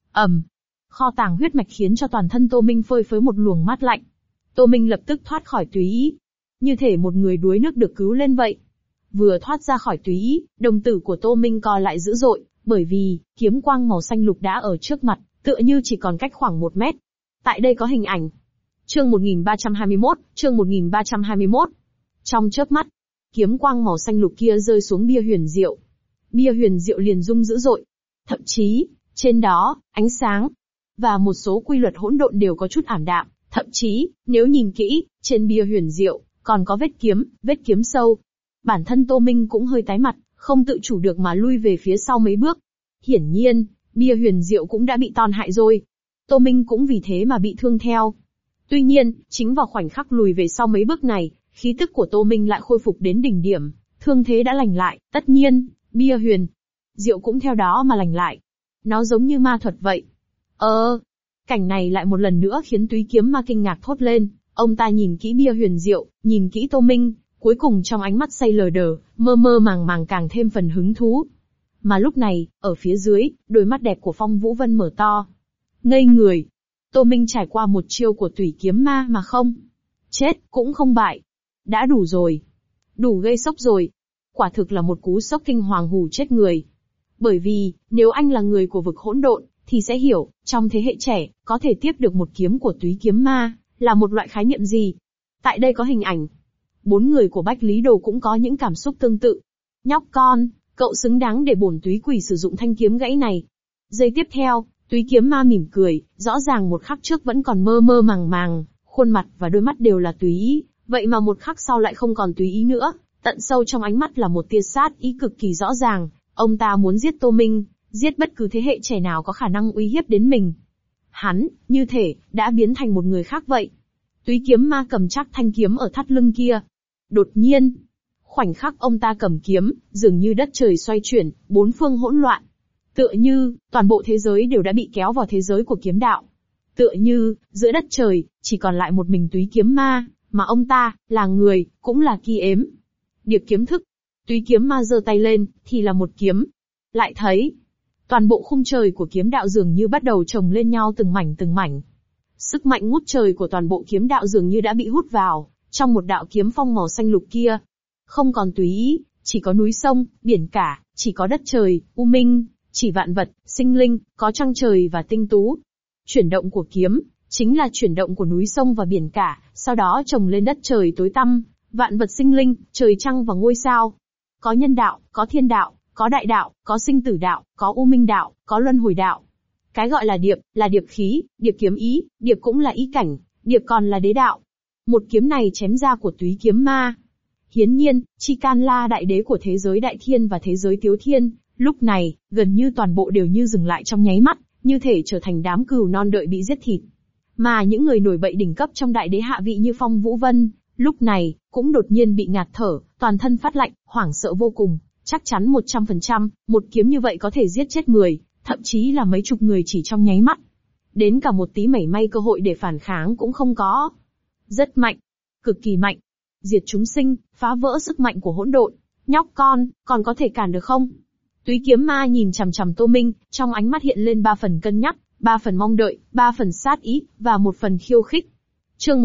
kho tàng huyết mạch khiến cho toàn thân Tô Minh phơi phới một luồng mát lạnh. Tô Minh lập tức thoát khỏi tùy ý. Như thể một người đuối nước được cứu lên vậy. Vừa thoát ra khỏi tùy ý, đồng tử của Tô Minh co lại dữ dội, bởi vì, kiếm quang màu xanh lục đã ở trước mặt, tựa như chỉ còn cách khoảng 1 mét. Tại đây có hình ảnh. Chương 1321, chương 1321. Trong chớp mắt, kiếm quang màu xanh lục kia rơi xuống bia huyền diệu. Bia huyền diệu liền rung dữ dội. Thậm chí, trên đó, ánh sáng và một số quy luật hỗn độn đều có chút ảm đạm. Thậm chí, nếu nhìn kỹ, trên bia huyền diệu, còn có vết kiếm sâu. Bản thân Tô Minh cũng hơi tái mặt, không tự chủ được mà lui về phía sau mấy bước. Hiển nhiên, bia huyền diệu cũng đã bị tổn hại rồi. Tô Minh cũng vì thế mà bị thương theo. Tuy nhiên, chính vào khoảnh khắc lùi về sau mấy bước này, khí tức của Tô Minh lại khôi phục đến đỉnh điểm, thương thế đã lành lại, tất nhiên, bia huyền diệu cũng theo đó mà lành lại. Nó giống như ma thuật vậy. Cảnh này lại một lần nữa khiến túy kiếm ma kinh ngạc thốt lên, ông ta nhìn kỹ bia huyền diệu, nhìn kỹ Tô Minh, cuối cùng trong ánh mắt say lờ đờ, mơ mơ màng màng càng thêm phần hứng thú. Mà lúc này, ở phía dưới, đôi mắt đẹp của Phong Vũ Vân mở to. Ngây người. Tô Minh trải qua một chiêu của tùy kiếm ma mà không chết, cũng không bại. Đã đủ rồi. Đủ gây sốc rồi. Quả thực là một cú sốc kinh hoàng hù chết người. Bởi vì, nếu anh là người của vực hỗn độn, thì sẽ hiểu, trong thế hệ trẻ, có thể tiếp được một kiếm của túy kiếm ma, là một loại khái niệm gì. Tại đây có hình ảnh. 4 người của Bách Lý Đồ cũng có những cảm xúc tương tự. Nhóc con, cậu xứng đáng để bổn túy quỷ sử dụng thanh kiếm gãy này. Giây tiếp theo, túy kiếm ma mỉm cười, rõ ràng một khắc trước vẫn còn mơ mơ màng màng, khuôn mặt và đôi mắt đều là túy ý, vậy mà một khắc sau lại không còn túy ý nữa, tận sâu trong ánh mắt là một tia sát ý cực kỳ rõ ràng, ông ta muốn giết Tô Minh, giết bất cứ thế hệ trẻ nào có khả năng uy hiếp đến mình. Hắn, như thể, đã biến thành một người khác vậy. Túy kiếm ma cầm chắc thanh kiếm ở thắt lưng kia. Đột nhiên, khoảnh khắc ông ta cầm kiếm, dường như đất trời xoay chuyển, bốn phương hỗn loạn. Tựa như, toàn bộ thế giới đều đã bị kéo vào thế giới của kiếm đạo. Tựa như, giữa đất trời, chỉ còn lại một mình túy kiếm ma, mà ông ta, là người, cũng là ki ếm. Điệp kiếm thức. Túy kiếm ma giơ tay lên, thì là một kiếm. Lại thấy, toàn bộ khung trời của kiếm đạo dường như bắt đầu chồng lên nhau từng mảnh từng mảnh. Sức mạnh ngút trời của toàn bộ kiếm đạo dường như đã bị hút vào, trong một đạo kiếm phong màu xanh lục kia. Không còn túy ý, chỉ có núi sông, biển cả, chỉ có đất trời, u minh, chỉ vạn vật, sinh linh, có trăng trời và tinh tú. Chuyển động của kiếm, chính là chuyển động của núi sông và biển cả, sau đó chồng lên đất trời tối tăm, vạn vật sinh linh, trời trăng và ngôi sao. Có nhân đạo, có thiên đạo, có đại đạo, có sinh tử đạo, có u minh đạo, có luân hồi đạo. Cái gọi là điệp khí, điệp kiếm ý, điệp cũng là ý cảnh, điệp còn là đế đạo. Một kiếm này chém ra của túy kiếm ma. Hiển nhiên, Chi Can La đại đế của thế giới đại thiên và thế giới tiếu thiên, lúc này, gần như toàn bộ đều như dừng lại trong nháy mắt, như thể trở thành đám cừu non đợi bị giết thịt. Mà những người nổi bậy đỉnh cấp trong đại đế hạ vị như Phong Vũ Vân, lúc này, cũng đột nhiên bị ngạt thở, toàn thân phát lạnh, hoảng sợ vô cùng, chắc chắn 100%, một kiếm như vậy có thể giết chết 10, thậm chí là mấy chục người chỉ trong nháy mắt. Đến cả một tí mảy may cơ hội để phản kháng cũng không có. Rất mạnh, cực kỳ mạnh. Diệt chúng sinh, phá vỡ sức mạnh của hỗn độn. Nhóc con, còn có thể cản được không? Túy kiếm ma nhìn chằm chằm Tô Minh, trong ánh mắt hiện lên 3 phần cân nhắc, 3 phần mong đợi, 3 phần sát ý, và 1 phần khiêu khích. Chương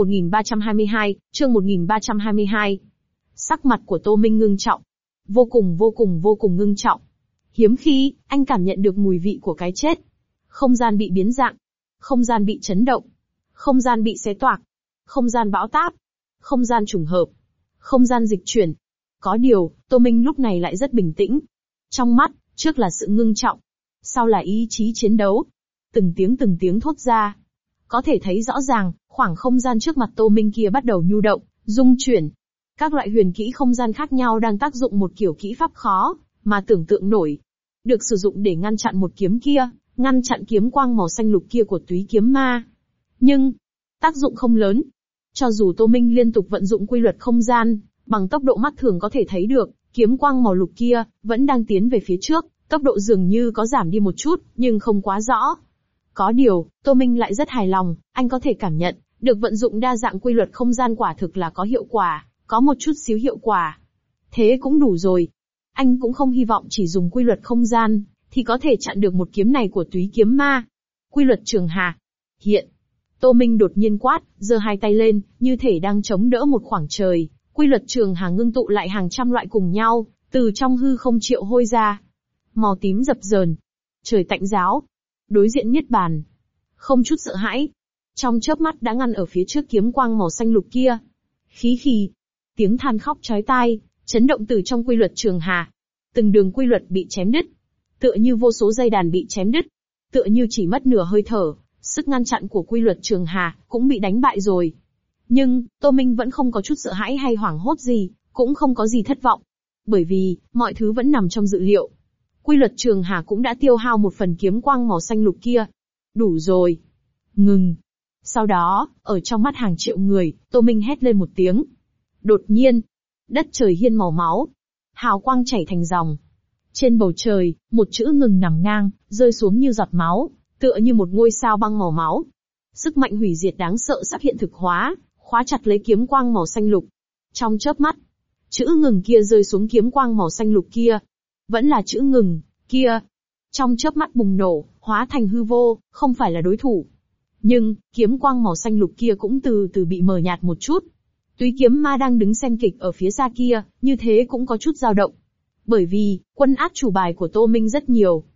1322. Sắc mặt của Tô Minh ngưng trọng. Vô cùng ngưng trọng. Hiếm khi, anh cảm nhận được mùi vị của cái chết. Không gian bị biến dạng. Không gian bị chấn động. Không gian bị xé toạc. Không gian bão táp. Không gian trùng hợp. Không gian dịch chuyển. Có điều, Tô Minh lúc này lại rất bình tĩnh. Trong mắt, trước là sự ngưng trọng. Sau là ý chí chiến đấu. Từng tiếng thốt ra. Có thể thấy rõ ràng, khoảng không gian trước mặt Tô Minh kia bắt đầu nhu động, rung chuyển. Các loại huyền kỹ không gian khác nhau đang tác dụng một kiểu kỹ pháp khó, mà tưởng tượng nổi. Được sử dụng để ngăn chặn một kiếm kia, ngăn chặn kiếm quang màu xanh lục kia của túy kiếm ma. Nhưng, tác dụng không lớn. Cho dù Tô Minh liên tục vận dụng quy luật không gian, bằng tốc độ mắt thường có thể thấy được, kiếm quang màu lục kia, vẫn đang tiến về phía trước, tốc độ dường như có giảm đi một chút, nhưng không quá rõ. Có điều, Tô Minh lại rất hài lòng, anh có thể cảm nhận, được vận dụng đa dạng quy luật không gian quả thực là có hiệu quả, có một chút xíu hiệu quả. Thế cũng đủ rồi. Anh cũng không hy vọng chỉ dùng quy luật không gian, thì có thể chặn được một kiếm này của túy kiếm ma. Quy luật trường hà. Hiện. Tô Minh đột nhiên quát, giơ 2 tay lên, như thể đang chống đỡ một khoảng trời. Quy luật trường hà ngưng tụ lại hàng trăm loại cùng nhau, từ trong hư không triệu hôi ra. Màu tím dập dờn. Trời tạnh giáo. Đối diện niết bàn. Không chút sợ hãi. Trong chớp mắt đã ngăn ở phía trước kiếm quang màu xanh lục kia. Khí khì. Tiếng than khóc chói tai, chấn động từ trong quy luật trường hà. Từng đường quy luật bị chém đứt. Tựa như vô số dây đàn bị chém đứt. Tựa như chỉ mất nửa hơi thở, sức ngăn chặn của quy luật trường hà cũng bị đánh bại rồi. Nhưng, Tô Minh vẫn không có chút sợ hãi hay hoảng hốt gì, cũng không có gì thất vọng. Bởi vì, mọi thứ vẫn nằm trong dự liệu. Quy luật trường hà cũng đã tiêu hao một phần kiếm quang màu xanh lục kia. Đủ rồi. Ngừng. Sau đó, ở trong mắt hàng triệu người, Tô Minh hét lên một tiếng. Đột nhiên, đất trời hiên màu máu. Hào quang chảy thành dòng. Trên bầu trời, một chữ ngừng nằm ngang, rơi xuống như giọt máu, tựa như một ngôi sao băng màu máu. Sức mạnh hủy diệt đáng sợ sắp hiện thực hóa, khóa chặt lấy kiếm quang màu xanh lục. Trong chớp mắt, chữ ngừng kia rơi xuống kiếm quang màu xanh lục kia. Vẫn là chữ ngừng, kia. Trong chớp mắt bùng nổ, hóa thành hư vô, không phải là đối thủ. Nhưng, kiếm quang màu xanh lục kia cũng từ từ bị mờ nhạt một chút. Túy kiếm ma đang đứng xem kịch ở phía xa kia, như thế cũng có chút dao động. Bởi vì, quân át chủ bài của Tô Minh rất nhiều.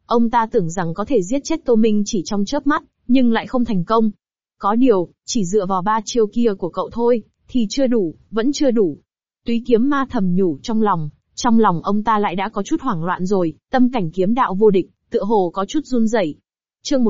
Ông ta tưởng rằng có thể giết chết Tô Minh chỉ trong chớp mắt, nhưng lại không thành công. Có điều, chỉ dựa vào 3 chiêu kia của cậu thôi, thì chưa đủ, vẫn chưa đủ. Túy Kiếm Ma thầm nhủ trong lòng ông ta lại đã có chút hoảng loạn rồi, tâm cảnh kiếm đạo vô địch, tựa hồ có chút run rẩy. Chương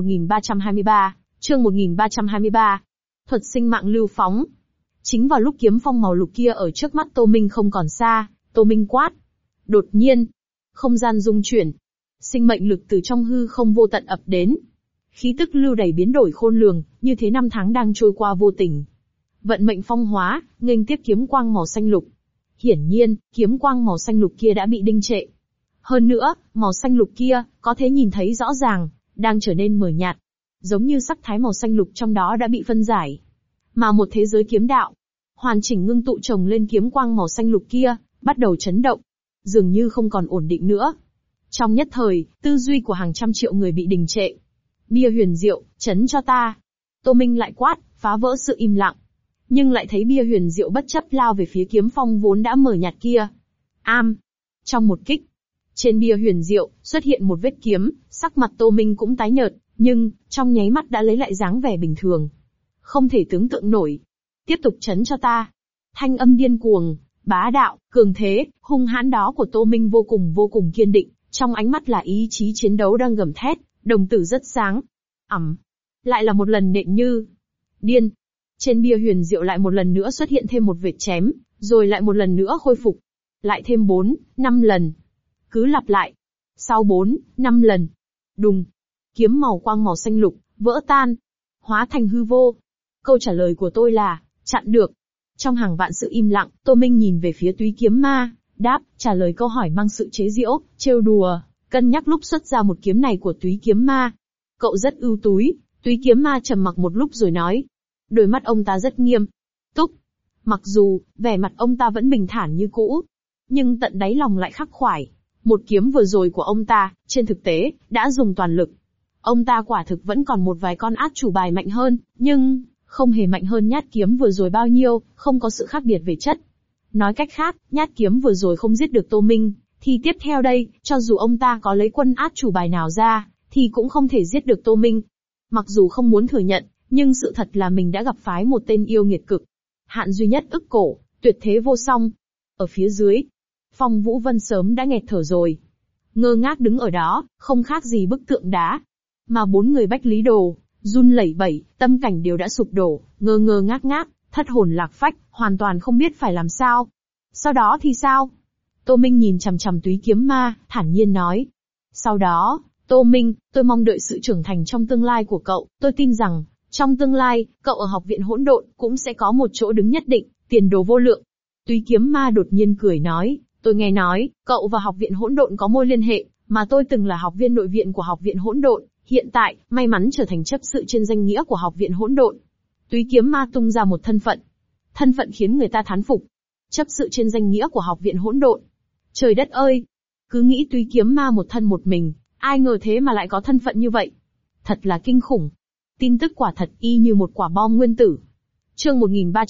1323. Thuật sinh mạng lưu phóng. Chính vào lúc kiếm phong màu lục kia ở trước mắt Tô Minh không còn xa, Tô Minh quát. Đột nhiên, không gian rung chuyển. Sinh mệnh lực từ trong hư không vô tận ập đến. Khí tức lưu đày biến đổi khôn lường, như thế năm tháng đang trôi qua vô tình. Vận mệnh phong hóa, nghênh tiếp kiếm quang màu xanh lục. Hiển nhiên, kiếm quang màu xanh lục kia đã bị đinh trệ. Hơn nữa, màu xanh lục kia, có thể nhìn thấy rõ ràng, đang trở nên mờ nhạt. Giống như sắc thái màu xanh lục trong đó đã bị phân giải. Mà một thế giới kiếm đạo, hoàn chỉnh ngưng tụ chồng lên kiếm quang màu xanh lục kia, bắt đầu chấn động. Dường như không còn ổn định nữa. Trong nhất thời, tư duy của hàng trăm triệu người bị đình trệ. Bia huyền diệu, chấn cho ta. Tô Minh lại quát, phá vỡ sự im lặng. Nhưng lại thấy bia huyền diệu bất chấp lao về phía kiếm phong vốn đã mờ nhạt kia. Trong một kích, trên bia huyền diệu, xuất hiện một vết kiếm, sắc mặt Tô Minh cũng tái nhợt, nhưng, trong nháy mắt đã lấy lại dáng vẻ bình thường. Không thể tưởng tượng nổi. Tiếp tục chấn cho ta. Thanh âm điên cuồng, bá đạo, cường thế, hung hãn đó của Tô Minh vô cùng kiên định, trong ánh mắt là ý chí chiến đấu đang gầm thét, đồng tử rất sáng. Lại là một lần nện như điên. Trên bia huyền diệu lại một lần nữa xuất hiện thêm một vệt chém, rồi lại một lần nữa khôi phục. Lại thêm 4, 5 lần. Cứ lặp lại. Sau 4, 5 lần. Đùng. Kiếm màu quang màu xanh lục, vỡ tan. Hóa thành hư vô. Câu trả lời của tôi là, chặn được. Trong hàng vạn sự im lặng, Tô Minh nhìn về phía Túy Kiếm Ma, đáp, trả lời câu hỏi mang sự chế giễu, trêu đùa, cân nhắc lúc xuất ra một kiếm này của Túy Kiếm Ma. Cậu rất ưu túy. Túy Kiếm Ma trầm mặc một lúc rồi nói. Đôi mắt ông ta rất nghiêm túc. Mặc dù, vẻ mặt ông ta vẫn bình thản như cũ, nhưng tận đáy lòng lại khắc khoải. Một kiếm vừa rồi của ông ta, trên thực tế, đã dùng toàn lực. Ông ta quả thực vẫn còn một vài con át chủ bài mạnh hơn, nhưng, không hề mạnh hơn nhát kiếm vừa rồi bao nhiêu, không có sự khác biệt về chất. Nói cách khác, nhát kiếm vừa rồi không giết được Tô Minh, thì tiếp theo đây, cho dù ông ta có lấy quân át chủ bài nào ra, thì cũng không thể giết được Tô Minh. Mặc dù không muốn thừa nhận, nhưng sự thật là mình đã gặp phái một tên yêu nghiệt cực hạn duy nhất ức cổ, tuyệt thế vô song. Ở phía dưới, Phong Vũ Vân sớm đã nghẹt thở rồi. Ngơ ngác đứng ở đó, không khác gì bức tượng đá. Mà 4 người Bách Lý Đồ, run lẩy bẩy, tâm cảnh đều đã sụp đổ, ngơ ngác, thất hồn lạc phách, hoàn toàn không biết phải làm sao. Sau đó thì sao? Tô Minh nhìn chằm chằm Túy Kiếm Ma, thản nhiên nói. Sau đó, Tô Minh, tôi mong đợi sự trưởng thành trong tương lai của cậu, tôi tin rằng, trong tương lai, cậu ở Học viện Hỗn Độn cũng sẽ có một chỗ đứng nhất định, tiền đồ vô lượng. Túy Kiếm Ma đột nhiên cười nói, tôi nghe nói, cậu và Học viện Hỗn Độn có mối liên hệ, mà tôi từng là học viên nội viện của Học viện Hỗn Độn, hiện tại, may mắn trở thành chấp sự trên danh nghĩa của Học viện Hỗn Độn. Túy Kiếm Ma tung ra một thân phận. Thân phận khiến người ta thán phục. Chấp sự trên danh nghĩa của Học viện Hỗn Độn. Trời đất ơi! Cứ nghĩ Túy Kiếm Ma một thân một mình, ai ngờ thế mà lại có thân phận như vậy. Thật là kinh khủng. Tin tức quả thật y như một quả bom nguyên tử. Chương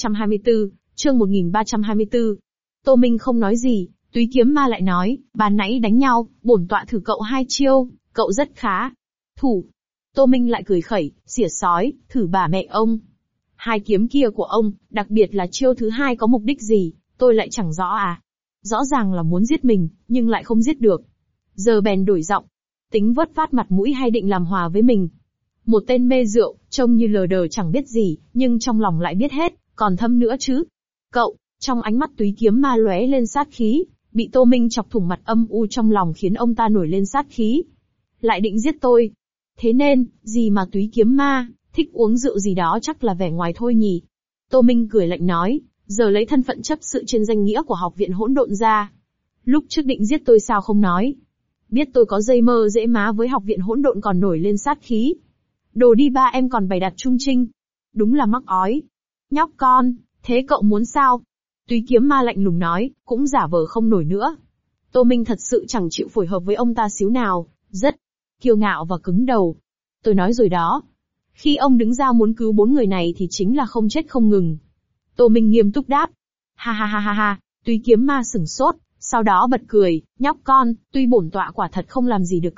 1324. Tô Minh không nói gì, Túy Kiếm Ma lại nói, ban nãy đánh nhau, bổn tọa thử cậu 2 chiêu, cậu rất khá. Thủ. Tô Minh lại cười khẩy, xỉa sói, thử bà mẹ ông. 2 kiếm kia của ông, đặc biệt là chiêu thứ 2 có mục đích gì, tôi lại chẳng rõ à. Rõ ràng là muốn giết mình, nhưng lại không giết được. Giờ bèn đổi giọng. Tính vớt phát mặt mũi hay định làm hòa với mình. Một tên mê rượu, trông như lờ đờ chẳng biết gì, nhưng trong lòng lại biết hết, còn thâm nữa chứ. Cậu, trong ánh mắt Túy Kiếm Ma lóe lên sát khí, bị Tô Minh chọc thủng mặt âm u trong lòng khiến ông ta nổi lên sát khí. Lại định giết tôi. Thế nên, gì mà Túy Kiếm Ma, thích uống rượu gì đó chắc là vẻ ngoài thôi nhỉ. Tô Minh cười lạnh nói, giờ lấy thân phận chấp sự trên danh nghĩa của Học viện Hỗn Độn ra. Lúc trước định giết tôi sao không nói. Biết tôi có dây mơ dễ má với Học viện Hỗn Độn còn nổi lên sát khí. Đồ đi ba em còn bày đặt trung trinh. Đúng là mắc ói. Nhóc con, thế cậu muốn sao? Túy Kiếm Ma lạnh lùng nói, cũng giả vờ không nổi nữa. Tô Minh thật sự chẳng chịu phối hợp với ông ta xíu nào, rất kiêu ngạo và cứng đầu. Tôi nói rồi đó. Khi ông đứng ra muốn cứu 4 người này thì chính là không chết không ngừng. Tô Minh nghiêm túc đáp. Ha. Túy Kiếm Ma sửng sốt, sau đó bật cười, nhóc con, tuy bổn tọa quả thật không làm gì được cậu,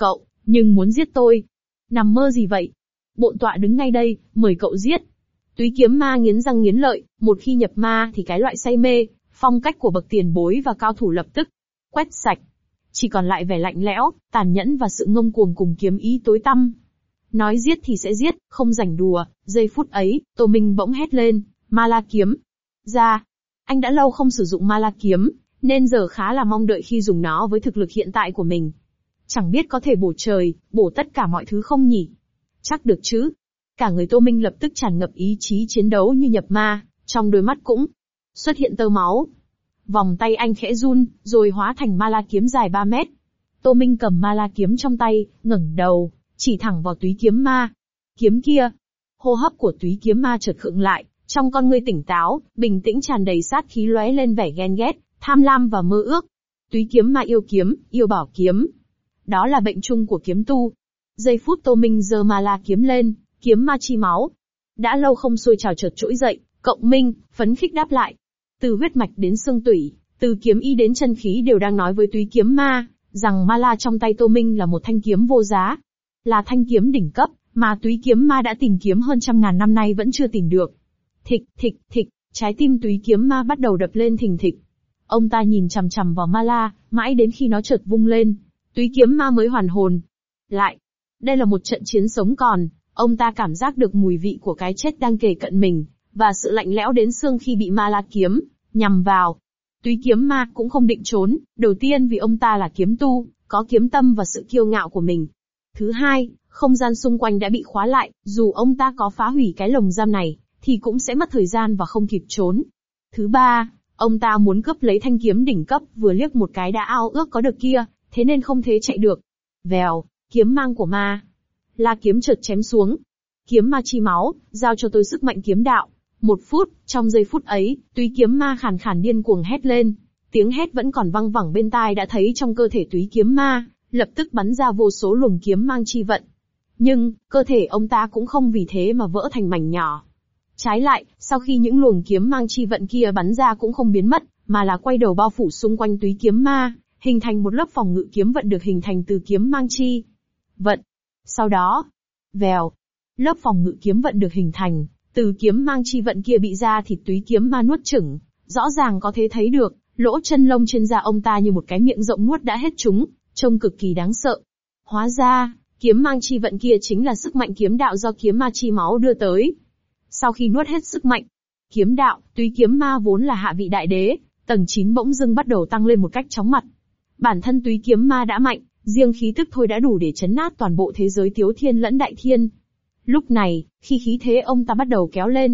Nhưng muốn giết tôi? Nằm mơ gì vậy? Bổn tọa đứng ngay đây, mời cậu giết. Túy kiếm ma nghiến răng nghiến lợi, một khi nhập ma thì cái loại say mê, phong cách của bậc tiền bối và cao thủ lập tức quét sạch. Chỉ còn lại vẻ lạnh lẽo, tàn nhẫn và sự ngông cuồng cùng kiếm ý tối tăm. Nói giết thì sẽ giết, không rảnh đùa. Giây phút ấy, Tô Minh bỗng hét lên, Ma La kiếm. Ra. Anh đã lâu không sử dụng Ma La kiếm, nên giờ khá là mong đợi khi dùng nó với thực lực hiện tại của mình. Chẳng biết có thể bổ trời, bổ tất cả mọi thứ không nhỉ? Chắc được chứ. Cả người Tô Minh lập tức tràn ngập ý chí chiến đấu như nhập ma, trong đôi mắt cũng xuất hiện tơ máu. Vòng tay anh khẽ run, rồi hóa thành Ma La kiếm dài 3 mét. Tô Minh cầm Ma La kiếm trong tay, ngẩng đầu, chỉ thẳng vào túy kiếm ma. Kiếm kia. Hô hấp của túy kiếm ma chợt khựng lại, trong con ngươi tỉnh táo, bình tĩnh tràn đầy sát khí lóe lên vẻ ghen ghét, tham lam và mơ ước. Túy kiếm ma yêu bảo kiếm. Đó là bệnh chung của kiếm tu. Giây phút Tô Minh giơ Ma La kiếm lên, kiếm ma chi máu. Đã lâu không sôi trào chợt trỗi dậy, cộng minh, phấn khích đáp lại. Từ huyết mạch đến xương tủy, từ kiếm ý đến chân khí đều đang nói với túy kiếm ma, rằng Ma La trong tay Tô Minh là một thanh kiếm vô giá. Là thanh kiếm đỉnh cấp, mà túy kiếm ma đã tìm kiếm hơn 100.000 năm nay vẫn chưa tìm được. Thịch, thịch, thịch, trái tim túy kiếm ma bắt đầu đập lên thình thịch. Ông ta nhìn chằm chằm vào Ma La, mãi đến khi nó chợt vung lên, túy kiếm ma mới hoàn hồn. Lại, đây là một trận chiến sống còn, ông ta cảm giác được mùi vị của cái chết đang kề cận mình, và sự lạnh lẽo đến xương khi bị Ma La kiếm nhằm vào. Túy kiếm ma cũng không định trốn, đầu tiên vì ông ta là kiếm tu, có kiếm tâm và sự kiêu ngạo của mình. Thứ hai, không gian xung quanh đã bị khóa lại, dù ông ta có phá hủy cái lồng giam này, thì cũng sẽ mất thời gian và không kịp trốn. Thứ ba, ông ta muốn cướp lấy thanh kiếm đỉnh cấp vừa liếc một cái đã ao ước có được kia, thế nên không thể chạy được. Vèo, kiếm mang của Ma La kiếm chợt chém xuống. Kiếm ma chi máu, giao cho tôi sức mạnh kiếm đạo. 1 phút, trong giây phút ấy, túy kiếm ma khàn khàn điên cuồng hét lên. Tiếng hét vẫn còn văng vẳng bên tai đã thấy trong cơ thể túy kiếm ma, lập tức bắn ra vô số luồng kiếm mang chi vận. Nhưng, cơ thể ông ta cũng không vì thế mà vỡ thành mảnh nhỏ. Trái lại, sau khi những luồng kiếm mang chi vận kia bắn ra cũng không biến mất, mà là quay đầu bao phủ xung quanh túy kiếm ma, hình thành một lớp phòng ngự kiếm vận được hình thành từ kiếm mang chi vận. Sau đó, vèo, lớp phòng ngự kiếm vận được hình thành từ kiếm mang chi vận kia bị ra thịt túy kiếm ma nuốt chửng, rõ ràng có thể thấy được, lỗ chân lông trên da ông ta như một cái miệng rộng nuốt đã hết chúng, trông cực kỳ đáng sợ. Hóa ra, kiếm mang chi vận kia chính là sức mạnh kiếm đạo do kiếm ma chi máu đưa tới. Sau khi nuốt hết sức mạnh kiếm đạo, túy kiếm ma vốn là hạ vị đại đế, tầng 9 bỗng dưng bắt đầu tăng lên một cách chóng mặt. Bản thân túy kiếm ma đã mạnh, riêng khí tức thôi đã đủ để chấn nát toàn bộ thế giới Tiếu Thiên lẫn Đại Thiên. Lúc này, khi khí thế ông ta bắt đầu kéo lên,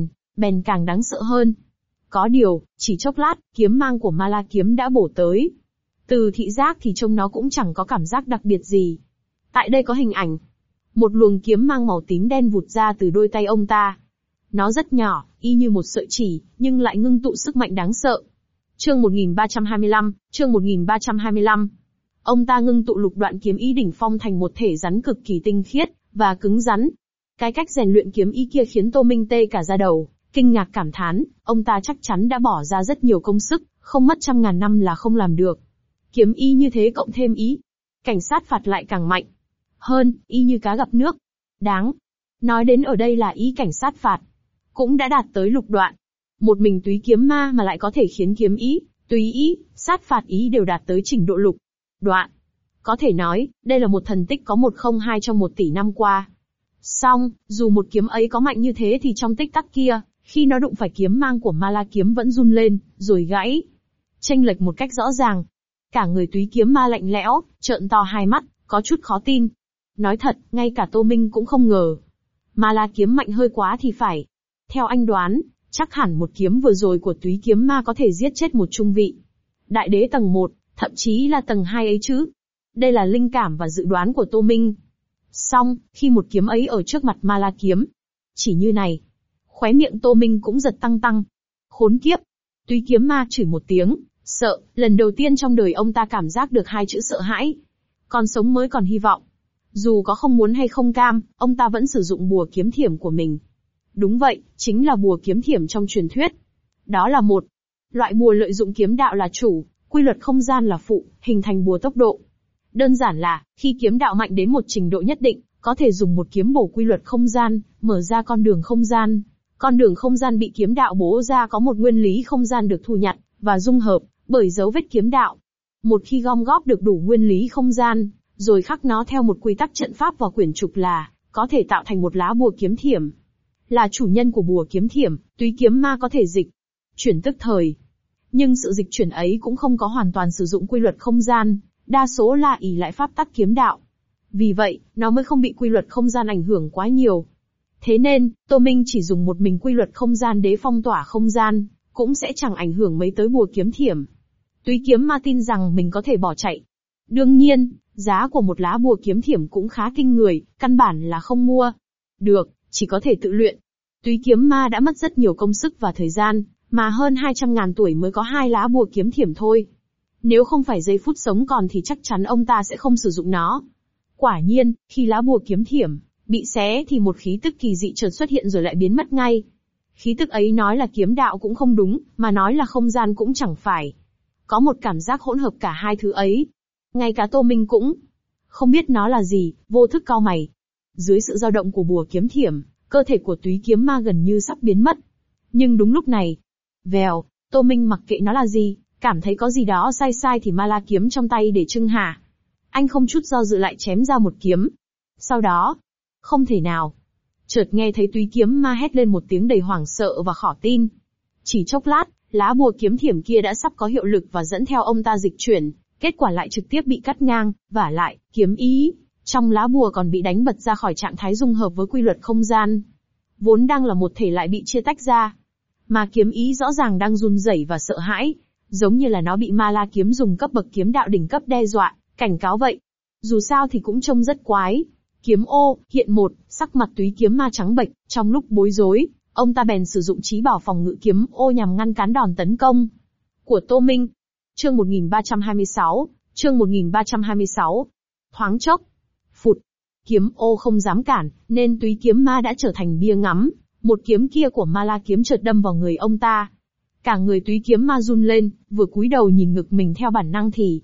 bèn càng đáng sợ hơn. Có điều, chỉ chốc lát, kiếm mang của Ma La kiếm đã bổ tới. Từ thị giác thì trông nó cũng chẳng có cảm giác đặc biệt gì. Tại đây có hình ảnh. Một luồng kiếm mang màu tím đen vụt ra từ đôi tay ông ta. Nó rất nhỏ, y như một sợi chỉ, nhưng lại ngưng tụ sức mạnh đáng sợ. Chương 1325. Ông ta ngưng tụ lục đoạn kiếm ý đỉnh phong thành một thể rắn cực kỳ tinh khiết và cứng rắn. Cái cách rèn luyện kiếm ý kia khiến Tô Minh tê cả da đầu, kinh ngạc cảm thán, ông ta chắc chắn đã bỏ ra rất nhiều công sức, không mất 100.000 năm là không làm được. Kiếm ý như thế cộng thêm ý cảnh sát phạt lại càng mạnh hơn, y như cá gặp nước. Đáng nói đến ở đây là ý cảnh sát phạt cũng đã đạt tới lục đoạn. Một mình túy kiếm ma mà lại có thể khiến kiếm ý, túy ý, sát phạt ý đều đạt tới trình độ lục đoạn. Có thể nói, đây là một thần tích có 102 trong 1 tỷ năm qua. Song, dù một kiếm ấy có mạnh như thế thì trong tích tắc kia, khi nó đụng phải kiếm mang của Ma La kiếm vẫn run lên, rồi gãy. Chênh lệch một cách rõ ràng. Cả người túy kiếm ma lạnh lẽo, trợn to hai mắt, có chút khó tin. Nói thật, ngay cả Tô Minh cũng không ngờ. Ma La kiếm mạnh hơi quá thì phải. Theo anh đoán, chắc hẳn một kiếm vừa rồi của túy kiếm ma có thể giết chết một trung vị đại đế tầng 1, thậm chí là tầng 2 ấy chứ. Đây là linh cảm và dự đoán của Tô Minh. Song, khi một kiếm ấy ở trước mặt Ma La kiếm, chỉ như này, khóe miệng Tô Minh cũng giật tăng. Khốn kiếp! Túy kiếm ma chửi một tiếng, sợ, lần đầu tiên trong đời ông ta cảm giác được 2 chữ sợ hãi. Còn sống mới còn hy vọng. Dù có không muốn hay không cam, ông ta vẫn sử dụng bùa kiếm thiểm của mình. Đúng vậy, chính là bùa kiếm thiểm trong truyền thuyết. Đó là một loại bùa lợi dụng kiếm đạo là chủ, quy luật không gian là phụ, hình thành bùa tốc độ. Đơn giản là, khi kiếm đạo mạnh đến một trình độ nhất định, có thể dùng một kiếm bổ quy luật không gian, mở ra con đường không gian. Con đường không gian bị kiếm đạo bổ ra có một nguyên lý không gian được thu nhận và dung hợp bởi dấu vết kiếm đạo. Một khi gom góp được đủ nguyên lý không gian, rồi khắc nó theo một quy tắc trận pháp vào quyển trục là có thể tạo thành một lá bùa kiếm thiểm. Là chủ nhân của bùa kiếm thiểm, túy kiếm ma có thể dịch chuyển tức thời. Nhưng sự dịch chuyển ấy cũng không có hoàn toàn sử dụng quy luật không gian, đa số là ỷ lại pháp tắc kiếm đạo. Vì vậy, nó mới không bị quy luật không gian ảnh hưởng quá nhiều. Thế nên, Tô Minh chỉ dùng một mình quy luật không gian để phong tỏa không gian, cũng sẽ chẳng ảnh hưởng mấy tới bùa kiếm thiểm. Túy kiếm ma tin rằng mình có thể bỏ chạy. Đương nhiên, giá của một lá bùa kiếm thiểm cũng khá kinh người, căn bản là không mua được, chỉ có thể tự luyện. Túy kiếm ma đã mất rất nhiều công sức và thời gian, mà hơn 200.000 tuổi mới có 2 lá bùa kiếm thiểm thôi. Nếu không phải giây phút sống còn thì chắc chắn ông ta sẽ không sử dụng nó. Quả nhiên, khi lá bùa kiếm thiểm bị xé thì một khí tức kỳ dị chợt xuất hiện rồi lại biến mất ngay. Khí tức ấy nói là kiếm đạo cũng không đúng, mà nói là không gian cũng chẳng phải. Có một cảm giác hỗn hợp cả hai thứ ấy. Ngay cả Tô Minh cũng không biết nó là gì, vô thức cau mày. Dưới sự dao động của bùa kiếm thiểm, cơ thể của túy kiếm ma gần như sắp biến mất. Nhưng đúng lúc này, vèo, Tô Minh mặc kệ nó là gì, cảm thấy có gì đó sai sai thì ma la kiếm trong tay để trưng hả. Anh không chút do dự lại chém ra một kiếm. Sau đó, không thể nào. Chợt nghe thấy túy kiếm ma hét lên một tiếng đầy hoảng sợ và khó tin. Chỉ chốc lát, lá bùa kiếm thiểm kia đã sắp có hiệu lực và dẫn theo ông ta dịch chuyển, kết quả lại trực tiếp bị cắt ngang, vả lại, kiếm ý trong lá bùa còn bị đánh bật ra khỏi trạng thái dung hợp với quy luật không gian. Vốn đang là một thể lại bị chia tách ra. Mà kiếm ý rõ ràng đang run rẩy và sợ hãi, giống như là nó bị ma la kiếm dùng cấp bậc kiếm đạo đỉnh cấp đe dọa, cảnh cáo vậy. Dù sao thì cũng trông rất quái. Kiếm ô, hiện một, sắc mặt túy kiếm ma trắng bệch, trong lúc bối rối, ông ta bèn sử dụng chí bảo phòng ngự kiếm ô nhằm ngăn cản đòn tấn công của Tô Minh. Chương 1326, chương 1326. Thoáng chốc, phụt, kiếm ô không dám cản, nên túy kiếm ma đã trở thành bia ngắm. Một kiếm kia của ma la kiếm chợt đâm vào người ông ta. Cả người túy kiếm ma run lên, vừa cúi đầu nhìn ngực mình theo bản năng thì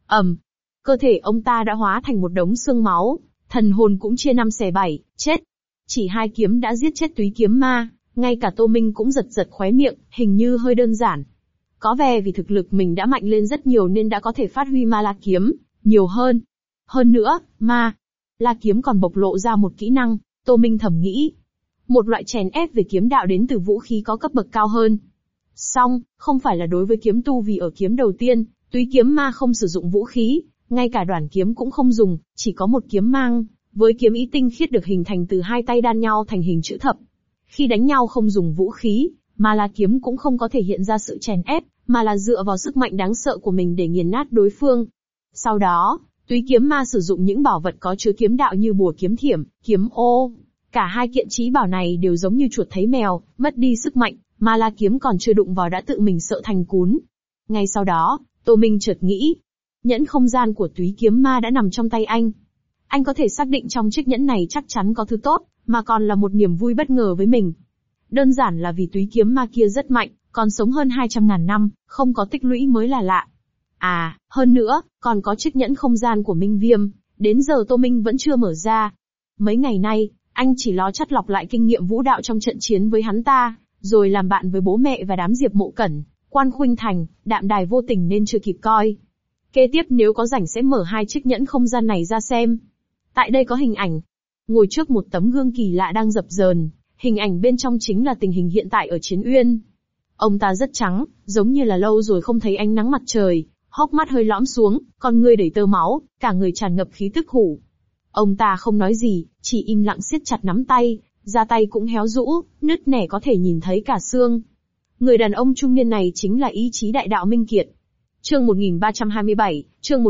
cơ thể ông ta đã hóa thành một đống xương máu, thần hồn cũng chia 5 xẻ 7, chết. Chỉ 2 kiếm đã giết chết túy kiếm ma, ngay cả Tô Minh cũng giật giật khóe miệng, hình như hơi đơn giản. Có vẻ vì thực lực mình đã mạnh lên rất nhiều nên đã có thể phát huy ma la kiếm nhiều hơn. Hơn nữa, ma la kiếm còn bộc lộ ra một kỹ năng, Tô Minh thầm nghĩ. Một loại chèn ép về kiếm đạo đến từ vũ khí có cấp bậc cao hơn. Song, không phải là đối với kiếm tu vì ở kiếm đầu tiên, túy kiếm ma không sử dụng vũ khí, ngay cả đoản kiếm cũng không dùng, chỉ có một kiếm mang, với kiếm ý tinh khiết được hình thành từ 2 tay đan nhau thành hình chữ thập. Khi đánh nhau không dùng vũ khí, mà là kiếm cũng không có thể hiện ra sự chèn ép, mà là dựa vào sức mạnh đáng sợ của mình để nghiền nát đối phương. Sau đó, túy kiếm ma sử dụng những bảo vật có chứa kiếm đạo như bùa kiếm thiểm, kiếm ô. Cả 2 kiện chí bảo này đều giống như chuột thấy mèo, mất đi sức mạnh, mà la kiếm còn chưa đụng vào đã tự mình sợ thành cún. Ngay sau đó, Tô Minh chợt nghĩ, nhẫn không gian của túy kiếm ma đã nằm trong tay anh. Anh có thể xác định trong chiếc nhẫn này chắc chắn có thứ tốt, mà còn là một niềm vui bất ngờ với mình. Đơn giản là vì túy kiếm ma kia rất mạnh, còn sống hơn 200.000 năm, không có tích lũy mới là lạ. À, hơn nữa, còn có chiếc nhẫn không gian của Minh Viêm, đến giờ Tô Minh vẫn chưa mở ra. Mấy ngày nay, anh chỉ lo chắt lọc lại kinh nghiệm vũ đạo trong trận chiến với hắn ta, rồi làm bạn với bố mẹ và đám Diệp Mộ Cẩn, Quan Khuynh Thành, Đạm Đài vô tình nên chưa kịp coi. Kế tiếp nếu có rảnh sẽ mở 2 chiếc nhẫn không gian này ra xem. Tại đây có hình ảnh. Ngồi trước một tấm gương kỳ lạ đang dập dờn, hình ảnh bên trong chính là tình hình hiện tại ở Chiến Uyên. Ông ta rất trắng, giống như là lâu rồi không thấy ánh nắng mặt trời, hốc mắt hơi lõm xuống, con ngươi đầy tơ máu, cả người tràn ngập khí tức hủ. Ông ta không nói gì, chỉ im lặng siết chặt nắm tay, da tay cũng héo rũ, nứt nẻ có thể nhìn thấy cả xương. Người đàn ông trung niên này chính là ý chí đại đạo Minh Kiệt. Chương 1327, chương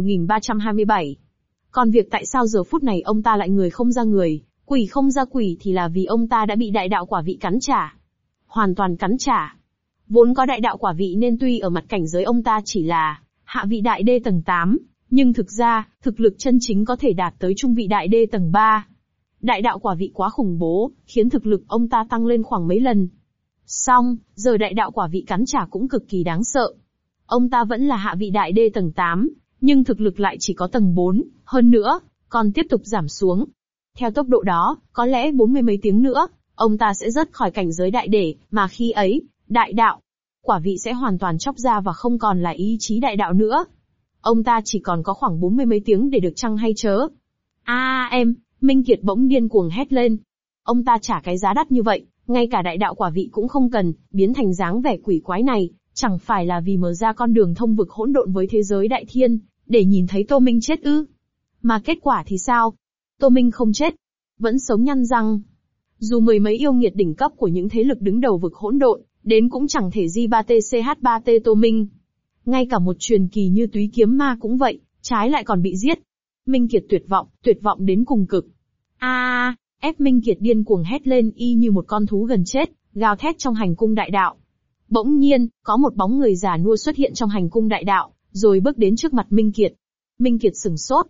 1327. Còn việc tại sao giờ phút này ông ta lại người không ra người, quỷ không ra quỷ thì là vì ông ta đã bị đại đạo quả vị cắn trả. Hoàn toàn cắn trả. Vốn có đại đạo quả vị nên tuy ở mặt cảnh giới ông ta chỉ là hạ vị đại đê tầng 8, nhưng thực ra, thực lực chân chính có thể đạt tới trung vị đại đê tầng 3. Đại đạo quả vị quá khủng bố, khiến thực lực ông ta tăng lên khoảng mấy lần. Song, giờ đại đạo quả vị cắn trả cũng cực kỳ đáng sợ. Ông ta vẫn là hạ vị đại đê tầng 8, nhưng thực lực lại chỉ có tầng 4, hơn nữa, còn tiếp tục giảm xuống. Theo tốc độ đó, có lẽ 40 mấy tiếng nữa, ông ta sẽ rớt khỏi cảnh giới đại đế, mà khi ấy, đại đạo, quả vị sẽ hoàn toàn chóc ra và không còn là ý chí đại đạo nữa. Ông ta chỉ còn có khoảng 40 mấy tiếng để được chăng hay chớ? Em, Minh Kiệt bỗng điên cuồng hét lên. Ông ta trả cái giá đắt như vậy, ngay cả đại đạo quả vị cũng không cần, biến thành dáng vẻ quỷ quái này, chẳng phải là vì mở ra con đường thông vực hỗn độn với thế giới đại thiên, để nhìn thấy Tô Minh chết ư? Mà kết quả thì sao? Tô Minh không chết, vẫn sống nhăn răng. Dù mười mấy yêu nghiệt đỉnh cấp của những thế lực đứng đầu vực hỗn độn, đến cũng chẳng thể J3TCH3T Tô Minh. Ngay cả một truyền kỳ như Túy Kiếm Ma cũng vậy, trái lại còn bị giết. Minh Kiệt tuyệt vọng đến cùng cực. Ép Minh Kiệt điên cuồng hét lên y như một con thú gần chết, gào thét trong hành cung đại đạo. Bỗng nhiên, có một bóng người già nua xuất hiện trong hành cung đại đạo, rồi bước đến trước mặt Minh Kiệt. Minh Kiệt sửng sốt,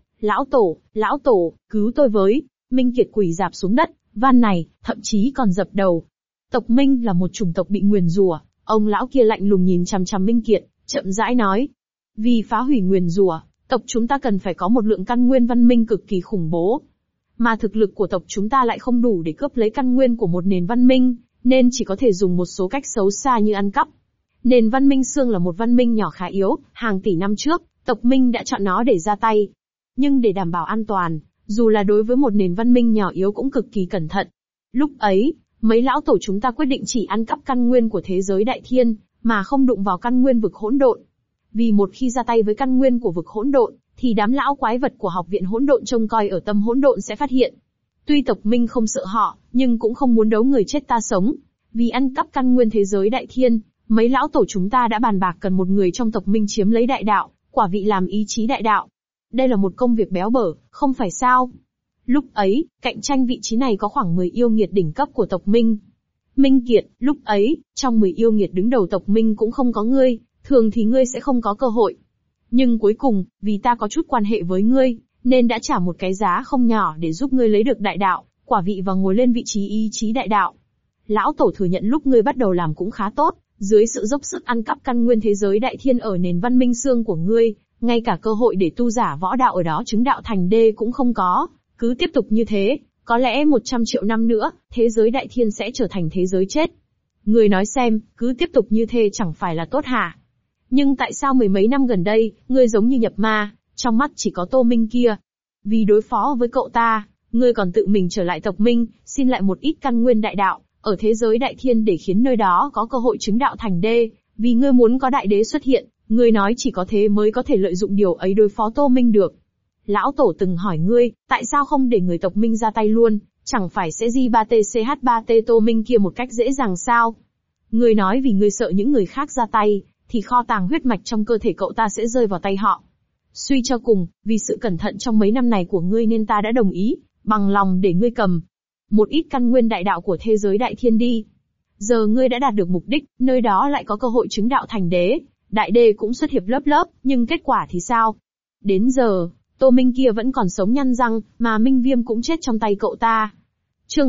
lão tổ, cứu tôi với. Minh Kiệt quỳ rạp xuống đất, van này, thậm chí còn dập đầu. Tộc Minh là một chủng tộc bị nguyền rủa, ông lão kia lạnh lùng nhìn chằm chằm Minh Kiệt, chậm rãi nói. Vì phá hủy nguyền rủa, tộc chúng ta cần phải có một lượng căn nguyên văn minh cực kỳ khủng bố. Mà thực lực của tộc chúng ta lại không đủ để cướp lấy căn nguyên của một nền văn minh, nên chỉ có thể dùng một số cách xấu xa như ăn cắp. Nền văn minh xương là một văn minh nhỏ khá yếu, hàng tỷ năm trước, tộc Minh đã chọn nó để ra tay. Nhưng để đảm bảo an toàn, dù là đối với một nền văn minh nhỏ yếu cũng cực kỳ cẩn thận. Lúc ấy, mấy lão tổ chúng ta quyết định chỉ ăn cắp căn nguyên của thế giới đại thiên, mà không đụng vào căn nguyên vực hỗn độn. Vì một khi ra tay với căn nguyên của vực hỗn độn, thì đám lão quái vật của học viện hỗn độn trông coi ở tâm hỗn độn sẽ phát hiện. Tuy tộc Minh không sợ họ, nhưng cũng không muốn đấu người chết ta sống. Vì ăn cắp căn nguyên thế giới đại thiên, mấy lão tổ chúng ta đã bàn bạc cần một người trong tộc Minh chiếm lấy đại đạo, quả vị làm ý chí đại đạo. Đây là một công việc béo bở, không phải sao? Lúc ấy, cạnh tranh vị trí này có khoảng 10 yêu nghiệt đỉnh cấp của tộc Minh. Minh Kiệt, lúc ấy, trong 10 yêu nghiệt đứng đầu tộc Minh cũng không có ngươi, thường thì ngươi sẽ không có cơ hội. Nhưng cuối cùng, vì ta có chút quan hệ với ngươi, nên đã trả một cái giá không nhỏ để giúp ngươi lấy được đại đạo, quả vị và ngồi lên vị trí ý chí đại đạo. Lão tổ thừa nhận lúc ngươi bắt đầu làm cũng khá tốt, dưới sự dốc sức ăn cắp căn nguyên thế giới đại thiên ở nền văn minh xương của ngươi, ngay cả cơ hội để tu giả võ đạo ở đó chứng đạo thành đê cũng không có. Cứ tiếp tục như thế, có lẽ 100 triệu năm nữa, thế giới đại thiên sẽ trở thành thế giới chết. Ngươi nói xem, cứ tiếp tục như thế chẳng phải là tốt hả? Nhưng tại sao mười mấy năm gần đây, ngươi giống như nhập ma, trong mắt chỉ có Tô Minh kia? Vì đối phó với cậu ta, ngươi còn tự mình trở lại tộc Minh, xin lại một ít căn nguyên đại đạo, ở thế giới đại thiên để khiến nơi đó có cơ hội chứng đạo thành đê, vì ngươi muốn có đại đế xuất hiện, ngươi nói chỉ có thế mới có thể lợi dụng điều ấy đối phó Tô Minh được. Lão tổ từng hỏi ngươi, tại sao không để người tộc Minh ra tay luôn, chẳng phải sẽ J3TCH3T Tô Minh kia một cách dễ dàng sao? Ngươi nói vì ngươi sợ những người khác ra tay, thì kho tàng huyết mạch trong cơ thể cậu ta sẽ rơi vào tay họ. Suy cho cùng, vì sự cẩn thận trong mấy năm này của ngươi nên ta đã đồng ý, bằng lòng để ngươi cầm một ít căn nguyên đại đạo của thế giới đại thiên đi. Giờ ngươi đã đạt được mục đích, nơi đó lại có cơ hội chứng đạo thành đế, đại đế cũng xuất hiện lớp, nhưng kết quả thì sao? Đến giờ, Tô Minh kia vẫn còn sống nhăn răng, mà Minh Viêm cũng chết trong tay cậu ta. Chương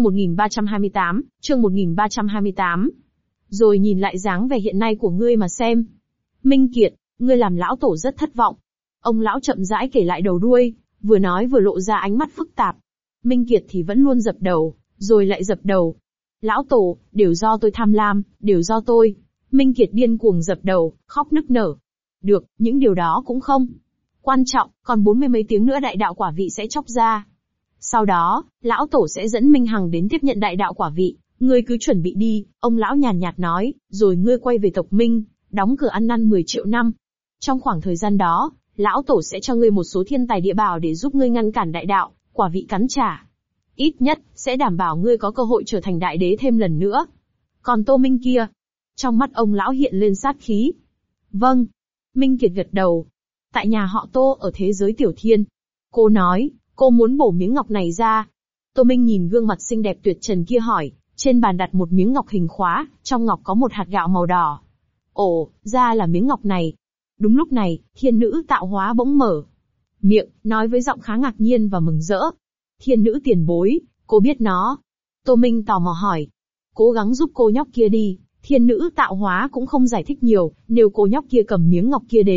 1328. Rồi nhìn lại dáng vẻ hiện nay của ngươi mà xem. Minh Kiệt, ngươi làm lão tổ rất thất vọng. Ông lão chậm rãi kể lại đầu đuôi, vừa nói vừa lộ ra ánh mắt phức tạp. Minh Kiệt thì vẫn luôn dập đầu, rồi lại dập đầu. Lão tổ, đều do tôi tham lam, đều do tôi. Minh Kiệt điên cuồng dập đầu, khóc nức nở. Được, những điều đó cũng không quan trọng, còn 40 mấy tiếng nữa đại đạo quả vị sẽ chóc ra. Sau đó, lão tổ sẽ dẫn Minh Hằng đến tiếp nhận đại đạo quả vị, ngươi cứ chuẩn bị đi, ông lão nhàn nhạt nói, rồi ngươi quay về tộc Minh, đóng cửa ăn năn 10 triệu năm. Trong khoảng thời gian đó, lão tổ sẽ cho ngươi một số thiên tài địa bảo để giúp ngươi ngăn cản đại đạo, quả vị cắn trả. Ít nhất, sẽ đảm bảo ngươi có cơ hội trở thành đại đế thêm lần nữa. Còn Tô Minh kia, trong mắt ông lão hiện lên sát khí. Vâng. Minh Kiệt gật đầu. Tại nhà họ Tô ở thế giới tiểu thiên. Cô nói, cô muốn bổ miếng ngọc này ra. Tô Minh nhìn gương mặt xinh đẹp tuyệt trần kia hỏi, trên bàn đặt một miếng ngọc hình khóa, trong ngọc có một hạt gạo màu đỏ. Ồ, ra là miếng ngọc này. Đúng lúc này, thiên nữ tạo hóa bỗng mở miệng, nói với giọng khá ngạc nhiên và mừng rỡ. Thiên nữ tiền bối, cô biết nó. Tô Minh tò mò hỏi. Cố gắng giúp cô nhóc kia đi. Thiên nữ tạo hóa cũng không giải thích nhiều, nếu cô nhóc kia cầm miếng ngọc kia đến,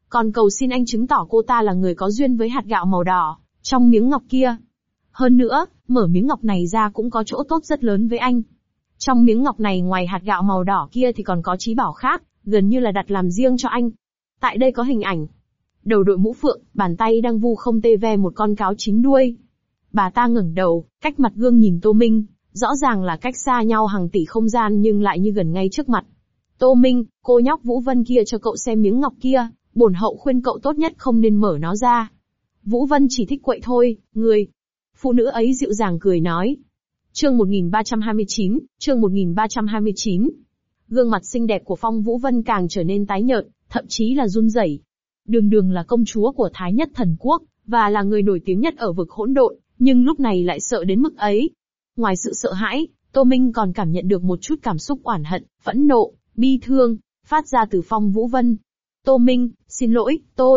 còn cầu xin anh chứng tỏ cô ta là người có duyên với hạt gạo màu đỏ trong miếng ngọc kia. Hơn nữa, mở miếng ngọc này ra cũng có chỗ tốt rất lớn với anh. Trong miếng ngọc này ngoài hạt gạo màu đỏ kia thì còn có trí bảo khác, gần như là đặt làm riêng cho anh. Tại đây có hình ảnh. Đầu đội mũ phượng, bàn tay đang vu không tê ve một con cáo chín đuôi. Bà ta ngẩng đầu, cách mặt gương nhìn Tô Minh, rõ ràng là cách xa nhau hàng tỷ không gian nhưng lại như gần ngay trước mặt. Tô Minh, cô nhóc Vũ Vân kia cho cậu xem miếng ngọc kia, bổn hậu khuyên cậu tốt nhất không nên mở nó ra. Vũ Vân chỉ thích quậy thôi, người. Phụ nữ ấy dịu dàng cười nói. Chương 1329, chương 1329. Gương mặt xinh đẹp của Phong Vũ Vân càng trở nên tái nhợt, thậm chí là run rẩy. Đường đường là công chúa của Thái Nhất Thần Quốc, và là người nổi tiếng nhất ở vực hỗn độn, nhưng lúc này lại sợ đến mức ấy. Ngoài sự sợ hãi, Tô Minh còn cảm nhận được một chút cảm xúc oán hận, phẫn nộ, bi thương, phát ra từ Phong Vũ Vân. Tô Minh, xin lỗi,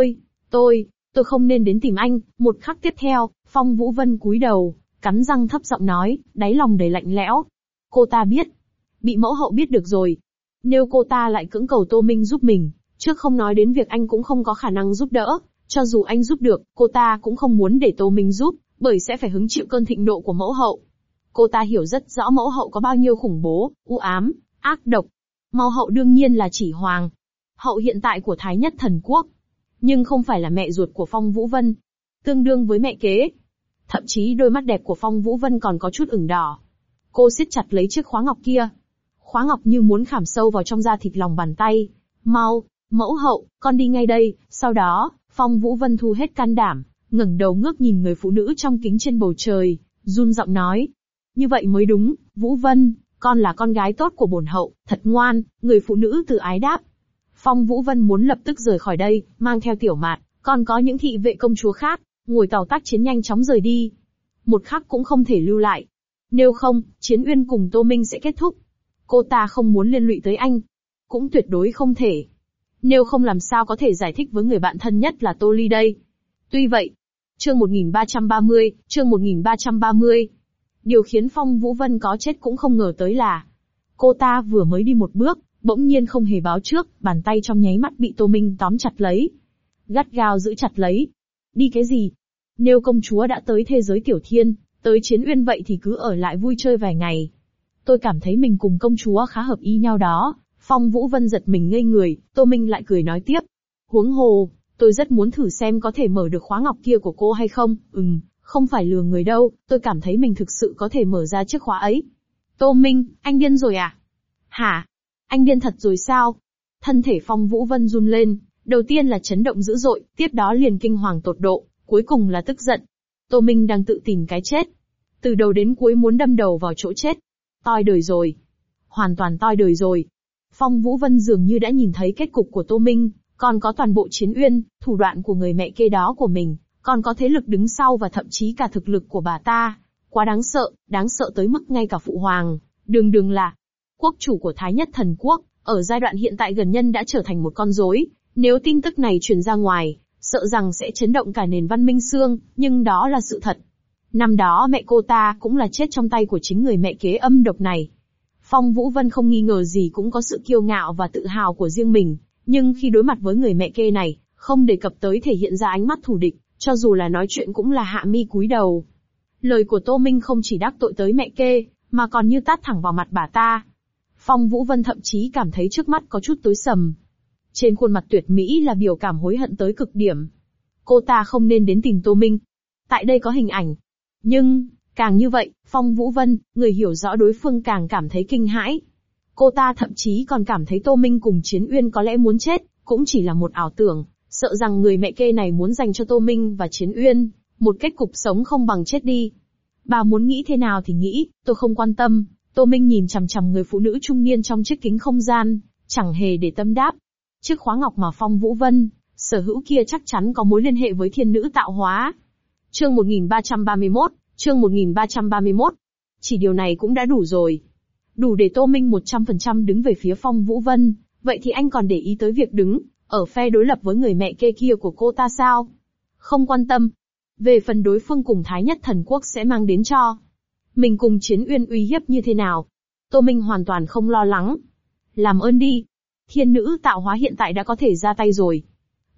tôi không nên đến tìm anh. Một khắc tiếp theo, Phong Vũ Vân cúi đầu, cắn răng thấp giọng nói, đáy lòng đầy lạnh lẽo. Cô ta biết. Bị mẫu hậu biết được rồi. Nếu cô ta lại cưỡng cầu Tô Minh giúp mình, trước không nói đến việc anh cũng không có khả năng giúp đỡ, cho dù anh giúp được, cô ta cũng không muốn để Tô Minh giúp, bởi sẽ phải hứng chịu cơn thịnh nộ của mẫu hậu. Cô ta hiểu rất rõ mẫu hậu có bao nhiêu khủng bố, u ám, ác độc. Mẫu hậu đương nhiên là chỉ hoàng hậu hiện tại của Thái Nhất Thần Quốc, nhưng không phải là mẹ ruột của Phong Vũ Vân, tương đương với mẹ kế. Thậm chí đôi mắt đẹp của Phong Vũ Vân còn có chút ửng đỏ. Cô siết chặt lấy chiếc khóa ngọc kia. Khóa ngọc như muốn khảm sâu vào trong da thịt lòng bàn tay. Mau, mẫu hậu, con đi ngay đây. Sau đó, Phong Vũ Vân thu hết can đảm, ngẩng đầu ngước nhìn người phụ nữ trong kính trên bầu trời, run giọng nói. Như vậy mới đúng, Vũ Vân, con là con gái tốt của bổn hậu, thật ngoan. Người phụ nữ từ ái đáp. Phong Vũ Vân muốn lập tức rời khỏi đây, mang theo Tiểu Mạt, còn có những thị vệ công chúa khác, ngồi tàu tác chiến nhanh chóng rời đi. Một khắc cũng không thể lưu lại. Nếu không, Chiến Uyên cùng Tô Minh sẽ kết thúc. Cô ta không muốn liên lụy tới anh. Cũng tuyệt đối không thể. Nếu không làm sao có thể giải thích với người bạn thân nhất là Tô Ly đây. Tuy vậy, chương 1330, chương 1330. Điều khiến Phong Vũ Vân có chết cũng không ngờ tới là, cô ta vừa mới đi một bước, bỗng nhiên không hề báo trước, bàn tay trong nháy mắt bị Tô Minh tóm chặt lấy. Gắt gao giữ chặt lấy. Đi cái gì? Nếu công chúa đã tới thế giới Tiểu Thiên, tới Chiến Uyên vậy thì cứ ở lại vui chơi vài ngày. Tôi cảm thấy mình cùng công chúa khá hợp ý nhau đó. Phong Vũ Vân giật mình ngây người, Tô Minh lại cười nói tiếp. Huống hồ, tôi rất muốn thử xem có thể mở được khóa ngọc kia của cô hay không. Không phải lừa người đâu, tôi cảm thấy mình thực sự có thể mở ra chiếc khóa ấy. Tô Minh, anh điên rồi à? Hả? Anh điên thật rồi sao? Thân thể Phong Vũ Vân run lên, đầu tiên là chấn động dữ dội, tiếp đó liền kinh hoàng tột độ, cuối cùng là tức giận. Tô Minh đang tự tìm cái chết. Từ đầu đến cuối muốn đâm đầu vào chỗ chết. Toi đời rồi. Hoàn toàn toi đời rồi. Phong Vũ Vân dường như đã nhìn thấy kết cục của Tô Minh, còn có toàn bộ Chiến Uyên, thủ đoạn của người mẹ kê đó của mình, còn có thế lực đứng sau và thậm chí cả thực lực của bà ta. Quá đáng sợ tới mức ngay cả phụ hoàng, đường là quốc chủ của Thái Nhất Thần Quốc, ở giai đoạn hiện tại gần nhân đã trở thành một con rối. Nếu tin tức này truyền ra ngoài, sợ rằng sẽ chấn động cả nền văn minh xương, nhưng đó là sự thật. Năm đó mẹ cô ta cũng là chết trong tay của chính người mẹ kế âm độc này. Phong Vũ Vân không nghi ngờ gì cũng có sự kiêu ngạo và tự hào của riêng mình, nhưng khi đối mặt với người mẹ kê này, không đề cập tới thể hiện ra ánh mắt thù địch, cho dù là nói chuyện cũng là hạ mi cúi đầu. Lời của Tô Minh không chỉ đắc tội tới mẹ kê, mà còn như tát thẳng vào mặt bà ta. Phong Vũ Vân thậm chí cảm thấy trước mắt có chút tối sầm. Trên khuôn mặt tuyệt mỹ là biểu cảm hối hận tới cực điểm. Cô ta không nên đến tìm Tô Minh. Tại đây có hình ảnh. Nhưng, càng như vậy, Phong Vũ Vân, người hiểu rõ đối phương càng cảm thấy kinh hãi. Cô ta thậm chí còn cảm thấy Tô Minh cùng Chiến Uyên có lẽ muốn chết, cũng chỉ là một ảo tưởng, sợ rằng người mẹ kê này muốn dành cho Tô Minh và Chiến Uyên một kết cục sống không bằng chết đi. Bà muốn nghĩ thế nào thì nghĩ, tôi không quan tâm. Tô Minh nhìn chằm chằm người phụ nữ trung niên trong chiếc kính không gian, chẳng hề để tâm đáp. Chiếc khóa ngọc mà Phong Vũ Vân sở hữu kia chắc chắn có mối liên hệ với thiên nữ tạo hóa. Chương 1331, chương 1331. Chỉ điều này cũng đã đủ rồi. Đủ để Tô Minh 100% đứng về phía Phong Vũ Vân, vậy thì anh còn để ý tới việc đứng ở phe đối lập với người mẹ kê kia của cô ta sao? Không quan tâm. Về phần đối phương cùng Thái Nhất Thần Quốc sẽ mang đến cho mình cùng Chiến Uyên uy hiếp như thế nào, Tô Minh hoàn toàn không lo lắng. Làm ơn đi. Thiên nữ tạo hóa hiện tại đã có thể ra tay rồi.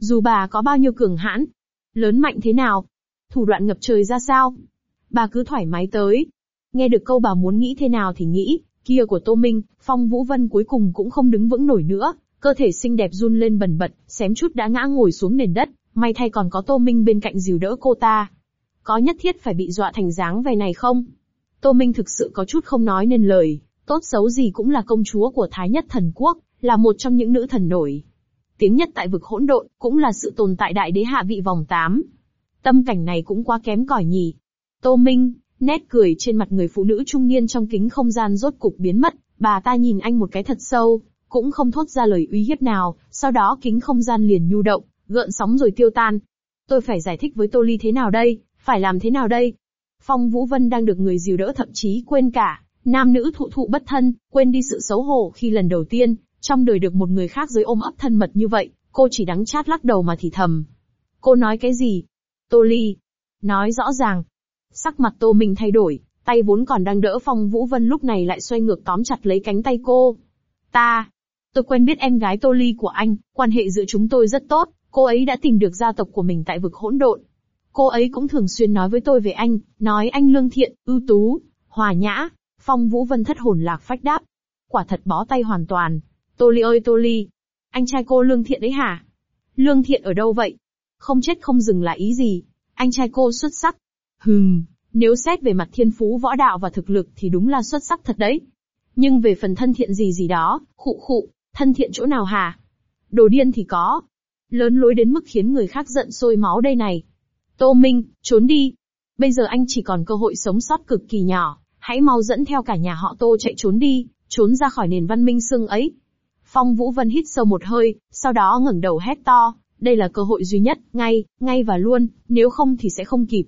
Dù bà có bao nhiêu cường hãn, lớn mạnh thế nào, thủ đoạn ngập trời ra sao, bà cứ thoải mái tới. Nghe được câu bà muốn nghĩ thế nào thì nghĩ, kia của Tô Minh, Phong Vũ Vân cuối cùng cũng không đứng vững nổi nữa, cơ thể xinh đẹp run lên bần bật, xém chút đã ngã ngồi xuống nền đất, may thay còn có Tô Minh bên cạnh dìu đỡ cô ta. Có nhất thiết phải bị dọa thành dáng vẻ này không? Tô Minh thực sự có chút không nói nên lời, tốt xấu gì cũng là công chúa của Thái Nhất Thần Quốc, là một trong những nữ thần nổi tiếng nhất tại vực hỗn độn, cũng là sự tồn tại đại đế hạ vị vòng 8. Tâm cảnh này cũng quá kém cỏi nhỉ. Tô Minh, nét cười trên mặt người phụ nữ trung niên trong kính không gian rốt cục biến mất, bà ta nhìn anh một cái thật sâu, cũng không thốt ra lời uy hiếp nào, sau đó kính không gian liền nhu động, gợn sóng rồi tiêu tan. Tôi phải giải thích với Tô Ly thế nào đây, phải làm thế nào đây? Phong Vũ Vân đang được người dìu đỡ thậm chí quên cả, nam nữ thụ thụ bất thân, quên đi sự xấu hổ khi lần đầu tiên, trong đời được một người khác dưới ôm ấp thân mật như vậy, cô chỉ đắng chát lắc đầu mà thì thầm. Cô nói cái gì? Tô Ly, nói rõ ràng. Sắc mặt Tô Minh thay đổi, tay vốn còn đang đỡ Phong Vũ Vân lúc này lại xoay ngược tóm chặt lấy cánh tay cô. Tôi quen biết em gái Tô Ly của anh, quan hệ giữa chúng tôi rất tốt, cô ấy đã tìm được gia tộc của mình tại vực hỗn độn. Cô ấy cũng thường xuyên nói với tôi về anh, nói anh lương thiện, ưu tú, hòa nhã. Phong Vũ Vân thất hồn lạc phách đáp. Quả thật bó tay hoàn toàn. Tô Ly ơi Tô Ly, anh trai cô lương thiện đấy hả? Lương thiện ở đâu vậy? Không chết không dừng là ý gì? Anh trai cô xuất sắc. Nếu xét về mặt thiên phú võ đạo và thực lực thì đúng là xuất sắc thật đấy. Nhưng về phần thân thiện gì đó, thân thiện chỗ nào hả? Đồ điên thì có. Lớn lối đến mức khiến người khác giận sôi máu đây này. Tô Minh, trốn đi. Bây giờ anh chỉ còn cơ hội sống sót cực kỳ nhỏ, hãy mau dẫn theo cả nhà họ Tô chạy trốn đi, trốn ra khỏi nền văn minh xương ấy. Phong Vũ Vân hít sâu một hơi, sau đó ngẩng đầu hét to, đây là cơ hội duy nhất, ngay và luôn, nếu không thì sẽ không kịp.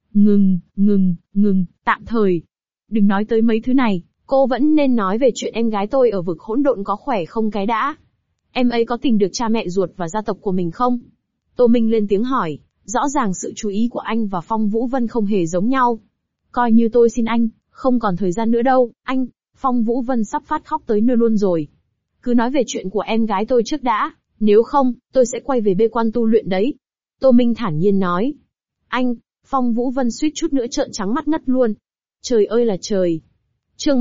Ngừng, tạm thời. Đừng nói tới mấy thứ này, cô vẫn nên nói về chuyện em gái tôi ở vực hỗn độn có khỏe không cái đã. Em ấy có tìm được cha mẹ ruột và gia tộc của mình không? Tô Minh lên tiếng hỏi, rõ ràng sự chú ý của anh và Phong Vũ Vân không hề giống nhau. Coi như tôi xin anh, không còn thời gian nữa đâu, anh. Phong Vũ Vân sắp phát khóc tới nơi luôn rồi. Cứ nói về chuyện của em gái tôi trước đã, nếu không, tôi sẽ quay về bê quan tu luyện đấy. Tô Minh thản nhiên nói. Anh, Phong Vũ Vân suýt chút nữa trợn trắng mắt ngất luôn. Trời ơi là trời. Chương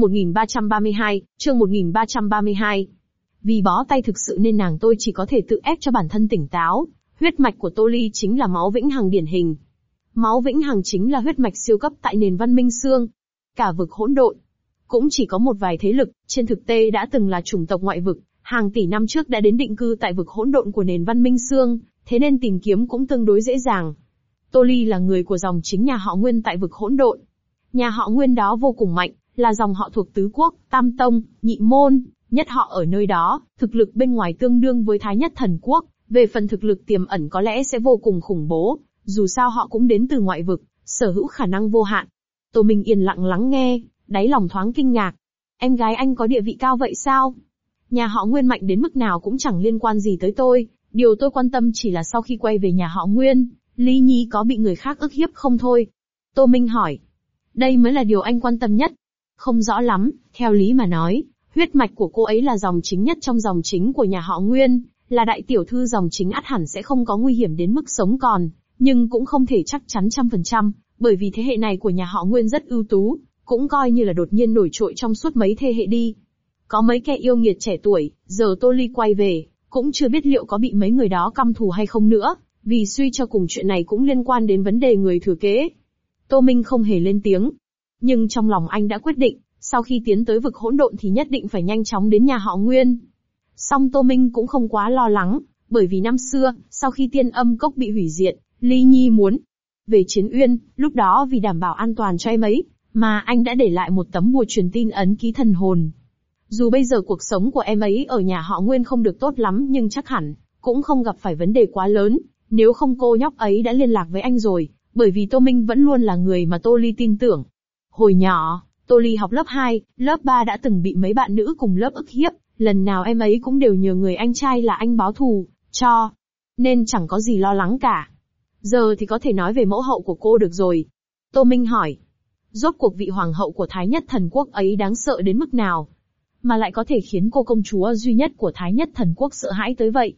1332. Vì bó tay thực sự nên nàng tôi chỉ có thể tự ép cho bản thân tỉnh táo. Huyết mạch của Tô Ly chính là máu vĩnh hằng điển hình. Máu vĩnh hằng chính là huyết mạch siêu cấp tại nền văn minh xương. Cả vực hỗn độn cũng chỉ có một vài thế lực, trên thực tế đã từng là chủng tộc ngoại vực, hàng tỷ năm trước đã đến định cư tại vực hỗn độn của nền văn minh xương, thế nên tìm kiếm cũng tương đối dễ dàng. Tô Ly là người của dòng chính nhà họ Nguyên tại vực hỗn độn. Nhà họ Nguyên đó vô cùng mạnh, là dòng họ thuộc tứ quốc, tam tông, nhị môn, nhất họ ở nơi đó, thực lực bên ngoài tương đương với Thái Nhất Thần Quốc, về phần thực lực tiềm ẩn có lẽ sẽ vô cùng khủng bố, dù sao họ cũng đến từ ngoại vực, sở hữu khả năng vô hạn. Tô Minh yên lặng lắng nghe, đáy lòng thoáng kinh ngạc. Em gái anh có địa vị cao vậy sao? Nhà họ Nguyên mạnh đến mức nào cũng chẳng liên quan gì tới tôi, điều tôi quan tâm chỉ là sau khi quay về nhà họ Nguyên, Ly Nhi có bị người khác ức hiếp không thôi. Tô Minh hỏi. Đây mới là điều anh quan tâm nhất. Không rõ lắm, theo lý mà nói, huyết mạch của cô ấy là dòng chính nhất trong dòng chính của nhà họ Nguyên, là đại tiểu thư dòng chính ắt hẳn sẽ không có nguy hiểm đến mức sống còn, nhưng cũng không thể chắc chắn 100%, bởi vì thế hệ này của nhà họ Nguyên rất ưu tú, cũng coi như là đột nhiên nổi trội trong suốt mấy thế hệ đi. Có mấy kẻ yêu nghiệt trẻ tuổi, giờ Tô Ly quay về, cũng chưa biết liệu có bị mấy người đó căm thù hay không nữa, vì suy cho cùng chuyện này cũng liên quan đến vấn đề người thừa kế. Tô Minh không hề lên tiếng, nhưng trong lòng anh đã quyết định, sau khi tiến tới vực hỗn độn thì nhất định phải nhanh chóng đến nhà họ Nguyên. Song Tô Minh cũng không quá lo lắng, bởi vì năm xưa, sau khi Tiên Âm Cốc bị hủy diệt, Ly Nhi muốn về Chiến Uyên, lúc đó vì đảm bảo an toàn cho em ấy, mà anh đã để lại một tấm bùa truyền tin ấn ký thần hồn. Dù bây giờ cuộc sống của em ấy ở nhà họ Nguyên không được tốt lắm nhưng chắc hẳn cũng không gặp phải vấn đề quá lớn, nếu không cô nhóc ấy đã liên lạc với anh rồi, bởi vì Tô Minh vẫn luôn là người mà Tô Ly tin tưởng. Hồi nhỏ, Tô Ly học lớp 2, lớp 3 đã từng bị mấy bạn nữ cùng lớp ức hiếp, lần nào em ấy cũng đều nhờ người anh trai là anh báo thù cho, nên chẳng có gì lo lắng cả. Giờ thì có thể nói về mẫu hậu của cô được rồi. Tô Minh hỏi. Rốt cuộc vị hoàng hậu của Thái Nhất Thần Quốc ấy đáng sợ đến mức nào, mà lại có thể khiến cô công chúa duy nhất của Thái Nhất Thần Quốc sợ hãi tới vậy?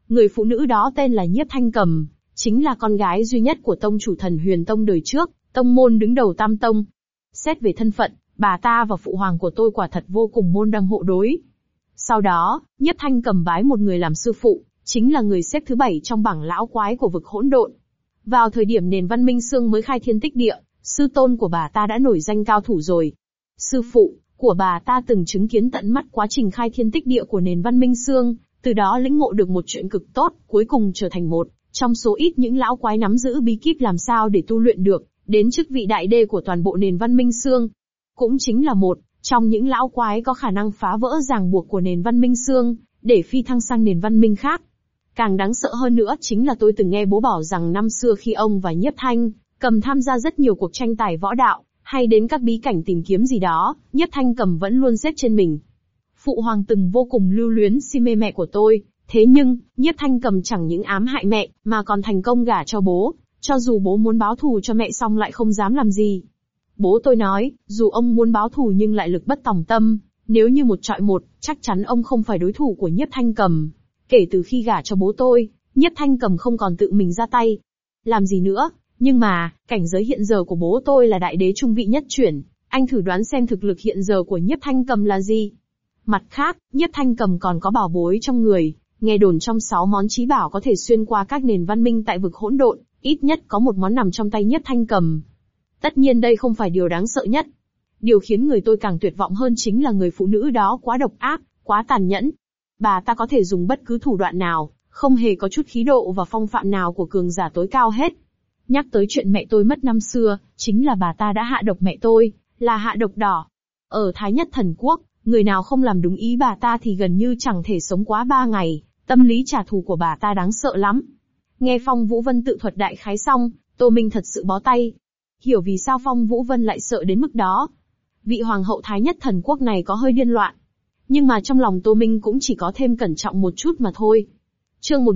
Người phụ nữ đó tên là Nhiếp Thanh Cầm, chính là con gái duy nhất của tông chủ Thần Huyền Tông đời trước, tông môn đứng đầu Tam Tông. Xét về thân phận, bà ta và phụ hoàng của tôi quả thật vô cùng môn đăng hộ đối. Sau đó, Nhiếp Thanh Cầm bái một người làm sư phụ, chính là người xếp thứ 7 trong bảng lão quái của vực hỗn độn. Vào thời điểm nền văn minh xương mới khai thiên tích địa, sư tôn của bà ta đã nổi danh cao thủ rồi. Sư phụ của bà ta từng chứng kiến tận mắt quá trình khai thiên tích địa của nền văn minh xương, từ đó lĩnh ngộ được một chuyện cực tốt, cuối cùng trở thành một trong số ít những lão quái nắm giữ bí kíp làm sao để tu luyện được đến chức vị đại đê của toàn bộ nền văn minh xương. Cũng chính là một trong những lão quái có khả năng phá vỡ ràng buộc của nền văn minh xương, để phi thăng sang nền văn minh khác. Càng đáng sợ hơn nữa chính là tôi từng nghe bố bảo rằng năm xưa khi ông và Nhiếp Thanh Cầm tham gia rất nhiều cuộc tranh tài võ đạo, hay đến các bí cảnh tìm kiếm gì đó, Nhiếp Thanh Cầm vẫn luôn xếp trên mình. Phụ hoàng từng vô cùng lưu luyến si mê mẹ của tôi, thế nhưng, Nhiếp Thanh Cầm chẳng những ám hại mẹ, mà còn thành công gả cho bố, cho dù bố muốn báo thù cho mẹ xong lại không dám làm gì. Bố tôi nói, dù ông muốn báo thù nhưng lại lực bất tòng tâm, nếu như một trọi một, chắc chắn ông không phải đối thủ của Nhiếp Thanh Cầm. Kể từ khi gả cho bố tôi, Nhiếp Thanh Cầm không còn tự mình ra tay. Làm gì nữa, nhưng mà, cảnh giới hiện giờ của bố tôi là đại đế trung vị nhất chuyển, anh thử đoán xem thực lực hiện giờ của Nhiếp Thanh Cầm là gì. Mặt khác, Nhiếp Thanh Cầm còn có bảo bối trong người, nghe đồn trong 6 món chí bảo có thể xuyên qua các nền văn minh tại vực hỗn độn, ít nhất có một món nằm trong tay Nhiếp Thanh Cầm. Tất nhiên đây không phải điều đáng sợ nhất. Điều khiến người tôi càng tuyệt vọng hơn chính là người phụ nữ đó quá độc ác, quá tàn nhẫn. Bà ta có thể dùng bất cứ thủ đoạn nào, không hề có chút khí độ và phong phạm nào của cường giả tối cao hết. Nhắc tới chuyện mẹ tôi mất năm xưa, chính là bà ta đã hạ độc mẹ tôi, là hạ độc đỏ. Ở Thái Nhất Thần Quốc, người nào không làm đúng ý bà ta thì gần như chẳng thể sống quá 3 ngày, tâm lý trả thù của bà ta đáng sợ lắm. Nghe Phong Vũ Vân tự thuật đại khái xong, Tô Minh thật sự bó tay. Hiểu vì sao Phong Vũ Vân lại sợ đến mức đó. Vị hoàng hậu Thái Nhất Thần Quốc này có hơi điên loạn. Nhưng mà trong lòng Tô Minh cũng chỉ có thêm cẩn trọng một chút mà thôi. Chương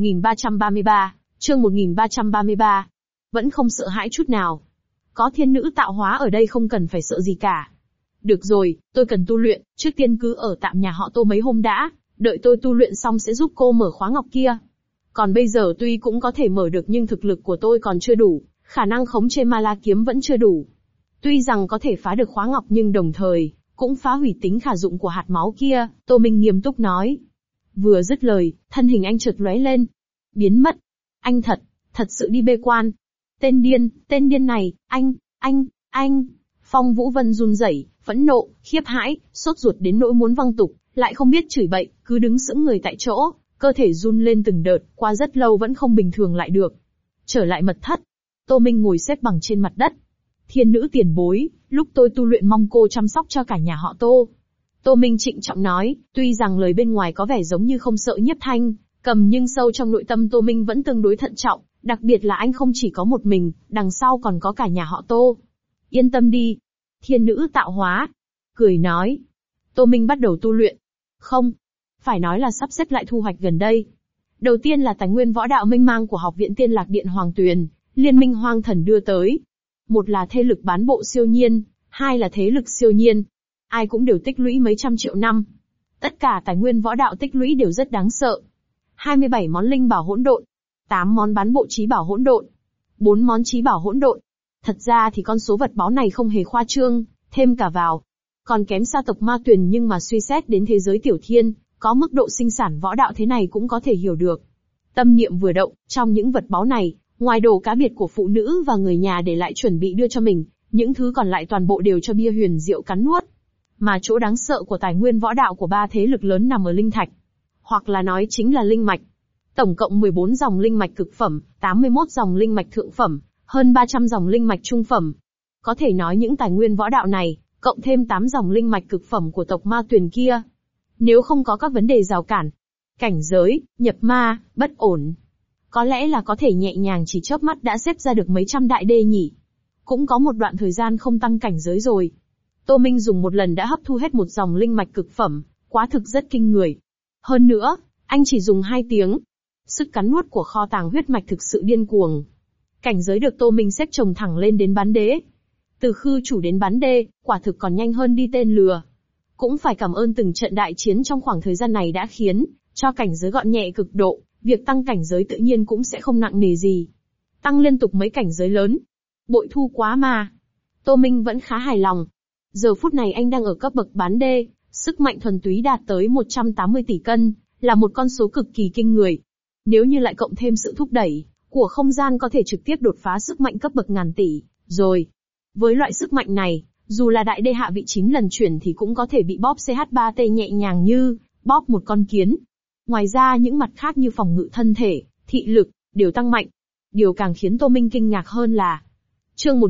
1333. Vẫn không sợ hãi chút nào. Có thiên nữ tạo hóa ở đây không cần phải sợ gì cả. Được rồi, tôi cần tu luyện, trước tiên cứ ở tạm nhà họ Tô mấy hôm đã, đợi tôi tu luyện xong sẽ giúp cô mở khóa ngọc kia. Còn bây giờ tuy cũng có thể mở được nhưng thực lực của tôi còn chưa đủ, khả năng khống chế ma la kiếm vẫn chưa đủ. Tuy rằng có thể phá được khóa ngọc nhưng đồng thời, cũng phá hủy tính khả dụng của hạt máu kia, Tô Minh nghiêm túc nói. Vừa dứt lời, thân hình anh chợt lóe lên. Biến mất. Anh thật sự đi bê quan. Tên điên này, anh. Phong Vũ Vân run rẩy, phẫn nộ, khiếp hãi, sốt ruột đến nỗi muốn văng tục, lại không biết chửi bậy, cứ đứng sững người tại chỗ, cơ thể run lên từng đợt, qua rất lâu vẫn không bình thường lại được. Trở lại mật thất. Tô Minh ngồi xếp bằng trên mặt đất. Thiên nữ tiền bối, lúc tôi tu luyện mong cô chăm sóc cho cả nhà họ Tô. Tô Minh trịnh trọng nói, tuy rằng lời bên ngoài có vẻ giống như không sợ Nhiếp Thanh Cầm nhưng sâu trong nội tâm Tô Minh vẫn tương đối thận trọng, đặc biệt là anh không chỉ có một mình, đằng sau còn có cả nhà họ Tô. Yên tâm đi. Thiên nữ tạo hóa. Cười nói. Tô Minh bắt đầu tu luyện. Không. Phải nói là sắp xếp lại thu hoạch gần đây. Đầu tiên là tài nguyên võ đạo mênh mang của Học viện Tiên Lạc Điện Hoàng Tuyền, Liên minh Hoang Thần đưa tới. Một là thế lực bán bộ siêu nhiên, hai là thế lực siêu nhiên. Ai cũng đều tích lũy mấy trăm triệu năm. Tất cả tài nguyên võ đạo tích lũy đều rất đáng sợ. 27 món linh bảo hỗn độn, 8 món bán bộ chí bảo hỗn độn, 4 món chí bảo hỗn độn. Thật ra thì con số vật báu này không hề khoa trương, thêm cả vào. Còn kém xa tộc Ma Tuyền nhưng mà suy xét đến thế giới tiểu thiên, có mức độ sinh sản võ đạo thế này cũng có thể hiểu được. Tâm niệm vừa động, trong những vật báu này, ngoài đồ cá biệt của phụ nữ và người nhà để lại chuẩn bị đưa cho mình, những thứ còn lại toàn bộ đều cho bia huyền diệu cắn nuốt. Mà chỗ đáng sợ của tài nguyên võ đạo của ba thế lực lớn nằm ở linh thạch. Hoặc là nói chính là linh mạch. Tổng cộng 14 dòng linh mạch cực phẩm, 81 dòng linh mạch thượng phẩm, hơn 300 dòng linh mạch trung phẩm. Có thể nói những tài nguyên võ đạo này, cộng thêm 8 dòng linh mạch cực phẩm của tộc Ma Tuyền kia. Nếu không có các vấn đề rào cản, cảnh giới, nhập ma, bất ổn, có lẽ là có thể nhẹ nhàng chỉ chớp mắt đã xếp ra được mấy trăm đại đê nhỉ. Cũng có một đoạn thời gian không tăng cảnh giới rồi. Tô Minh dùng một lần đã hấp thu hết một dòng linh mạch cực phẩm, quá thực rất kinh người. Hơn nữa, anh chỉ dùng 2 tiếng. Sức cắn nuốt của kho tàng huyết mạch thực sự điên cuồng. Cảnh giới được Tô Minh xếp chồng thẳng lên đến bán đế. Từ khư chủ đến bán đê, quả thực còn nhanh hơn đi tên lừa. Cũng phải cảm ơn từng trận đại chiến trong khoảng thời gian này đã khiến cho cảnh giới gọn nhẹ cực độ, việc tăng cảnh giới tự nhiên cũng sẽ không nặng nề gì. Tăng liên tục mấy cảnh giới lớn. Bội thu quá mà. Tô Minh vẫn khá hài lòng. Giờ phút này anh đang ở cấp bậc bán đê, sức mạnh thuần túy đạt tới 180 tỷ cân, là một con số cực kỳ kinh người. Nếu như lại cộng thêm sự thúc đẩy của không gian có thể trực tiếp đột phá sức mạnh cấp bậc ngàn tỷ, rồi. Với loại sức mạnh này, dù là đại đê hạ vị 9 lần chuyển thì cũng có thể bị bóp CH3T nhẹ nhàng như bóp một con kiến. Ngoài ra những mặt khác như phòng ngự thân thể, thị lực, đều tăng mạnh. Điều càng khiến Tô Minh kinh ngạc hơn là chương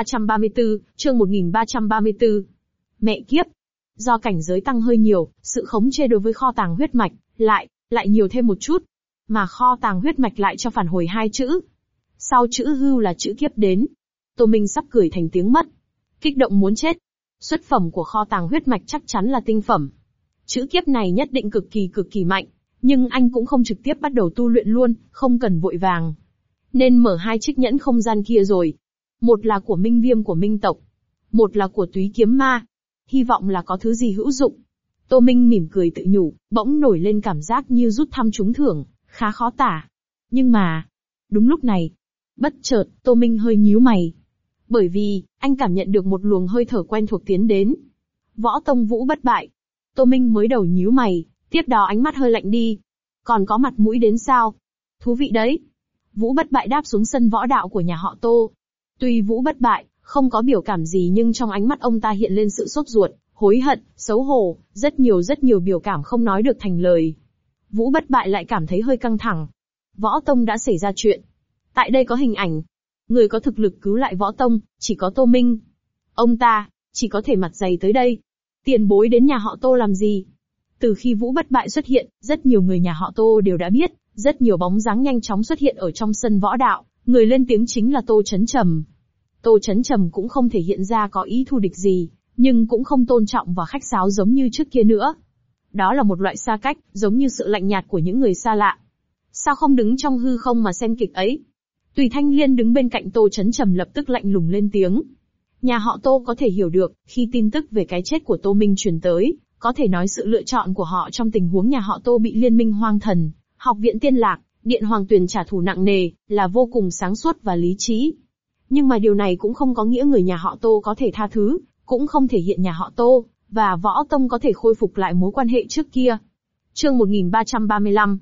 1334. Mẹ kiếp! Do cảnh giới tăng hơi nhiều, sự khống chế đối với kho tàng huyết mạch, lại nhiều thêm một chút. Mà kho tàng huyết mạch lại cho phản hồi 2 chữ. Sau chữ hưu là chữ kiếp đến. Tô Minh sắp cười thành tiếng mất. Kích động muốn chết. Xuất phẩm của kho tàng huyết mạch chắc chắn là tinh phẩm. Chữ kiếp này nhất định cực kỳ mạnh. Nhưng anh cũng không trực tiếp bắt đầu tu luyện luôn, không cần vội vàng. Nên mở 2 chiếc nhẫn không gian kia rồi. Một là của Minh Viêm của Minh tộc. Một là của Túy Kiếm Ma. Hy vọng là có thứ gì hữu dụng. Tô Minh mỉm cười tự nhủ, bỗng nổi lên cảm giác như rút thăm trúng thưởng, khá khó tả. Nhưng mà, đúng lúc này, bất chợt, Tô Minh hơi nhíu mày. Bởi vì, anh cảm nhận được một luồng hơi thở quen thuộc tiến đến. Võ Tông Vũ Bất Bại. Tô Minh mới đầu nhíu mày, tiếp đó ánh mắt hơi lạnh đi. Còn có mặt mũi đến sao? Thú vị đấy. Vũ Bất Bại đáp xuống sân võ đạo của nhà họ Tô. Tuy Vũ Bất Bại không có biểu cảm gì nhưng trong ánh mắt ông ta hiện lên sự sốt ruột, hối hận, xấu hổ, rất nhiều biểu cảm không nói được thành lời. Vũ Bất Bại lại cảm thấy hơi căng thẳng. Võ Tông đã xảy ra chuyện. Tại đây có hình ảnh. Người có thực lực cứu lại Võ Tông, chỉ có Tô Minh. Ông ta, chỉ có thể mặt dày tới đây. Tiền bối đến nhà họ Tô làm gì? Từ khi Vũ Bất Bại xuất hiện, rất nhiều người nhà họ Tô đều đã biết, rất nhiều bóng dáng nhanh chóng xuất hiện ở trong sân võ đạo, người lên tiếng chính là Tô Chấn Trầm. Tô Chấn Trầm cũng không thể hiện ra có ý thù địch gì, nhưng cũng không tôn trọng và khách sáo giống như trước kia nữa. Đó là một loại xa cách, giống như sự lạnh nhạt của những người xa lạ. Sao không đứng trong hư không mà xem kịch ấy? Tùy Thanh Liên đứng bên cạnh Tô Chấn Trầm lập tức lạnh lùng lên tiếng. Nhà họ Tô có thể hiểu được, khi tin tức về cái chết của Tô Minh truyền tới, có thể nói sự lựa chọn của họ trong tình huống nhà họ Tô bị Liên minh Hoang Thần, Học viện Tiên Lạc, Điện Hoàng Tuyền trả thù nặng nề, là vô cùng sáng suốt và lý trí. Nhưng mà điều này cũng không có nghĩa người nhà họ Tô có thể tha thứ, cũng không thể hiện nhà họ Tô và Võ Tông có thể khôi phục lại mối quan hệ trước kia. Chương 1335.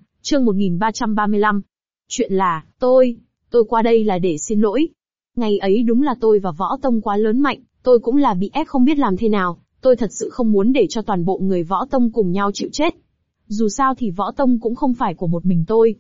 Chuyện là, tôi qua đây là để xin lỗi. Ngày ấy đúng là tôi và Võ Tông quá lớn mạnh, tôi cũng là bị ép không biết làm thế nào, tôi thật sự không muốn để cho toàn bộ người Võ Tông cùng nhau chịu chết. Dù sao thì Võ Tông cũng không phải của một mình tôi.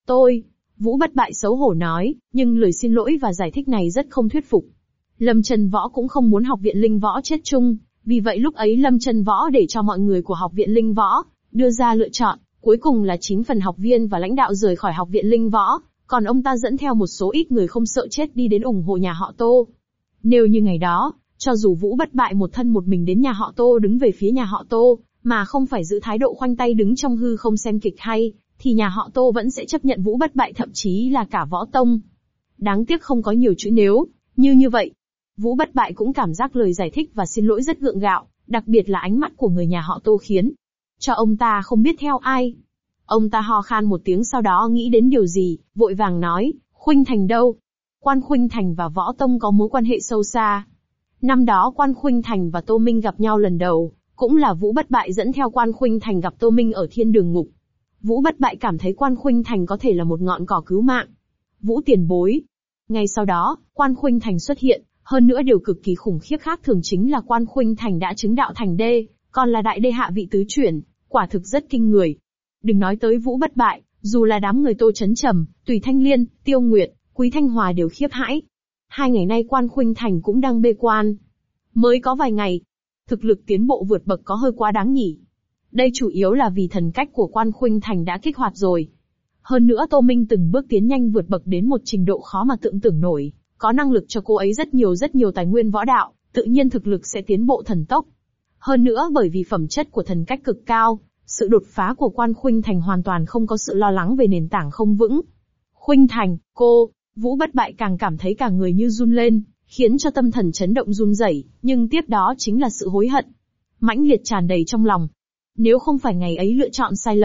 Vũ Bất Bại xấu hổ nói, nhưng lời xin lỗi và giải thích này rất không thuyết phục. Lâm Chân Võ cũng không muốn Học viện Linh Võ chết chung, vì vậy lúc ấy Lâm Chân Võ để cho mọi người của Học viện Linh Võ đưa ra lựa chọn, cuối cùng là 9 phần học viên và lãnh đạo rời khỏi Học viện Linh Võ, còn ông ta dẫn theo một số ít người không sợ chết đi đến ủng hộ nhà họ Tô. Nếu như ngày đó, cho dù Vũ Bất Bại một thân một mình đến nhà họ Tô đứng về phía nhà họ Tô, mà không phải giữ thái độ khoanh tay đứng trong hư không xem kịch hay, thì nhà họ Tô vẫn sẽ chấp nhận Vũ Bất Bại thậm chí là cả Võ Tông. Đáng tiếc không có nhiều chữ nếu, như vậy. Vũ Bất Bại cũng cảm giác lời giải thích và xin lỗi rất gượng gạo, đặc biệt là ánh mắt của người nhà họ Tô khiến cho ông ta không biết theo ai. Ông ta ho khan một tiếng sau đó nghĩ đến điều gì, vội vàng nói, Khuynh Thành đâu? Quan Khuynh Thành và Võ Tông có mối quan hệ sâu xa. Năm đó Quan Khuynh Thành và Tô Minh gặp nhau lần đầu, cũng là Vũ Bất Bại dẫn theo Quan Khuynh Thành gặp Tô Minh ở Thiên Đường Ngục. Vũ Bất Bại cảm thấy Quan Khuynh Thành có thể là một ngọn cỏ cứu mạng. Vũ tiền bối. Ngay sau đó, Quan Khuynh Thành xuất hiện, hơn nữa điều cực kỳ khủng khiếp khác thường chính là Quan Khuynh Thành đã chứng đạo thành đê, còn là đại đê hạ vị tứ chuyển, quả thực rất kinh người. Đừng nói tới Vũ Bất Bại, dù là đám người Tô Chấn Trầm, Tùy Thanh Liên, Tiêu Nguyệt, Quý Thanh Hòa đều khiếp hãi. 2 ngày nay Quan Khuynh Thành cũng đang bê quan. Mới có vài ngày, thực lực tiến bộ vượt bậc có hơi quá đáng nhỉ. Đây chủ yếu là vì thần cách của Quan Khuynh Thành đã kích hoạt rồi. Hơn nữa Tô Minh từng bước tiến nhanh vượt bậc đến một trình độ khó mà tưởng nổi, có năng lực cho cô ấy rất nhiều tài nguyên võ đạo, tự nhiên thực lực sẽ tiến bộ thần tốc. Hơn nữa bởi vì phẩm chất của thần cách cực cao, sự đột phá của Quan Khuynh Thành hoàn toàn không có sự lo lắng về nền tảng không vững. Khuynh Thành, Vũ Bất Bại càng cảm thấy cả người như run lên, khiến cho tâm thần chấn động run rẩy, nhưng tiếp đó chính là sự hối hận mãnh liệt tràn đầy trong lòng. Nếu không phải ngày ấy lựa chọn sai lầm,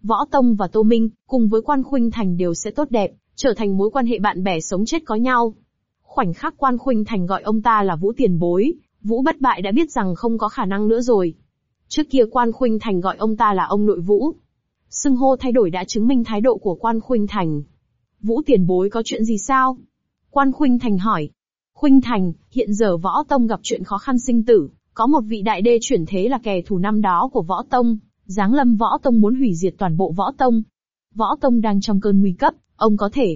Võ Tông và Tô Minh, cùng với Quan Khuynh Thành đều sẽ tốt đẹp, trở thành mối quan hệ bạn bè sống chết có nhau. Khoảnh khắc Quan Khuynh Thành gọi ông ta là Vũ tiền bối, Vũ Bất Bại đã biết rằng không có khả năng nữa rồi. Trước kia Quan Khuynh Thành gọi ông ta là ông nội Vũ. Xưng hô thay đổi đã chứng minh thái độ của Quan Khuynh Thành. Vũ tiền bối có chuyện gì sao? Quan Khuynh Thành hỏi. Khuynh Thành, hiện giờ Võ Tông gặp chuyện khó khăn sinh tử, có một vị đại đê chuyển thế là kẻ thù năm đó của Võ Tông, giáng lâm Võ Tông muốn hủy diệt toàn bộ Võ Tông. Võ Tông đang trong cơn nguy cấp, ông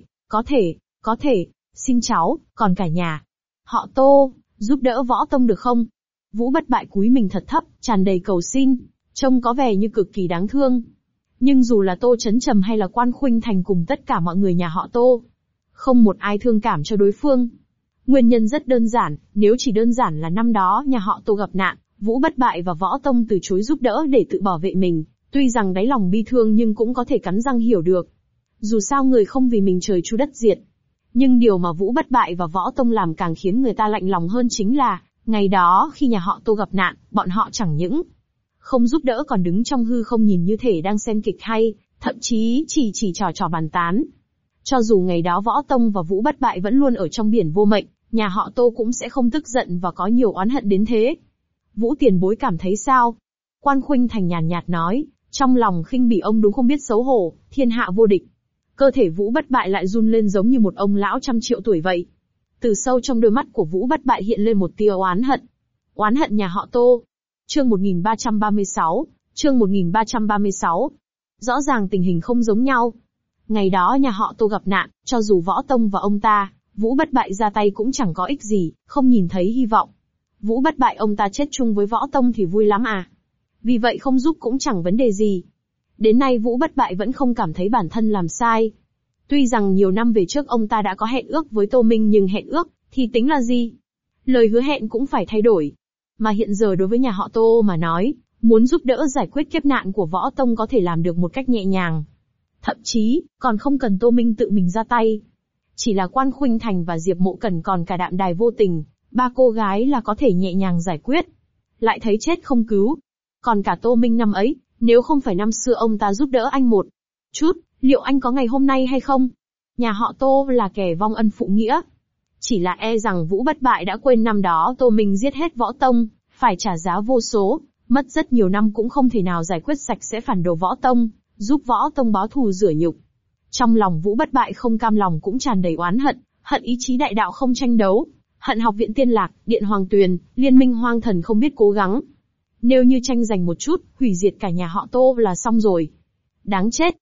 có thể, xin cháu, còn cả nhà. Họ Tô, giúp đỡ Võ Tông được không? Vũ Bất Bại cúi mình thật thấp, tràn đầy cầu xin, trông có vẻ như cực kỳ đáng thương. Nhưng dù là Tô Chấn Trầm hay là Quan Khuynh Thành cùng tất cả mọi người nhà họ Tô, không một ai thương cảm cho đối phương. Nguyên nhân rất đơn giản, nếu chỉ đơn giản là năm đó nhà họ Tô gặp nạn, Vũ Bất Bại và Võ Tông từ chối giúp đỡ để tự bảo vệ mình, tuy rằng đáy lòng bi thương nhưng cũng có thể cắn răng hiểu được. Dù sao người không vì mình trời chu đất diệt. Nhưng điều mà Vũ Bất Bại và Võ Tông làm càng khiến người ta lạnh lòng hơn chính là, ngày đó khi nhà họ Tô gặp nạn, bọn họ chẳng những không giúp đỡ còn đứng trong hư không nhìn như thể đang xem kịch hay, thậm chí chỉ trò bàn tán. Cho dù ngày đó Võ Tông và Vũ Bất Bại vẫn luôn ở trong biển vô mệnh, nhà họ Tô cũng sẽ không tức giận và có nhiều oán hận đến thế. Vũ tiền bối cảm thấy sao? Quan Khuynh Thành nhàn nhạt nói, trong lòng khinh bỉ ông đúng không biết xấu hổ, thiên hạ vô địch. Cơ thể Vũ Bất Bại lại run lên giống như một ông lão 100 triệu tuổi vậy. Từ sâu trong đôi mắt của Vũ Bất Bại hiện lên một tia oán hận. Oán hận nhà họ Tô. Chương 1336, chương 1336. Rõ ràng tình hình không giống nhau. Ngày đó nhà họ Tô gặp nạn, cho dù Võ Tông và ông ta, Vũ Bất Bại ra tay cũng chẳng có ích gì, không nhìn thấy hy vọng. Vũ Bất Bại ông ta chết chung với Võ Tông thì vui lắm à. Vì vậy không giúp cũng chẳng vấn đề gì. Đến nay Vũ Bất Bại vẫn không cảm thấy bản thân làm sai. Tuy rằng nhiều năm về trước ông ta đã có hẹn ước với Tô Minh nhưng hẹn ước thì tính là gì? Lời hứa hẹn cũng phải thay đổi. Mà hiện giờ đối với nhà họ Tô mà nói, muốn giúp đỡ giải quyết kiếp nạn của Võ Tông có thể làm được một cách nhẹ nhàng. Thậm chí, còn không cần Tô Minh tự mình ra tay. Chỉ là Quan Khuynh Thành và Diệp Mộ Cẩn còn cả Đạm Đài Vô Tình, ba cô gái là có thể nhẹ nhàng giải quyết. Lại thấy chết không cứu. Còn cả Tô Minh năm ấy, nếu không phải năm xưa ông ta giúp đỡ anh một chút, liệu anh có ngày hôm nay hay không? Nhà họ Tô là kẻ vong ân phụ nghĩa. Chỉ là e rằng Vũ Bất Bại đã quên năm đó Tô Minh giết hết Võ Tông, phải trả giá vô số, mất rất nhiều năm cũng không thể nào giải quyết sạch sẽ phản đồ Võ Tông, giúp Võ Tông báo thù rửa nhục. Trong lòng Vũ Bất Bại không cam lòng cũng tràn đầy oán hận, hận ý chí đại đạo không tranh đấu, hận Học viện Tiên Lạc, Điện Hoàng Tuyền, Liên minh Hoang Thần không biết cố gắng. Nếu như tranh giành một chút, hủy diệt cả nhà họ Tô là xong rồi. Đáng chết.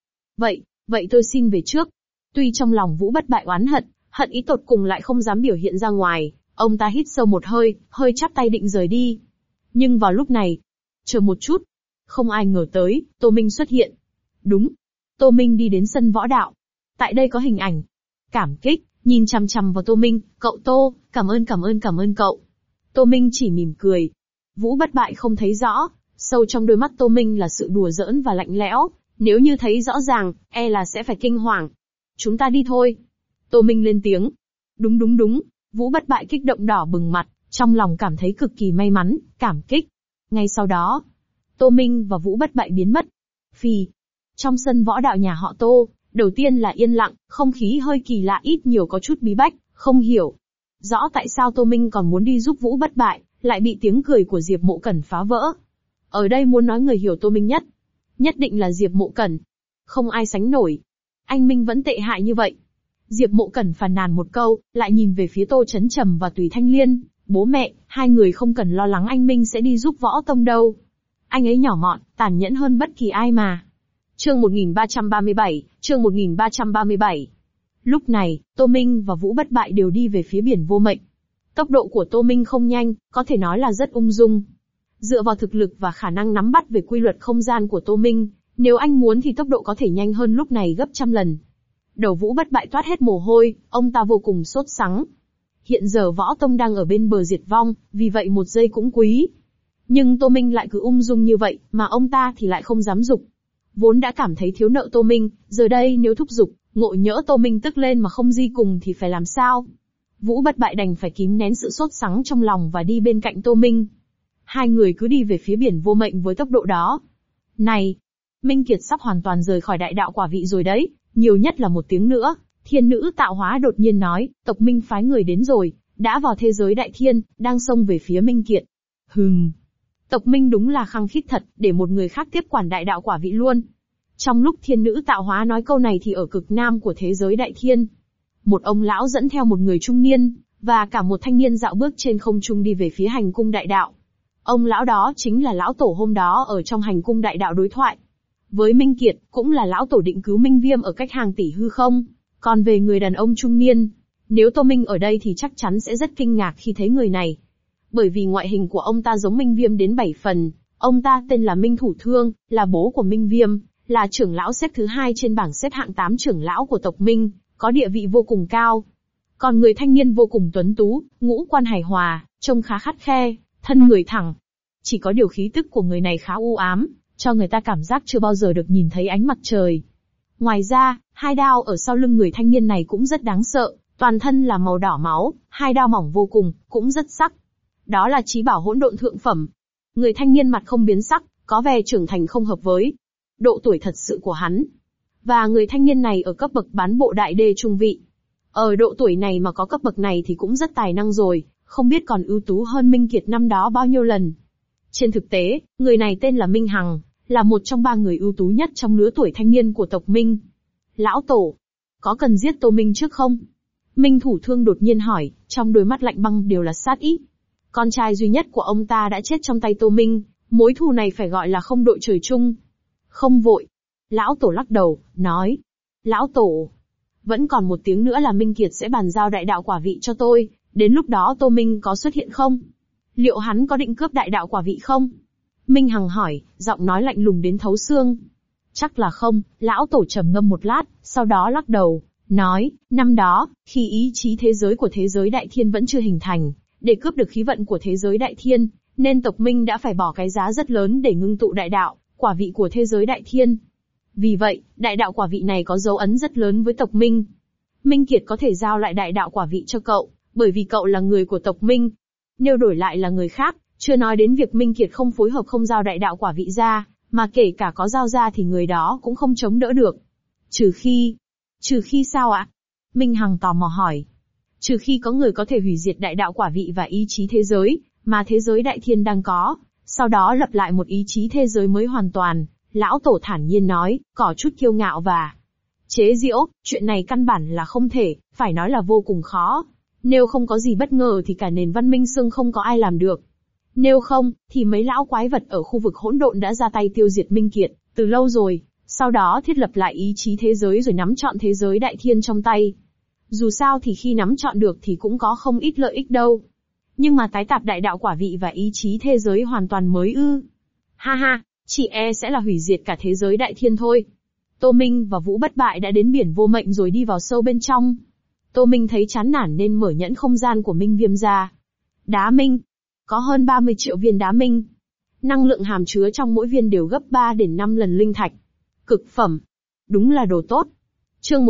Vậy tôi xin về trước. Tuy trong lòng Vũ Bất Bại oán hận, hận ý tột cùng lại không dám biểu hiện ra ngoài, ông ta hít sâu một hơi, hơi chắp tay định rời đi. Nhưng vào lúc này, chờ một chút. Không ai ngờ tới, Tô Minh xuất hiện. Đúng. Tô Minh đi đến sân võ đạo. Tại đây có hình ảnh. Cảm kích, nhìn chằm chằm vào Tô Minh, cậu Tô, cảm ơn cậu. Tô Minh chỉ mỉm cười. Vũ Bất Bại không thấy rõ, sâu trong đôi mắt Tô Minh là sự đùa giỡn và lạnh lẽo, nếu như thấy rõ ràng, e là sẽ phải kinh hoàng. Chúng ta đi thôi. Tô Minh lên tiếng. Đúng. Vũ Bất Bại kích động đỏ bừng mặt, trong lòng cảm thấy cực kỳ may mắn, cảm kích. Ngay sau đó, Tô Minh và Vũ Bất Bại biến mất. Phì. Trong sân võ đạo nhà họ Tô, đầu tiên là yên lặng, không khí hơi kỳ lạ ít nhiều có chút bí bách, không hiểu. Rõ tại sao Tô Minh còn muốn đi giúp Vũ Bất Bại, lại bị tiếng cười của Diệp Mộ Cẩn phá vỡ. Ở đây muốn nói người hiểu Tô Minh nhất định là Diệp Mộ Cẩn. Không ai sánh nổi. Anh Minh vẫn tệ hại như vậy. Diệp Mộ Cẩn phàn nàn một câu, lại nhìn về phía Tô Chấn Trầm và Tùy Thanh Liên. Bố mẹ, hai người không cần lo lắng anh Minh sẽ đi giúp Võ Tông đâu. Anh ấy nhỏ mọn, tàn nhẫn hơn bất kỳ ai mà. Chương 1337. Lúc này, Tô Minh và Vũ Bất Bại đều đi về phía biển vô mệnh. Tốc độ của Tô Minh không nhanh, có thể nói là rất ung dung. Dựa vào thực lực và khả năng nắm bắt về quy luật không gian của Tô Minh, nếu anh muốn thì tốc độ có thể nhanh hơn lúc này gấp trăm lần. Đầu Vũ Bất Bại toát hết mồ hôi, ông ta vô cùng sốt sắng. Hiện giờ Võ Tông đang ở bên bờ diệt vong, vì vậy một giây cũng quý. Nhưng Tô Minh lại cứ ung dung như vậy, mà ông ta thì lại không dám dục. Vốn đã cảm thấy thiếu nợ Tô Minh, giờ đây nếu thúc giục, ngộ nhỡ Tô Minh tức lên mà không di cùng thì phải làm sao? Vũ Bất Bại đành phải kìm nén sự sốt sắng trong lòng và đi bên cạnh Tô Minh. Hai người cứ đi về phía biển vô mệnh với tốc độ đó. Này! Minh Kiệt sắp hoàn toàn rời khỏi đại đạo quả vị rồi đấy, nhiều nhất là 1 tiếng nữa. Thiên nữ tạo hóa đột nhiên nói, tộc Minh phái người đến rồi, đã vào thế giới đại thiên, đang xông về phía Minh Kiệt. Tộc Minh đúng là khăng khít thật, để một người khác tiếp quản đại đạo quả vị luôn. Trong lúc thiên nữ tạo hóa nói câu này thì ở cực nam của thế giới đại thiên, một ông lão dẫn theo một người trung niên, và cả một thanh niên dạo bước trên không trung đi về phía hành cung đại đạo. Ông lão đó chính là lão tổ hôm đó ở trong hành cung đại đạo đối thoại với Minh Kiệt, cũng là lão tổ định cứu Minh Viêm ở cách hàng tỷ hư không. Còn về người đàn ông trung niên, nếu Tô Minh ở đây thì chắc chắn sẽ rất kinh ngạc khi thấy người này. Bởi vì ngoại hình của ông ta giống Minh Viêm đến 7 phần, ông ta tên là Minh Thủ Thương, là bố của Minh Viêm, là trưởng lão xếp thứ 2 trên bảng xếp hạng 8 trưởng lão của tộc Minh, có địa vị vô cùng cao. Còn người thanh niên vô cùng tuấn tú, ngũ quan hài hòa, trông khá khắt khe, thân người thẳng. Chỉ có điều khí tức của người này khá u ám, cho người ta cảm giác chưa bao giờ được nhìn thấy ánh mặt trời. Ngoài ra, 2 đao ở sau lưng người thanh niên này cũng rất đáng sợ, toàn thân là màu đỏ máu, 2 đao mỏng vô cùng, cũng rất sắc. Đó là chí bảo hỗn độn thượng phẩm. Người thanh niên mặt không biến sắc, có vẻ trưởng thành không hợp với độ tuổi thật sự của hắn. Và người thanh niên này ở cấp bậc bán bộ đại đê trung vị. Ở độ tuổi này mà có cấp bậc này thì cũng rất tài năng rồi, không biết còn ưu tú hơn Minh Kiệt năm đó bao nhiêu lần. Trên thực tế, người này tên là Minh Hằng, là một trong 3 người ưu tú nhất trong lứa tuổi thanh niên của tộc Minh. Lão tổ, có cần giết Tô Minh trước không? Minh Thủ Thương đột nhiên hỏi, trong đôi mắt lạnh băng đều là sát ý. Con trai duy nhất của ông ta đã chết trong tay Tô Minh, mối thù này phải gọi là không đội trời chung. Không vội. Lão tổ lắc đầu, nói. Lão tổ, vẫn còn 1 tiếng nữa là Minh Kiệt sẽ bàn giao đại đạo quả vị cho tôi, đến lúc đó Tô Minh có xuất hiện không? Liệu hắn có định cướp đại đạo quả vị không? Minh Hằng hỏi, giọng nói lạnh lùng đến thấu xương. Chắc là không, lão tổ trầm ngâm một lát, sau đó lắc đầu, nói, năm đó, khi ý chí thế giới của thế giới đại thiên vẫn chưa hình thành, để cướp được khí vận của thế giới đại thiên, nên tộc Minh đã phải bỏ cái giá rất lớn để ngưng tụ đại đạo, quả vị của thế giới đại thiên. Vì vậy, đại đạo quả vị này có dấu ấn rất lớn với tộc Minh. Minh Kiệt có thể giao lại đại đạo quả vị cho cậu, bởi vì cậu là người của tộc Minh. Nếu đổi lại là người khác, chưa nói đến việc Minh Kiệt không phối hợp không giao đại đạo quả vị ra, mà kể cả có giao ra thì người đó cũng không chống đỡ được. Trừ khi sao ạ? Minh Hằng tò mò hỏi. Trừ khi có người có thể hủy diệt đại đạo quả vị và ý chí thế giới, mà thế giới đại thiên đang có, sau đó lập lại một ý chí thế giới mới hoàn toàn. Lão tổ thản nhiên nói, có chút kiêu ngạo và chế giễu, chuyện này căn bản là không thể, phải nói là vô cùng khó. Nếu không có gì bất ngờ thì cả nền văn minh xương không có ai làm được. Nếu không, thì mấy lão quái vật ở khu vực hỗn độn đã ra tay tiêu diệt Minh Kiệt, từ lâu rồi, sau đó thiết lập lại ý chí thế giới rồi nắm trọn thế giới đại thiên trong tay. Dù sao thì khi nắm trọn được thì cũng có không ít lợi ích đâu. Nhưng mà tái tạp đại đạo quả vị và ý chí thế giới hoàn toàn mới ư. Ha ha, chỉ sẽ là hủy diệt cả thế giới đại thiên thôi. Tô Minh và Vũ Bất Bại đã đến biển vô mệnh rồi đi vào sâu bên trong. Tô Minh thấy chán nản nên mở nhẫn không gian của Minh Viêm ra. Đá Minh. Có hơn 30 triệu viên đá Minh. Năng lượng hàm chứa trong mỗi viên đều gấp 3 đến 5 lần linh thạch. Cực phẩm. Đúng là đồ tốt. Chương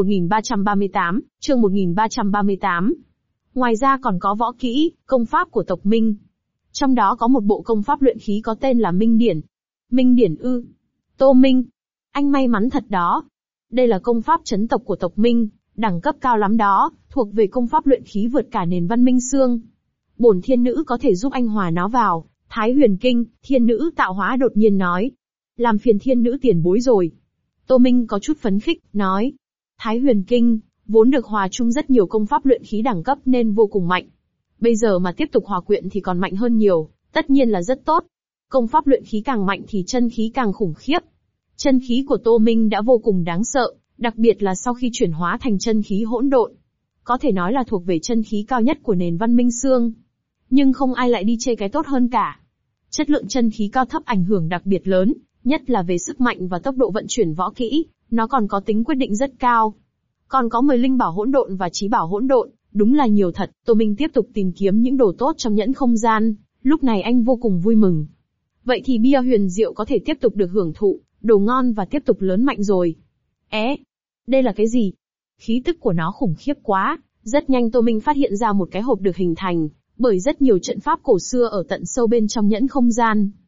1338. Ngoài ra còn có võ kỹ, công pháp của tộc Minh. Trong đó có một bộ công pháp luyện khí có tên là Minh Điển. Minh Điển ư? Tô Minh. Anh may mắn thật đó. Đây là công pháp chấn tộc của tộc Minh, đẳng cấp cao lắm đó, thuộc về công pháp luyện khí vượt cả nền văn minh xương. Bổn thiên nữ có thể giúp anh hòa nó vào Thái Huyền Kinh. Thiên nữ tạo hóa đột nhiên nói. Làm phiền thiên nữ tiền bối rồi. Tô Minh có chút phấn khích, nói. Thái Huyền Kinh, vốn được hòa chung rất nhiều công pháp luyện khí đẳng cấp nên vô cùng mạnh. Bây giờ mà tiếp tục hòa quyện thì còn mạnh hơn nhiều, tất nhiên là rất tốt. Công pháp luyện khí càng mạnh thì chân khí càng khủng khiếp. Chân khí của Tô Minh đã vô cùng đáng sợ, đặc biệt là sau khi chuyển hóa thành chân khí hỗn độn. Có thể nói là thuộc về chân khí cao nhất của nền văn minh xương. Nhưng không ai lại đi chê cái tốt hơn cả. Chất lượng chân khí cao thấp ảnh hưởng đặc biệt lớn, nhất là về sức mạnh và tốc độ vận chuyển võ kỹ, nó còn có tính quyết định rất cao. Còn có 10 linh bảo hỗn độn và chí bảo hỗn độn, đúng là nhiều thật. Tô Minh tiếp tục tìm kiếm những đồ tốt trong nhẫn không gian, lúc này anh vô cùng vui mừng. Vậy thì bia huyền diệu có thể tiếp tục được hưởng thụ, đồ ngon và tiếp tục lớn mạnh rồi. Đây là cái gì? Khí tức của nó khủng khiếp quá. Rất nhanh Tô Minh phát hiện ra một cái hộp được hình thành bởi rất nhiều trận pháp cổ xưa ở tận sâu bên trong nhẫn không gian.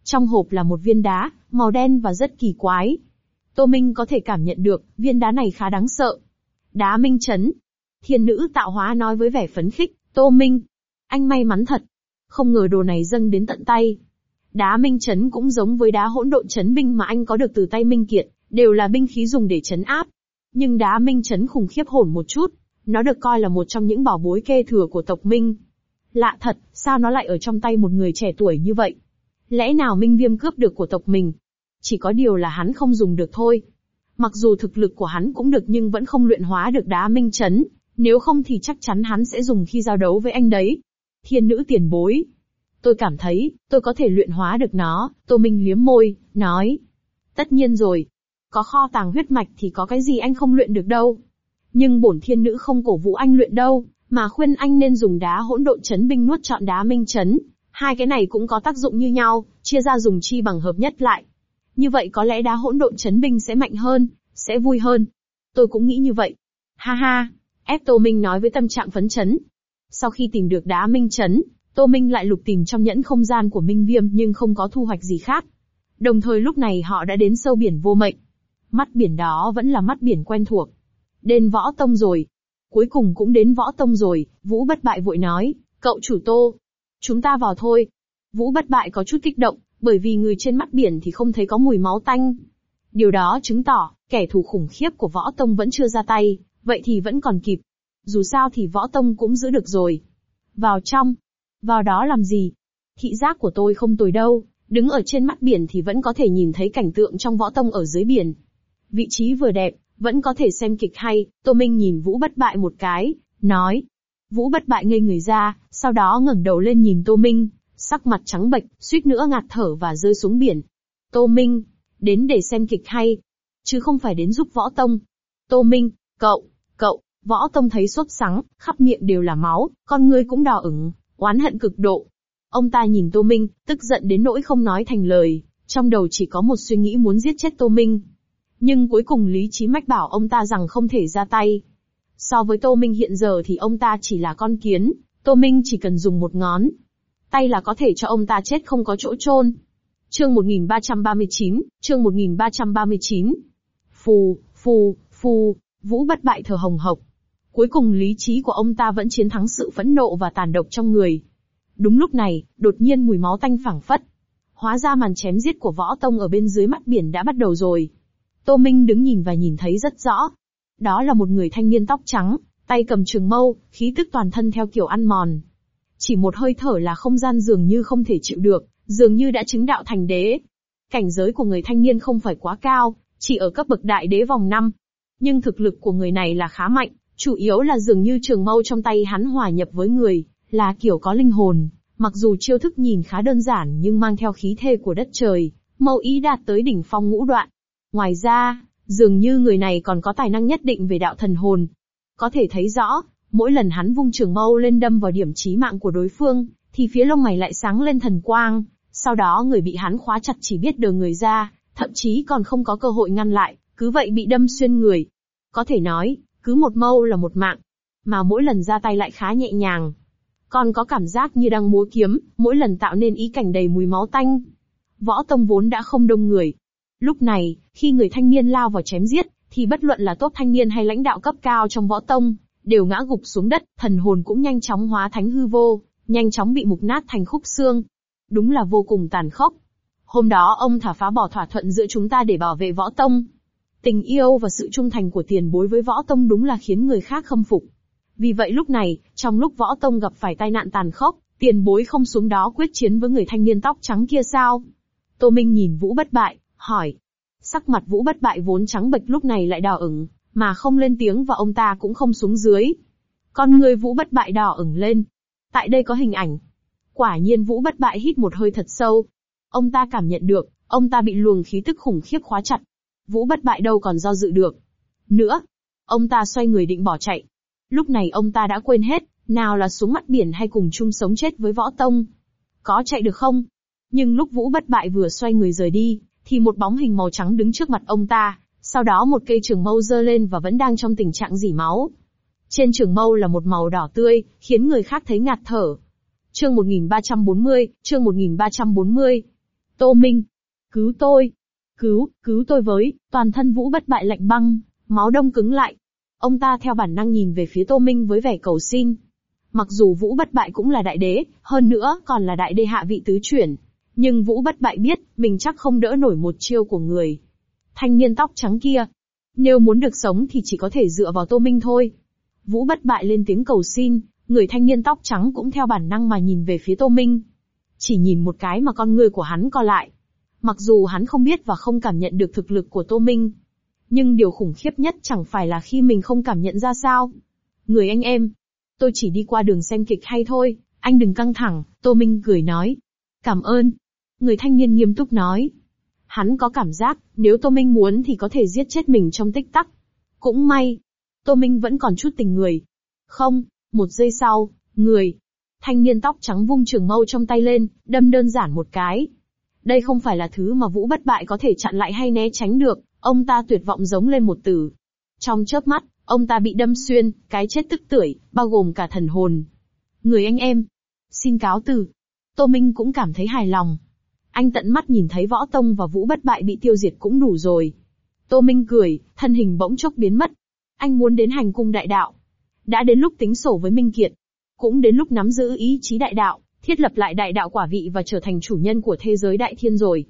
Trong hộp là một viên đá, màu đen và rất kỳ quái. Tô Minh có thể cảm nhận được, viên đá này khá đáng sợ. Đá minh chấn. Thiên nữ tạo hóa nói với vẻ phấn khích, Tô Minh, anh may mắn thật. Không ngờ đồ này dâng đến tận tay. Đá minh chấn cũng giống với đá hỗn độn chấn binh mà anh có được từ tay Minh Kiệt, đều là binh khí dùng để chấn áp. Nhưng đá minh chấn khủng khiếp hồn một chút, nó được coi là một trong những bảo bối kế thừa của tộc Minh. Lạ thật, sao nó lại ở trong tay một người trẻ tuổi như vậy? Lẽ nào Minh Viêm cướp được của tộc mình? Chỉ có điều là hắn không dùng được thôi. Mặc dù thực lực của hắn cũng được nhưng vẫn không luyện hóa được đá minh chấn, nếu không thì chắc chắn hắn sẽ dùng khi giao đấu với anh đấy. Thiên nữ tiền bối. Tôi cảm thấy, tôi có thể luyện hóa được nó, Tô Minh liếm môi, nói. Tất nhiên rồi. Có kho tàng huyết mạch thì có cái gì anh không luyện được đâu. Nhưng bổn thiên nữ không cổ vũ anh luyện đâu, mà khuyên anh nên dùng đá hỗn độn chấn binh nuốt trọn đá minh chấn. Hai cái này cũng có tác dụng như nhau, chia ra dùng chi bằng hợp nhất lại. Như vậy có lẽ đá hỗn độn chấn binh sẽ mạnh hơn, sẽ vui hơn. Tôi cũng nghĩ như vậy. Ha ha, ép Tô Minh nói với tâm trạng phấn chấn. Sau khi tìm được đá minh chấn, Tô Minh lại lục tìm trong nhẫn không gian của Minh Viêm nhưng không có thu hoạch gì khác. Đồng thời lúc này họ đã đến sâu biển vô mệnh. Mắt biển đó vẫn là mắt biển quen thuộc. Đến Võ Tông rồi. Cuối cùng cũng đến Võ Tông rồi, Vũ Bất Bại vội nói, cậu chủ Tô. Chúng ta vào thôi. Vũ Bất Bại có chút kích động, bởi vì người trên mắt biển thì không thấy có mùi máu tanh. Điều đó chứng tỏ, kẻ thù khủng khiếp của Võ Tông vẫn chưa ra tay, vậy thì vẫn còn kịp. Dù sao thì Võ Tông cũng giữ được rồi. Vào trong. Vào đó làm gì? Thị giác của tôi không tồi đâu, đứng ở trên mắt biển thì vẫn có thể nhìn thấy cảnh tượng trong Võ Tông ở dưới biển. Vị trí vừa đẹp, vẫn có thể xem kịch hay. Tô Minh nhìn Vũ Bất Bại một cái, nói. Vũ Bất Bại ngây người ra, sau đó ngẩng đầu lên nhìn Tô Minh, sắc mặt trắng bệch, suýt nữa ngạt thở và rơi xuống biển. Tô Minh, đến để xem kịch hay, chứ không phải đến giúp Võ Tông. Tô Minh, cậu, Võ Tông thấy sốt sắng, khắp miệng đều là máu, con ngươi cũng đỏ ửng, oán hận cực độ. Ông ta nhìn Tô Minh, tức giận đến nỗi không nói thành lời, trong đầu chỉ có một suy nghĩ muốn giết chết Tô Minh. Nhưng cuối cùng lý trí mách bảo ông ta rằng không thể ra tay. So với Tô Minh hiện giờ thì ông ta chỉ là con kiến, Tô Minh chỉ cần dùng một ngón tay là có thể cho ông ta chết không có chỗ chôn. Chương 1339. Phù, Vũ Bất Bại thở hồng hộc. Cuối cùng lý trí của ông ta vẫn chiến thắng sự phẫn nộ và tàn độc trong người. Đúng lúc này, đột nhiên mùi máu tanh phảng phất. Hóa ra màn chém giết của Võ Tông ở bên dưới mắt biển đã bắt đầu rồi. Tô Minh đứng nhìn và nhìn thấy rất rõ. Đó là một người thanh niên tóc trắng, tay cầm trường mâu, khí tức toàn thân theo kiểu ăn mòn. Chỉ một hơi thở là không gian dường như không thể chịu được, dường như đã chứng đạo thành đế. Cảnh giới của người thanh niên không phải quá cao, chỉ ở cấp bậc đại đế vòng 5. Nhưng thực lực của người này là khá mạnh, chủ yếu là dường như trường mâu trong tay hắn hòa nhập với người, là kiểu có linh hồn. Mặc dù chiêu thức nhìn khá đơn giản nhưng mang theo khí thế của đất trời, mâu ý đạt tới đỉnh phong ngũ đoạn. Ngoài ra, dường như người này còn có tài năng nhất định về đạo thần hồn. Có thể thấy rõ, mỗi lần hắn vung trường mâu lên đâm vào điểm chí mạng của đối phương, thì phía lông mày lại sáng lên thần quang, sau đó người bị hắn khóa chặt chỉ biết đờ người ra, thậm chí còn không có cơ hội ngăn lại, cứ vậy bị đâm xuyên người. Có thể nói, cứ một mâu là một mạng, mà mỗi lần ra tay lại khá nhẹ nhàng. Còn có cảm giác như đang múa kiếm, mỗi lần tạo nên ý cảnh đầy mùi máu tanh. Võ Tông vốn đã không đông người. Lúc này, khi người thanh niên lao vào chém giết, thì bất luận là tốt thanh niên hay lãnh đạo cấp cao trong Võ Tông, đều ngã gục xuống đất, thần hồn cũng nhanh chóng hóa thánh hư vô, nhanh chóng bị mục nát thành khúc xương. Đúng là vô cùng tàn khốc. Hôm đó ông thả phá bỏ thỏa thuận giữa chúng ta để bảo vệ Võ Tông. Tình yêu và sự trung thành của tiền bối với Võ Tông đúng là khiến người khác khâm phục. Vì vậy lúc này, trong lúc Võ Tông gặp phải tai nạn tàn khốc, tiền bối không xuống đó quyết chiến với người thanh niên tóc trắng kia sao? Tô Minh nhìn Vũ Bất Bại, hỏi. Sắc mặt Vũ Bất Bại vốn trắng bệch lúc này lại đỏ ửng, mà không lên tiếng và ông ta cũng không xuống dưới. Con người Vũ Bất Bại đỏ ửng lên. Tại đây có hình ảnh. Quả nhiên Vũ Bất Bại hít một hơi thật sâu. Ông ta cảm nhận được, ông ta bị luồng khí tức khủng khiếp khóa chặt. Vũ Bất Bại đâu còn do dự được nữa. Ông ta xoay người định bỏ chạy. Lúc này ông ta đã quên hết, nào là xuống mắt biển hay cùng chung sống chết với Võ Tông. Có chạy được không? Nhưng lúc Vũ Bất Bại vừa xoay người rời đi, thì một bóng hình màu trắng đứng trước mặt ông ta, sau đó một cây trường mâu giơ lên và vẫn đang trong tình trạng rỉ máu. Trên trường mâu là một màu đỏ tươi, khiến người khác thấy ngạt thở. Chương 1340. Tô Minh! Cứu tôi! Cứu tôi với! Toàn thân Vũ Bất Bại lạnh băng, máu đông cứng lại. Ông ta theo bản năng nhìn về phía Tô Minh với vẻ cầu xin. Mặc dù Vũ Bất Bại cũng là đại đế, hơn nữa còn là đại đế hạ vị tứ chuyển. Nhưng Vũ Bất Bại biết, mình chắc không đỡ nổi một chiêu của người thanh niên tóc trắng kia. Nếu muốn được sống thì chỉ có thể dựa vào Tô Minh thôi. Vũ Bất Bại lên tiếng cầu xin, người thanh niên tóc trắng cũng theo bản năng mà nhìn về phía Tô Minh. Chỉ nhìn một cái mà con ngươi của hắn co lại. Mặc dù hắn không biết và không cảm nhận được thực lực của Tô Minh. Nhưng điều khủng khiếp nhất chẳng phải là khi mình không cảm nhận ra sao. Người anh em, tôi chỉ đi qua đường xem kịch hay thôi, anh đừng căng thẳng, Tô Minh cười nói. Cảm ơn. Người thanh niên nghiêm túc nói. Hắn có cảm giác, nếu Tô Minh muốn thì có thể giết chết mình trong tích tắc. Cũng may, Tô Minh vẫn còn chút tình người. Không, một giây sau, thanh niên tóc trắng vung trường mâu trong tay lên, đâm đơn giản một cái. Đây không phải là thứ mà Vũ Bất Bại có thể chặn lại hay né tránh được, ông ta tuyệt vọng giống lên một từ. Trong chớp mắt, ông ta bị đâm xuyên, cái chết tức tưởi, bao gồm cả thần hồn. Người anh em, xin cáo từ. Tô Minh cũng cảm thấy hài lòng. Anh tận mắt nhìn thấy Võ Tông và Vũ Bất Bại bị tiêu diệt cũng đủ rồi. Tô Minh cười, thân hình bỗng chốc biến mất. Anh muốn đến hành cung đại đạo. Đã đến lúc tính sổ với Minh Kiệt. Cũng đến lúc nắm giữ ý chí đại đạo, thiết lập lại đại đạo quả vị và trở thành chủ nhân của thế giới đại thiên rồi.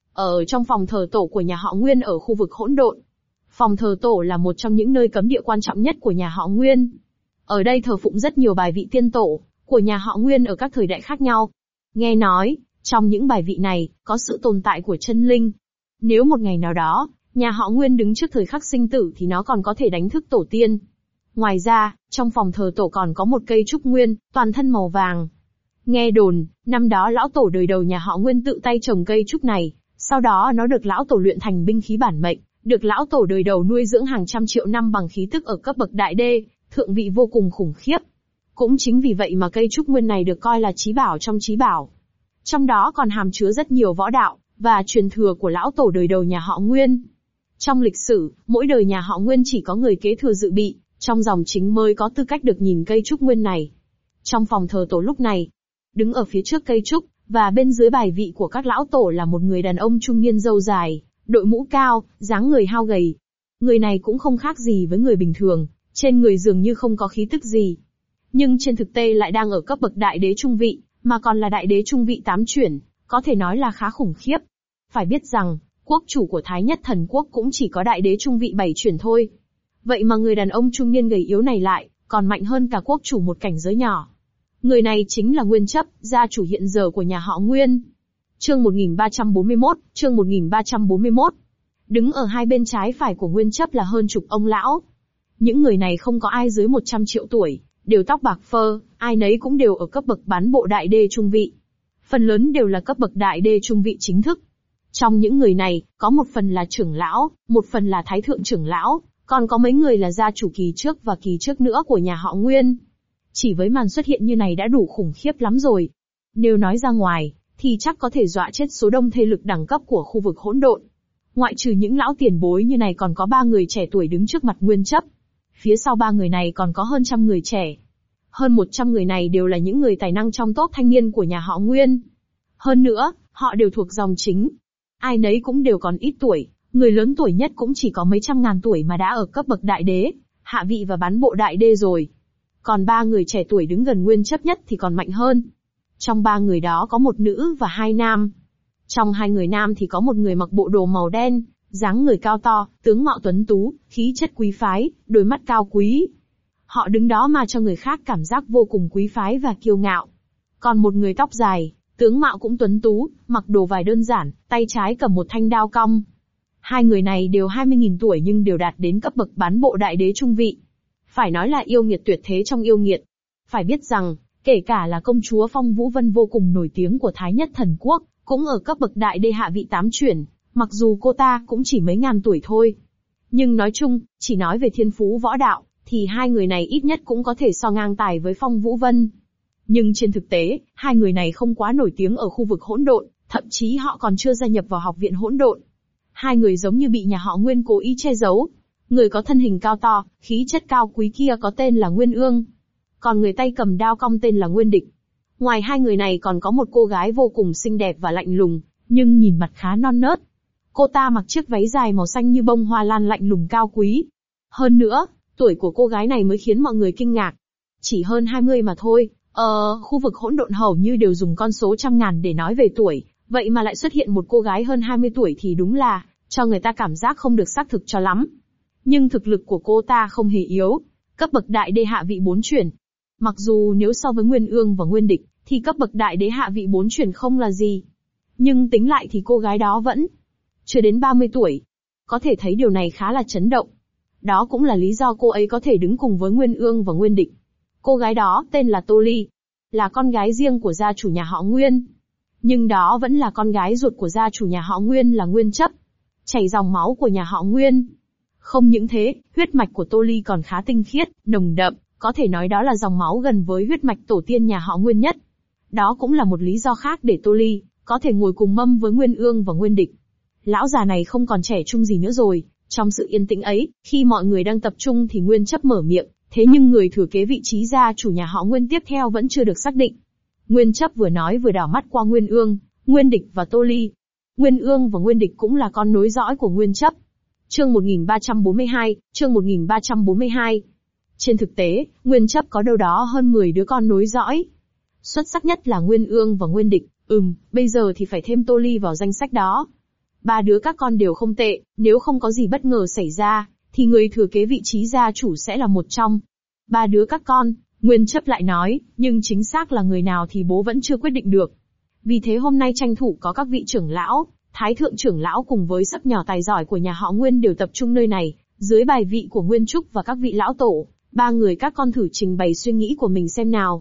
Ở trong phòng thờ tổ của nhà họ Nguyên ở khu vực hỗn độn. Phòng thờ tổ là một trong những nơi cấm địa quan trọng nhất của nhà họ Nguyên. Ở đây thờ phụng rất nhiều bài vị tiên tổ của nhà họ Nguyên ở các thời đại khác nhau. Nghe nói, trong những bài vị này, có sự tồn tại của chân linh. Nếu một ngày nào đó, nhà họ Nguyên đứng trước thời khắc sinh tử thì nó còn có thể đánh thức tổ tiên. Ngoài ra, trong phòng thờ tổ còn có một cây trúc nguyên, toàn thân màu vàng. Nghe đồn, năm đó lão tổ đời đầu nhà họ Nguyên tự tay trồng cây trúc này, sau đó nó được lão tổ luyện thành binh khí bản mệnh, được lão tổ đời đầu nuôi dưỡng hàng trăm triệu năm bằng khí tức ở cấp bậc đại đê, thượng vị vô cùng khủng khiếp. Cũng chính vì vậy mà cây trúc nguyên này được coi là chí bảo trong chí bảo. Trong đó còn hàm chứa rất nhiều võ đạo, và truyền thừa của lão tổ đời đầu nhà họ Nguyên. Trong lịch sử, mỗi đời nhà họ Nguyên chỉ có người kế thừa dự bị, trong dòng chính mới có tư cách được nhìn cây trúc nguyên này. Trong phòng thờ tổ lúc này, đứng ở phía trước cây trúc, và bên dưới bài vị của các lão tổ là một người đàn ông trung niên râu dài, đội mũ cao, dáng người hao gầy. Người này cũng không khác gì với người bình thường, trên người dường như không có khí tức gì. Nhưng trên thực tế lại đang ở cấp bậc đại đế trung vị, mà còn là đại đế trung vị 8 chuyển, có thể nói là khá khủng khiếp. Phải biết rằng, quốc chủ của Thái Nhất Thần Quốc cũng chỉ có đại đế trung vị 7 chuyển thôi. Vậy mà người đàn ông trung niên gầy yếu này lại, còn mạnh hơn cả quốc chủ một cảnh giới nhỏ. Người này chính là Nguyên Chấp, gia chủ hiện giờ của nhà họ Nguyên. Chương 1341. Đứng ở hai bên trái phải của Nguyên Chấp là hơn chục ông lão. Những người này không có ai dưới 100 triệu tuổi, đều tóc bạc phơ, ai nấy cũng đều ở cấp bậc bán bộ đại đê trung vị. Phần lớn đều là cấp bậc đại đê trung vị chính thức. Trong những người này, có một phần là trưởng lão, một phần là thái thượng trưởng lão, còn có mấy người là gia chủ kỳ trước và kỳ trước nữa của nhà họ Nguyên. Chỉ với màn xuất hiện như này đã đủ khủng khiếp lắm rồi. Nếu nói ra ngoài, thì chắc có thể dọa chết số đông thế lực đẳng cấp của khu vực hỗn độn. Ngoại trừ những lão tiền bối như này còn có 3 người trẻ tuổi đứng trước mặt Nguyên Chấp. Phía sau 3 người này còn có hơn trăm người trẻ. Hơn 100 người này đều là những người tài năng trong top thanh niên của nhà họ Nguyên. Hơn nữa, họ đều thuộc dòng chính. Ai nấy cũng đều còn ít tuổi, người lớn tuổi nhất cũng chỉ có mấy trăm ngàn tuổi mà đã ở cấp bậc đại đế, hạ vị và bán bộ đại đê rồi. Còn 3 người trẻ tuổi đứng gần Nguyên Chấp nhất thì còn mạnh hơn. Trong 3 người đó có một nữ và 2 nam. Trong 2 người nam thì có một người mặc bộ đồ màu đen, dáng người cao to, tướng mạo tuấn tú, khí chất quý phái, đôi mắt cao quý. Họ đứng đó mà cho người khác cảm giác vô cùng quý phái và kiêu ngạo. Còn một người tóc dài, tướng mạo cũng tuấn tú, mặc đồ vải đơn giản, tay trái cầm một thanh đao cong. 2 người này đều 20.000 tuổi nhưng đều đạt đến cấp bậc bán bộ đại đế trung vị. Phải nói là yêu nghiệt tuyệt thế trong yêu nghiệt. Phải biết rằng, kể cả là công chúa Phong Vũ Vân vô cùng nổi tiếng của Thái Nhất Thần Quốc, cũng ở cấp bậc đại đê hạ vị 8 chuyển, mặc dù cô ta cũng chỉ mấy ngàn tuổi thôi. Nhưng nói chung, chỉ nói về thiên phú võ đạo, thì 2 người này ít nhất cũng có thể so ngang tài với Phong Vũ Vân. Nhưng trên thực tế, 2 người này không quá nổi tiếng ở khu vực hỗn độn, thậm chí họ còn chưa gia nhập vào học viện hỗn độn. 2 người giống như bị nhà họ Nguyên cố ý che giấu. Người có thân hình cao to, khí chất cao quý kia có tên là Nguyên Ương. Còn người tay cầm đao cong tên là Nguyên Địch. Ngoài 2 người này còn có một cô gái vô cùng xinh đẹp và lạnh lùng, nhưng nhìn mặt khá non nớt. Cô ta mặc chiếc váy dài màu xanh như bông hoa lan lạnh lùng cao quý. Hơn nữa, tuổi của cô gái này mới khiến mọi người kinh ngạc. Chỉ hơn 20 mà thôi, khu vực hỗn độn hầu như đều dùng con số trăm ngàn để nói về tuổi, vậy mà lại xuất hiện một cô gái hơn 20 tuổi thì đúng là, cho người ta cảm giác không được xác thực cho lắm. Nhưng thực lực của cô ta không hề yếu, cấp bậc đại đế hạ vị 4 chuyển. Mặc dù nếu so với Nguyên Ương và Nguyên Địch, thì cấp bậc đại đế hạ vị 4 chuyển không là gì. Nhưng tính lại thì cô gái đó vẫn chưa đến 30 tuổi. Có thể thấy điều này khá là chấn động. Đó cũng là lý do cô ấy có thể đứng cùng với Nguyên Ương và Nguyên Địch. Cô gái đó tên là Tô Ly, là con gái riêng của gia chủ nhà họ Nguyên. Nhưng đó vẫn là con gái ruột của gia chủ nhà họ Nguyên là Nguyên Chấp, chảy dòng máu của nhà họ Nguyên. Không những thế, huyết mạch của Tô Ly còn khá tinh khiết, nồng đậm, có thể nói đó là dòng máu gần với huyết mạch tổ tiên nhà họ Nguyên nhất. Đó cũng là một lý do khác để Tô Ly có thể ngồi cùng mâm với Nguyên Ương và Nguyên Địch. Lão già này không còn trẻ trung gì nữa rồi. Trong sự yên tĩnh ấy, khi mọi người đang tập trung thì Nguyên Chấp mở miệng, thế nhưng người thừa kế vị trí gia chủ nhà họ Nguyên tiếp theo vẫn chưa được xác định. Nguyên Chấp vừa nói vừa đảo mắt qua Nguyên Ương, Nguyên Địch và Tô Ly. Nguyên Ương và Nguyên Địch cũng là con nối dõi của Nguyên Chấp. Chương 1342. Trên thực tế, Nguyên Chấp có đâu đó hơn 10 đứa con nối dõi. Xuất sắc nhất là Nguyên Ương và Nguyên Địch, bây giờ thì phải thêm Tô Ly vào danh sách đó. 3 đứa các con đều không tệ, nếu không có gì bất ngờ xảy ra, thì người thừa kế vị trí gia chủ sẽ là một trong 3 đứa các con. Nguyên Chấp lại nói, nhưng chính xác là người nào thì bố vẫn chưa quyết định được. Vì thế hôm nay tranh thủ có các vị trưởng lão, thái thượng trưởng lão cùng với sắc nhỏ tài giỏi của nhà họ Nguyên đều tập trung nơi này, dưới bài vị của Nguyên Trúc và các vị lão tổ. 3 người các con thử trình bày suy nghĩ của mình xem nào.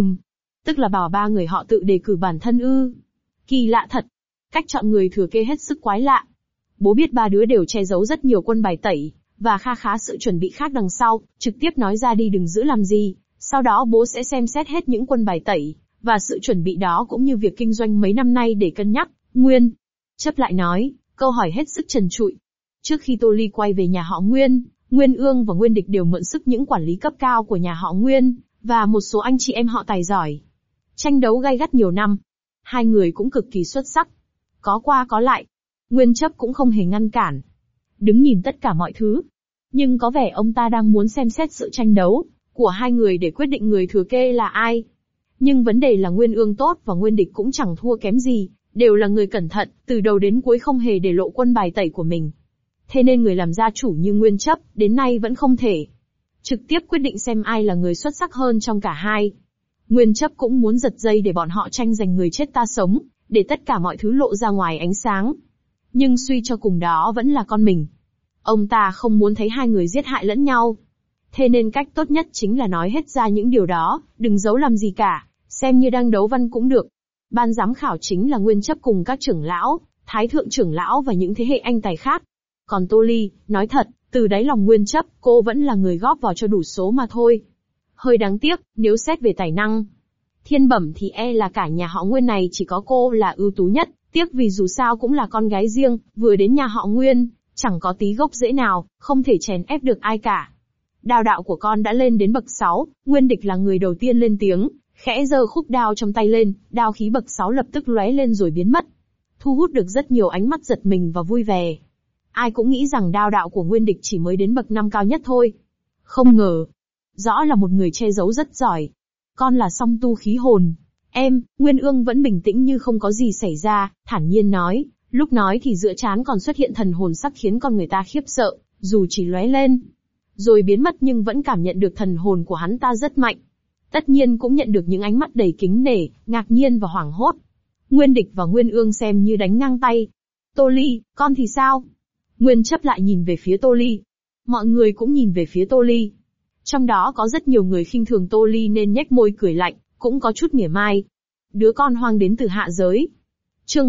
Tức là bảo 3 người họ tự đề cử bản thân ư? Kỳ lạ thật. Cách chọn người thừa kế hết sức quái lạ. Bố biết 3 đứa đều che giấu rất nhiều quân bài tẩy, và khá sự chuẩn bị khác đằng sau, trực tiếp nói ra đi đừng giữ làm gì, sau đó bố sẽ xem xét hết những quân bài tẩy, và sự chuẩn bị đó cũng như việc kinh doanh mấy năm nay để cân nhắc. Nguyên Chấp lại nói, câu hỏi hết sức trần trụi. Trước khi Tô Ly quay về nhà họ Nguyên, Nguyên Ương và Nguyên Địch đều mượn sức những quản lý cấp cao của nhà họ Nguyên, và một số anh chị em họ tài giỏi. Tranh đấu gay gắt nhiều năm. Hai người cũng cực kỳ xuất sắc. Có qua có lại. Nguyên Chấp cũng không hề ngăn cản. Đứng nhìn tất cả mọi thứ. Nhưng có vẻ ông ta đang muốn xem xét sự tranh đấu của hai người để quyết định người thừa kế là ai. Nhưng vấn đề là Nguyên Ương tốt và Nguyên Địch cũng chẳng thua kém gì, đều là người cẩn thận, từ đầu đến cuối không hề để lộ quân bài tẩy của mình. Thế nên người làm gia chủ như Nguyên Chấp, đến nay vẫn không thể trực tiếp quyết định xem ai là người xuất sắc hơn trong cả hai. Nguyên Chấp cũng muốn giật dây để bọn họ tranh giành người chết ta sống, để tất cả mọi thứ lộ ra ngoài ánh sáng. Nhưng suy cho cùng đó vẫn là con mình. Ông ta không muốn thấy hai người giết hại lẫn nhau. Thế nên cách tốt nhất chính là nói hết ra những điều đó, đừng giấu làm gì cả, xem như đang đấu văn cũng được. Ban giám khảo chính là Nguyên Chấp cùng các trưởng lão, thái thượng trưởng lão và những thế hệ anh tài khác. Còn Tô Ly, nói thật, từ đáy lòng Nguyên Chấp, cô vẫn là người góp vào cho đủ số mà thôi. Hơi đáng tiếc, nếu xét về tài năng thiên bẩm thì là cả nhà họ Nguyên này chỉ có cô là ưu tú nhất, tiếc vì dù sao cũng là con gái riêng, vừa đến nhà họ Nguyên, chẳng có tí gốc rễ nào, không thể chèn ép được ai cả. Đao đạo của con đã lên đến bậc 6, Nguyên Địch là người đầu tiên lên tiếng, khẽ giơ khúc đao trong tay lên, đao khí bậc 6 lập tức lóe lên rồi biến mất. Thu hút được rất nhiều ánh mắt giật mình và vui vẻ. Ai cũng nghĩ rằng đao đạo của Nguyên Địch chỉ mới đến bậc 5 cao nhất thôi. Không ngờ, rõ là một người che giấu rất giỏi. Con là song tu khí hồn. Nguyên Ương vẫn bình tĩnh như không có gì xảy ra, thản nhiên nói, lúc nói thì giữa trán còn xuất hiện thần hồn sắc khiến con người ta khiếp sợ, dù chỉ lóe lên, rồi biến mất nhưng vẫn cảm nhận được thần hồn của hắn ta rất mạnh. Tất nhiên cũng nhận được những ánh mắt đầy kính nể, ngạc nhiên và hoảng hốt. Nguyên Địch và Nguyên Ương xem như đánh ngang tay. Tô Ly, con thì sao? Nguyên Chấp lại nhìn về phía Tô Ly. Mọi người cũng nhìn về phía Tô Ly. Trong đó có rất nhiều người khinh thường Tô Ly nên nhếch môi cười lạnh, cũng có chút mỉa mai. Đứa con hoang đến từ hạ giới. Chương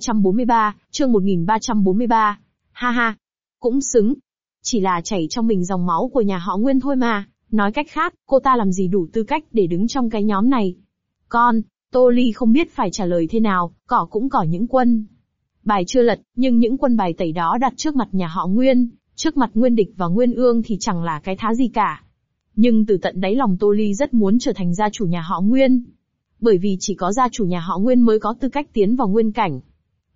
1343. Ha ha. Cũng xứng. Chỉ là chảy trong mình dòng máu của nhà họ Nguyên thôi mà. Nói cách khác, cô ta làm gì đủ tư cách để đứng trong cái nhóm này? Tô Ly không biết phải trả lời thế nào, cỏ cũng cỏ những quân bài chưa lật, nhưng những quân bài tẩy đó đặt trước mặt nhà họ Nguyên, trước mặt Nguyên Địch và Nguyên Ương thì chẳng là cái thá gì cả. Nhưng từ tận đáy lòng Tô Ly rất muốn trở thành gia chủ nhà họ Nguyên. Bởi vì chỉ có gia chủ nhà họ Nguyên mới có tư cách tiến vào nguyên cảnh.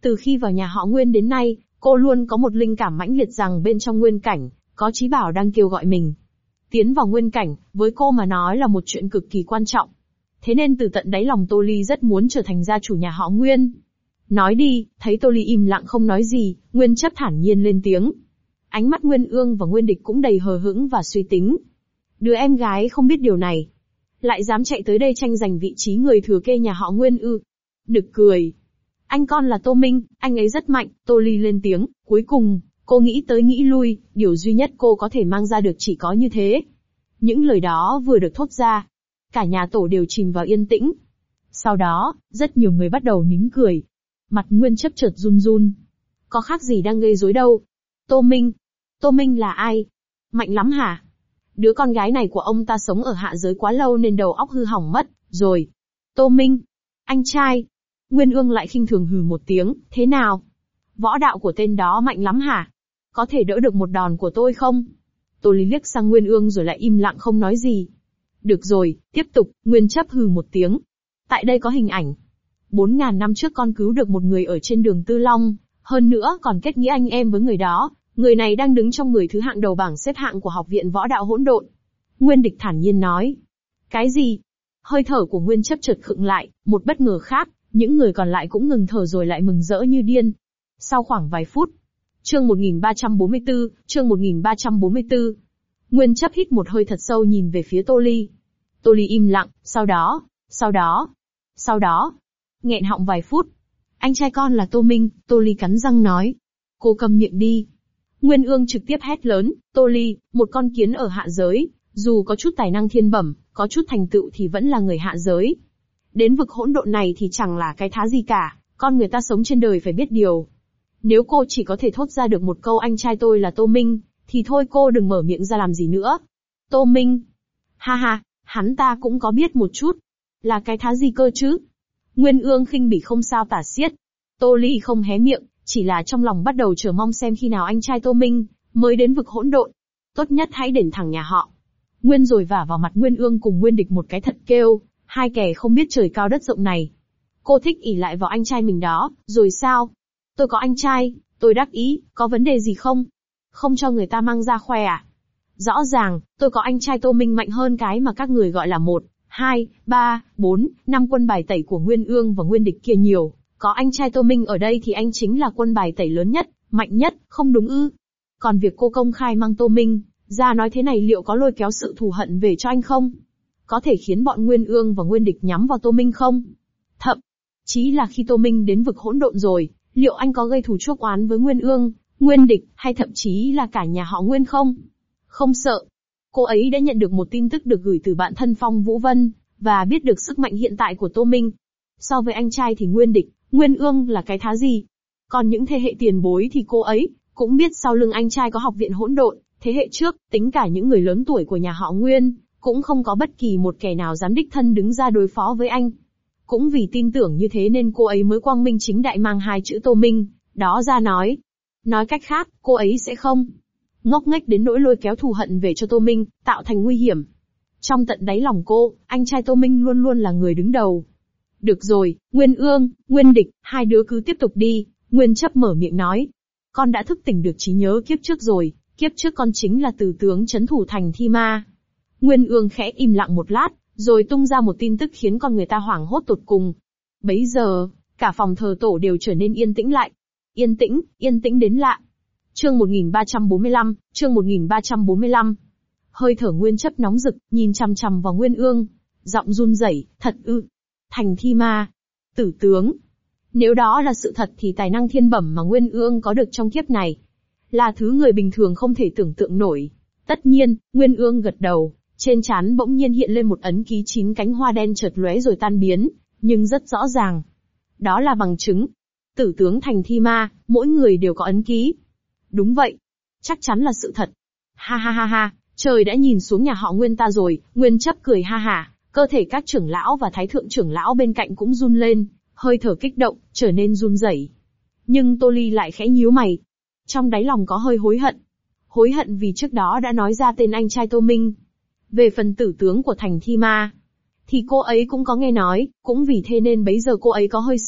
Từ khi vào nhà họ Nguyên đến nay, cô luôn có một linh cảm mãnh liệt rằng bên trong nguyên cảnh, có chí bảo đang kêu gọi mình. Tiến vào nguyên cảnh, với cô mà nói là một chuyện cực kỳ quan trọng. Thế nên từ tận đáy lòng Tô Ly rất muốn trở thành gia chủ nhà họ Nguyên. Nói đi, thấy Tô Ly im lặng không nói gì, Nguyên Chấp thản nhiên lên tiếng. Ánh mắt Nguyên Ương và Nguyên Địch cũng đầy hờ hững và suy tính. Đứa em gái không biết điều này, lại dám chạy tới đây tranh giành vị trí người thừa kế nhà họ Nguyên ư? Nực cười. Anh con là Tô Minh, anh ấy rất mạnh, Tô Ly lên tiếng, cuối cùng, cô nghĩ tới nghĩ lui, điều duy nhất cô có thể mang ra được chỉ có như thế. Những lời đó vừa được thốt ra, cả nhà tổ đều chìm vào yên tĩnh. Sau đó, rất nhiều người bắt đầu nín cười. Mặt Nguyên Chấp chợt run run. Có khác gì đang gây rối đâu. Tô Minh. Tô Minh là ai? Mạnh lắm hả? Đứa con gái này của ông ta sống ở hạ giới quá lâu nên đầu óc hư hỏng mất, rồi. Tô Minh. Anh trai. Nguyên Ương lại khinh thường hừ một tiếng, thế nào? Võ đạo của tên đó mạnh lắm hả? Có thể đỡ được một đòn của tôi không? Tô Ly liếc sang Nguyên Ương rồi lại im lặng không nói gì. Được rồi, tiếp tục, Nguyên Chấp hừ một tiếng. Tại đây có hình ảnh. 4.000 năm trước con cứu được một người ở trên đường Tư Long, hơn nữa còn kết nghĩa anh em với người đó. Người này đang đứng trong 10 thứ hạng đầu bảng xếp hạng của Học viện Võ đạo Hỗn Độn. Nguyên Địch thản nhiên nói. Cái gì? Hơi thở của Nguyên Chấp chợt khựng lại, một bất ngờ khác, những người còn lại cũng ngừng thở rồi lại mừng rỡ như điên. Sau khoảng vài phút, chương 1344, chương 1344. Nguyên Chấp hít một hơi thật sâu nhìn về phía Tô Ly. Tô Ly im lặng, sau đó, nghẹn họng vài phút. Anh trai con là Tô Minh, Tô Ly cắn răng nói. Cô câm miệng đi. Nguyên Ương trực tiếp hét lớn, Tô Ly, một con kiến ở hạ giới, dù có chút tài năng thiên bẩm, có chút thành tựu thì vẫn là người hạ giới. Đến vực hỗn độn này thì chẳng là cái thá gì cả, con người ta sống trên đời phải biết điều. Nếu cô chỉ có thể thốt ra được một câu anh trai tôi là Tô Minh, thì thôi cô đừng mở miệng ra làm gì nữa. Tô Minh. Ha ha, hắn ta cũng có biết một chút. Là cái thá gì cơ chứ? Nguyên Ương khinh bỉ không sao tả xiết. Tô Ly không hé miệng, chỉ là trong lòng bắt đầu chờ mong xem khi nào anh trai Tô Minh mới đến vực hỗn độn. Tốt nhất hãy đến thẳng nhà họ Nguyên rồi vả vào mặt Nguyên Ương cùng Nguyên Địch một cái thật kêu, hai kẻ không biết trời cao đất rộng này. Cô thích ỷ lại vào anh trai mình đó, rồi sao? Tôi có anh trai, tôi đắc ý, có vấn đề gì không? Không cho người ta mang ra khoe à? Rõ ràng, tôi có anh trai Tô Minh mạnh hơn cái mà các người gọi là 1, 2, 3, 4, 5 quân bài tẩy của Nguyên Ương và Nguyên Địch kia nhiều. Có anh trai Tô Minh ở đây thì anh chính là quân bài tẩy lớn nhất, mạnh nhất, không đúng ư? Còn việc cô công khai mang Tô Minh ra nói thế này liệu có lôi kéo sự thù hận về cho anh không? Có thể khiến bọn Nguyên Ương và Nguyên Địch nhắm vào Tô Minh không? Thậm chí là khi Tô Minh đến vực hỗn độn rồi, liệu anh có gây thù chuốc oán với Nguyên Ương, Nguyên Địch, hay thậm chí là cả nhà họ Nguyên không? Không sợ. Cô ấy đã nhận được một tin tức được gửi từ bạn thân Phong Vũ Vân, và biết được sức mạnh hiện tại của Tô Minh. So với anh trai thì Nguyên Địch, Nguyên Ương là cái thá gì? Còn những thế hệ tiền bối thì cô ấy cũng biết sau lưng anh trai có học viện hỗn độn, thế hệ trước, tính cả những người lớn tuổi của nhà họ Nguyên, cũng không có bất kỳ một kẻ nào dám đích thân đứng ra đối phó với anh. Cũng vì tin tưởng như thế nên cô ấy mới quang minh chính đại mang hai chữ Tô Minh đó ra nói. Nói cách khác, cô ấy sẽ không ngốc nghếch đến nỗi lôi kéo thù hận về cho Tô Minh, tạo thành nguy hiểm. Trong tận đáy lòng cô, anh trai Tô Minh luôn luôn là người đứng đầu. Được rồi, Nguyên Ương, Nguyên Địch, hai đứa cứ tiếp tục đi. Nguyên Chấp mở miệng nói. Con đã thức tỉnh được trí nhớ kiếp trước rồi, kiếp trước con chính là tử tướng trấn thủ thành Thi Ma. Nguyên Ương khẽ im lặng một lát, rồi tung ra một tin tức khiến con người ta hoảng hốt tột cùng. Bấy giờ, cả phòng thờ tổ đều trở nên yên tĩnh lại. Yên tĩnh đến lạ. Chương 1345, chương 1345. Hơi thở Nguyên Chấp nóng rực, nhìn chằm chằm vào Nguyên Ương. Giọng run rẩy, thật ư? Thành Thi Ma. Tử tướng. Nếu đó là sự thật thì tài năng thiên bẩm mà Nguyên Ương có được trong kiếp này là thứ người bình thường không thể tưởng tượng nổi. Tất nhiên, Nguyên Ương gật đầu, trên trán bỗng nhiên hiện lên một ấn ký 9 cánh hoa đen chợt lóe rồi tan biến, nhưng rất rõ ràng. Đó là bằng chứng. Tử tướng Thành Thi Ma, mỗi người đều có ấn ký. Đúng vậy. Chắc chắn là sự thật. Ha ha ha ha, trời đã nhìn xuống nhà họ Nguyên ta rồi, Nguyên Chấp cười ha hả, cơ thể các trưởng lão và thái thượng trưởng lão bên cạnh cũng run lên, hơi thở kích động, trở nên run rẩy. Nhưng Tô Ly lại khẽ nhíu mày. Trong đáy lòng có hơi hối hận. Hối hận vì trước đó đã nói ra tên anh trai Tô Minh. Về phần tử tướng của Thành Thi Ma, thì cô ấy cũng có nghe nói, cũng vì thế nên bấy giờ cô ấy có hơi sợ,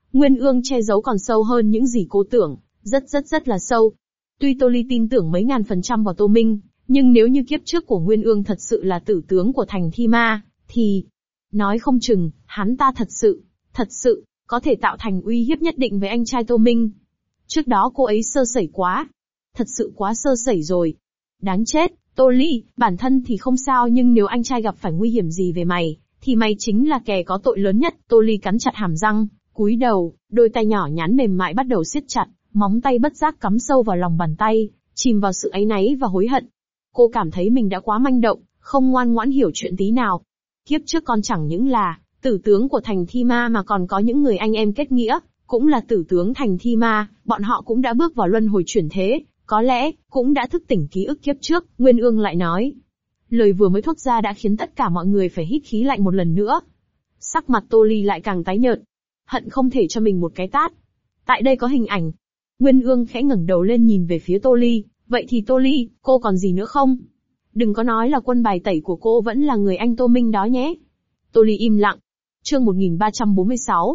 Nguyên ương che giấu còn sâu hơn những gì cô tưởng, rất là sâu. Tuy Tô Ly tin tưởng mấy ngàn % vào Tô Minh, nhưng nếu như kiếp trước của Nguyên ương thật sự là tử tướng của thành thi ma, thì nói không chừng, hắn ta thật sự, có thể tạo thành uy hiếp nhất định với anh trai Tô Minh. Trước đó cô ấy sơ sẩy quá. Thật sự quá sơ sẩy rồi. Đáng chết, Tô Ly, bản thân thì không sao nhưng nếu anh trai gặp phải nguy hiểm gì về mày, thì mày chính là kẻ có tội lớn nhất. Tô Ly cắn chặt hàm răng, cúi đầu, đôi tay nhỏ nhắn mềm mại bắt đầu siết chặt, móng tay bất giác cắm sâu vào lòng bàn tay, chìm vào sự áy náy và hối hận. Cô cảm thấy mình đã quá manh động, không ngoan ngoãn hiểu chuyện tí nào. Kiếp trước con chẳng những là tử tướng của thành thi ma mà còn có những người anh em kết nghĩa, cũng là tử tướng thành thi ma, bọn họ cũng đã bước vào luân hồi chuyển thế, có lẽ, cũng đã thức tỉnh ký ức kiếp trước. Nguyên ương lại nói. Lời vừa mới thốt ra đã khiến tất cả mọi người phải hít khí lạnh một lần nữa. Sắc mặt Tô Ly lại càng tái nhợt. Hận không thể cho mình một cái tát. Tại đây có hình ảnh. Nguyên ương khẽ ngẩng đầu lên nhìn về phía Tô Ly. Vậy thì Tô Ly, cô còn gì nữa không? Đừng có nói là quân bài tẩy của cô vẫn là người anh Tô Minh đó nhé. Tô Ly im lặng. Chương 1346.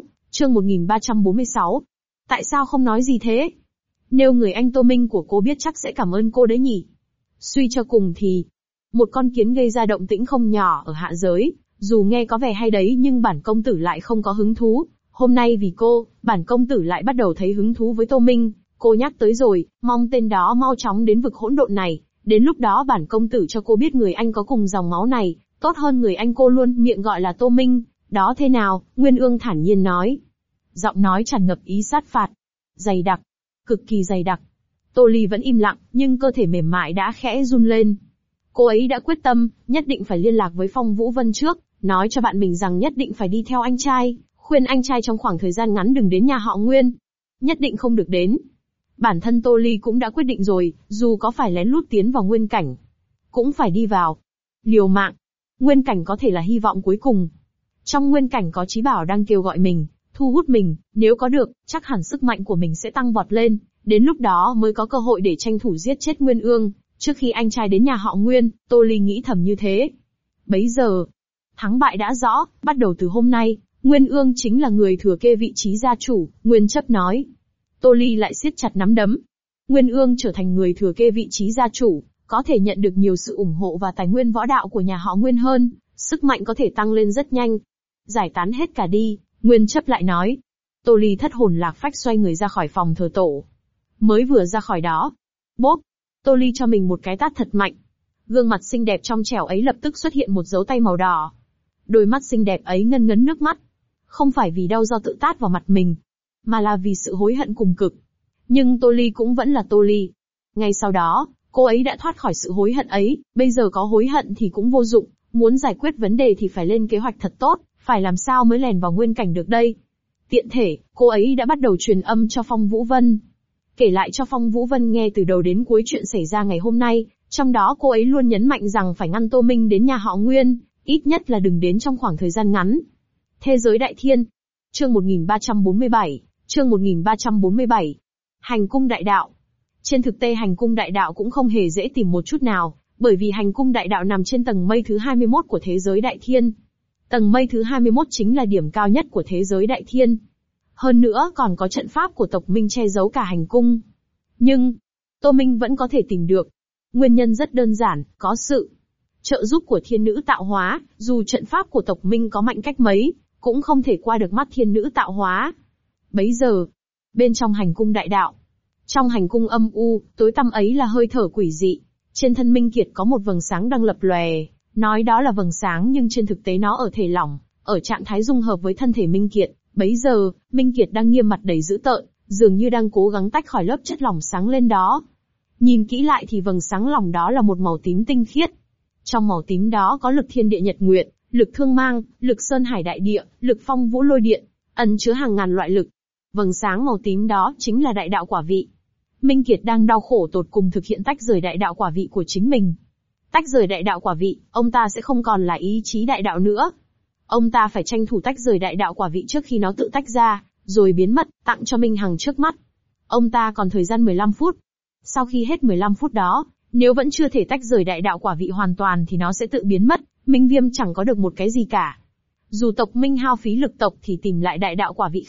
Tại sao không nói gì thế? Nếu người anh Tô Minh của cô biết chắc sẽ cảm ơn cô đấy nhỉ. Suy cho cùng thì, một con kiến gây ra động tĩnh không nhỏ ở hạ giới, dù nghe có vẻ hay đấy nhưng bản công tử lại không có hứng thú. Hôm nay vì cô, bản công tử lại bắt đầu thấy hứng thú với Tô Minh. Cô nhắc tới rồi, mong tên đó mau chóng đến vực hỗn độn này. Đến lúc đó bản công tử cho cô biết người anh có cùng dòng máu này, tốt hơn người anh cô luôn miệng gọi là Tô Minh. Đó thế nào? Nguyên ương thản nhiên nói. Giọng nói tràn ngập ý sát phạt. Dày đặc. Cực kỳ dày đặc. Tô Ly vẫn im lặng, nhưng cơ thể mềm mại đã khẽ run lên. Cô ấy đã quyết tâm, nhất định phải liên lạc với Phong Vũ Vân trước, nói cho bạn mình rằng nhất định phải đi theo anh trai, khuyên anh trai trong khoảng thời gian ngắn đừng đến nhà họ Nguyên. Nhất định không được đến. Bản thân Tô Ly cũng đã quyết định rồi, dù có phải lén lút tiến vào nguyên cảnh, cũng phải đi vào. Liều mạng. Nguyên cảnh có thể là hy vọng cuối cùng. Trong nguyên cảnh có Chí Bảo đang kêu gọi mình, thu hút mình, nếu có được, chắc hẳn sức mạnh của mình sẽ tăng vọt lên, đến lúc đó mới có cơ hội để tranh thủ giết chết Nguyên ương, trước khi anh trai đến nhà họ Nguyên. Tô Ly nghĩ thầm như thế. Bấy giờ, thắng bại đã rõ, bắt đầu từ hôm nay, Nguyên ương chính là người thừa kế vị trí gia chủ, Nguyên chấp nói. Tô Ly lại siết chặt nắm đấm. Nguyên ương trở thành người thừa kế vị trí gia chủ, có thể nhận được nhiều sự ủng hộ và tài nguyên võ đạo của nhà họ Nguyên hơn, sức mạnh có thể tăng lên rất nhanh. Giải tán hết cả đi, Nguyên chấp lại nói. Tô Ly thất hồn lạc phách xoay người ra khỏi phòng thờ tổ. Mới vừa ra khỏi đó, bốp, Tô Ly cho mình một cái tát thật mạnh. Gương mặt xinh đẹp trong trẻo ấy lập tức xuất hiện một dấu tay màu đỏ. Đôi mắt xinh đẹp ấy ngân ngấn nước mắt. Không phải vì đau do tự tát vào mặt mình, mà là vì sự hối hận cùng cực. Nhưng Tô Ly cũng vẫn là Tô Ly. Ngay sau đó, cô ấy đã thoát khỏi sự hối hận ấy, bây giờ có hối hận thì cũng vô dụng, muốn giải quyết vấn đề thì phải lên kế hoạch thật tốt, phải làm sao mới lèn vào nguyên cảnh được đây. Tiện thể, cô ấy đã bắt đầu truyền âm cho Phong Vũ Vân. Kể lại cho Phong Vũ Vân nghe từ đầu đến cuối chuyện xảy ra ngày hôm nay, trong đó cô ấy luôn nhấn mạnh rằng phải ngăn Tô Minh đến nhà họ Nguyên, ít nhất là đừng đến trong khoảng thời gian ngắn. Thế giới đại thiên. Chương 1347. Hành cung đại đạo. Trên thực tế hành cung đại đạo cũng không hề dễ tìm một chút nào, bởi vì hành cung đại đạo nằm trên tầng mây thứ 21 của thế giới đại thiên. Tầng mây thứ 21 chính là điểm cao nhất của thế giới đại thiên. Hơn nữa còn có trận pháp của tộc Minh che giấu cả hành cung. Nhưng, Tô Minh vẫn có thể tìm được. Nguyên nhân rất đơn giản, có sự trợ giúp của thiên nữ tạo hóa, dù trận pháp của tộc Minh có mạnh cách mấy, cũng không thể qua được mắt thiên nữ tạo hóa. Bấy giờ, bên trong hành cung đại đạo, trong hành cung âm u, tối tăm ấy là hơi thở quỷ dị. Trên thân Minh Kiệt có một vầng sáng đang lập lòe, nói đó là vầng sáng nhưng trên thực tế nó ở thể lỏng, ở trạng thái dung hợp với thân thể Minh Kiệt. Bấy giờ, Minh Kiệt đang nghiêm mặt đầy dữ tợn, dường như đang cố gắng tách khỏi lớp chất lỏng sáng lên đó. Nhìn kỹ lại thì vầng sáng lỏng đó là một màu tím tinh khiết. Trong màu tím đó có lực thiên địa nhật nguyệt, lực thương mang, lực sơn hải đại địa, lực phong vũ lôi điện, ẩn chứa hàng ngàn loại lực. Vầng sáng màu tím đó chính là đại đạo quả vị. Minh Kiệt đang đau khổ tột cùng thực hiện tách rời đại đạo quả vị của chính mình. Tách rời đại đạo quả vị, ông ta sẽ không còn là ý chí đại đạo nữa. Ông ta phải tranh thủ tách rời đại đạo quả vị trước khi nó tự tách ra, rồi biến mất, tặng cho Minh Hằng trước mắt. Ông ta còn thời gian 15 phút. Sau khi hết 15 phút đó, nếu vẫn chưa thể tách rời đại đạo quả vị hoàn toàn thì nó sẽ tự biến mất, Minh Viêm chẳng có được một cái gì cả. Dù tộc Minh hao phí lực tộc thì tìm lại đại đạo quả vị khác,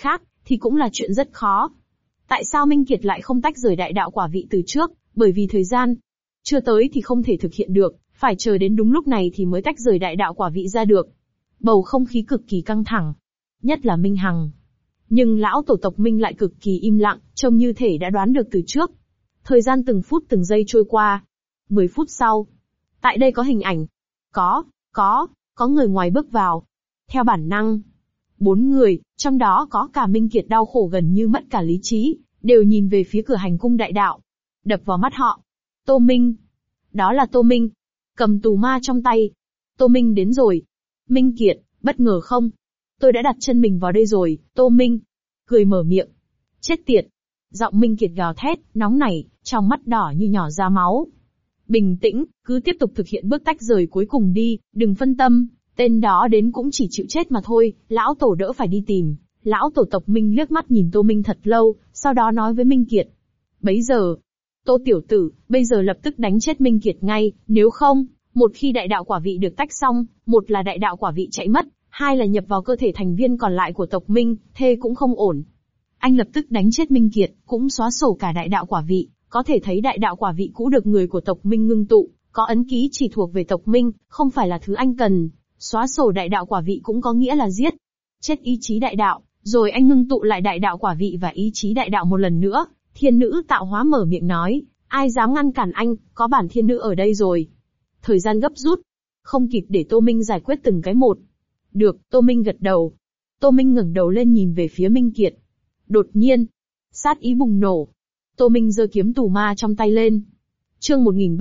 thì cũng là chuyện rất khó. Tại sao Minh Kiệt lại không tách rời đại đạo quả vị từ trước? Bởi vì thời gian chưa tới thì không thể thực hiện được, phải chờ đến đúng lúc này thì mới tách rời đại đạo quả vị ra được. Bầu không khí cực kỳ căng thẳng, nhất là Minh Hằng. Nhưng lão tổ tộc Minh lại cực kỳ im lặng, trông như thể đã đoán được từ trước. Thời gian từng phút từng giây trôi qua. 10 phút sau. Tại đây có hình ảnh. Có người ngoài bước vào. Theo bản năng. 4 người, trong đó có cả Minh Kiệt đau khổ gần như mất cả lý trí, đều nhìn về phía cửa hành cung đại đạo. Đập vào mắt họ. Tô Minh. Đó là Tô Minh. Cầm tù ma trong tay. Tô Minh đến rồi. Minh Kiệt, bất ngờ không? Tôi đã đặt chân mình vào đây rồi, Tô Minh. Cười mở miệng. Chết tiệt. Giọng Minh Kiệt gào thét, nóng nảy, trong mắt đỏ như nhỏ ra máu. Bình tĩnh, cứ tiếp tục thực hiện bước tách rời cuối cùng đi, đừng phân tâm, tên đó đến cũng chỉ chịu chết mà thôi, lão tổ đỡ phải đi tìm. Lão tổ tộc Minh liếc mắt nhìn Tô Minh thật lâu, sau đó nói với Minh Kiệt. Bấy giờ, Tô tiểu tử, bây giờ lập tức đánh chết Minh Kiệt ngay, nếu không, một khi đại đạo quả vị được tách xong, một là đại đạo quả vị chạy mất, hai là nhập vào cơ thể thành viên còn lại của tộc Minh, thế cũng không ổn. Anh lập tức đánh chết Minh Kiệt, cũng xóa sổ cả đại đạo quả vị, có thể thấy đại đạo quả vị cũ được người của tộc Minh ngưng tụ, có ấn ký chỉ thuộc về tộc Minh, không phải là thứ anh cần. Xóa sổ đại đạo quả vị cũng có nghĩa là giết. Chết ý chí đại đạo, rồi anh ngưng tụ lại đại đạo quả vị và ý chí đại đạo một lần nữa. Thiên nữ tạo hóa mở miệng nói, ai dám ngăn cản anh, có bản thiên nữ ở đây rồi. Thời gian gấp rút, không kịp để Tô Minh giải quyết từng cái một. Được, Tô Minh gật đầu. Tô Minh ngẩng đầu lên nhìn về phía Minh Kiệt. Đột nhiên, sát ý bùng nổ. Tô Minh giơ kiếm tù ma trong tay lên. Chương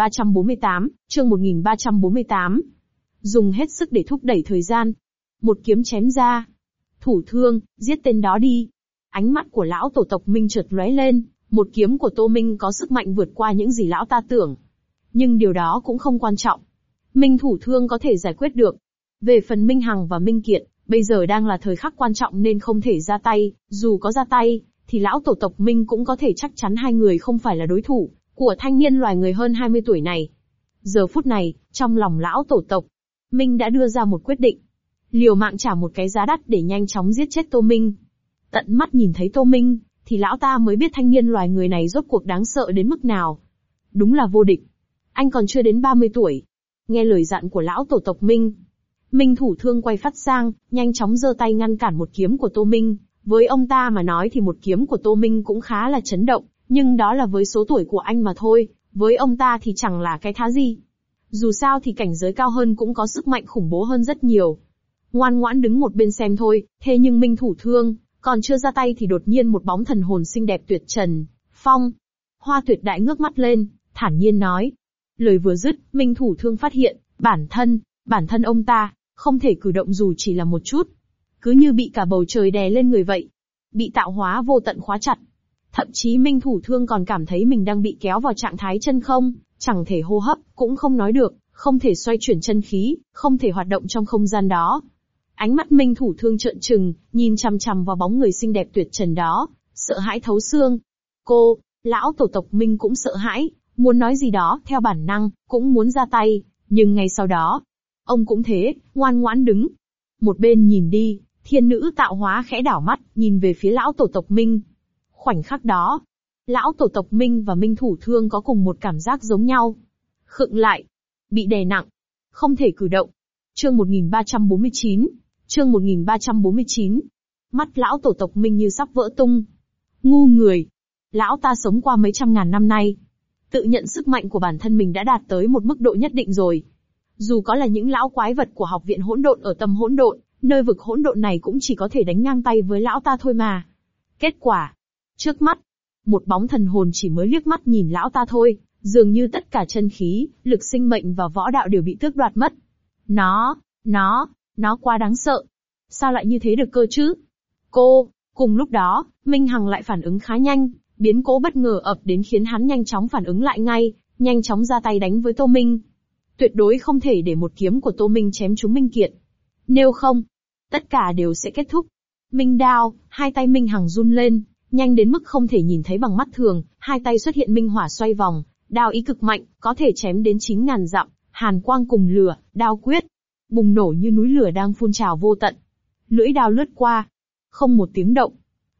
1348. Dùng hết sức để thúc đẩy thời gian. Một kiếm chém ra. Thủ thương, giết tên đó đi. Ánh mắt của lão tổ tộc Minh chợt lóe lên, một kiếm của Tô Minh có sức mạnh vượt qua những gì lão ta tưởng. Nhưng điều đó cũng không quan trọng. Minh thủ thương có thể giải quyết được. Về phần Minh Hằng và Minh Kiệt, bây giờ đang là thời khắc quan trọng nên không thể ra tay, dù có ra tay, thì lão tổ tộc Minh cũng có thể chắc chắn hai người không phải là đối thủ của thanh niên loài người hơn 20 tuổi này. Giờ phút này, trong lòng lão tổ tộc Minh đã đưa ra một quyết định. Liều mạng trả một cái giá đắt để nhanh chóng giết chết Tô Minh. Tận mắt nhìn thấy Tô Minh, thì lão ta mới biết thanh niên loài người này rốt cuộc đáng sợ đến mức nào. Đúng là vô địch. Anh còn chưa đến 30 tuổi. Nghe lời dặn của lão tổ tộc Minh. Minh thủ thương quay phát sang, nhanh chóng giơ tay ngăn cản một kiếm của Tô Minh. Với ông ta mà nói thì một kiếm của Tô Minh cũng khá là chấn động, nhưng đó là với số tuổi của anh mà thôi, với ông ta thì chẳng là cái thá gì. Dù sao thì cảnh giới cao hơn cũng có sức mạnh khủng bố hơn rất nhiều. Ngoan ngoãn đứng một bên xem thôi, thế nhưng Minh thủ thương, còn chưa ra tay thì đột nhiên một bóng thần hồn xinh đẹp tuyệt trần, phong. Hoa Tuyệt Đại ngước mắt lên, thản nhiên nói. Lời vừa dứt, Minh thủ thương phát hiện, bản thân ông ta, không thể cử động dù chỉ là một chút. Cứ như bị cả bầu trời đè lên người vậy. Bị tạo hóa vô tận khóa chặt. Thậm chí Minh thủ thương còn cảm thấy mình đang bị kéo vào trạng thái chân không, chẳng thể hô hấp, cũng không nói được, không thể xoay chuyển chân khí, không thể hoạt động trong không gian đó. Ánh mắt Minh thủ thương trợn trừng, nhìn chằm chằm vào bóng người xinh đẹp tuyệt trần đó, sợ hãi thấu xương. Lão tổ tộc Minh cũng sợ hãi, muốn nói gì đó, theo bản năng, cũng muốn ra tay, nhưng ngay sau đó, ông cũng thế, ngoan ngoãn đứng. Một bên nhìn đi, thiên nữ tạo hóa khẽ đảo mắt, nhìn về phía lão tổ tộc Minh. Khoảnh khắc đó, lão tổ tộc Minh và Minh thủ thương có cùng một cảm giác giống nhau. Khựng lại, bị đè nặng, không thể cử động. Chương 1349. Mắt lão tổ tộc Minh như sắp vỡ tung. Ngu người. Lão ta sống qua mấy trăm ngàn năm nay. Tự nhận sức mạnh của bản thân mình đã đạt tới một mức độ nhất định rồi. Dù có là những lão quái vật của học viện hỗn độn ở tâm hỗn độn, nơi vực hỗn độn này cũng chỉ có thể đánh ngang tay với lão ta thôi mà. Kết quả, trước mắt, một bóng thần hồn chỉ mới liếc mắt nhìn lão ta thôi, dường như tất cả chân khí, lực sinh mệnh và võ đạo đều bị tước đoạt mất. Nó quá đáng sợ. Sao lại như thế được cơ chứ? Cùng lúc đó, Minh Hằng lại phản ứng khá nhanh, biến cố bất ngờ ập đến khiến hắn nhanh chóng phản ứng lại ngay, nhanh chóng ra tay đánh với Tô Minh. Tuyệt đối không thể để một kiếm của Tô Minh chém trúng Minh Kiệt. Nếu không, tất cả đều sẽ kết thúc. Minh đao, hai tay Minh Hằng run lên, nhanh đến mức không thể nhìn thấy bằng mắt thường, hai tay xuất hiện minh hỏa xoay vòng, đao ý cực mạnh, có thể chém đến 9.000 dặm, hàn quang cùng lửa, đao quyết, bùng nổ như núi lửa đang phun trào vô tận. Lưỡi đao lướt qua, không một tiếng động.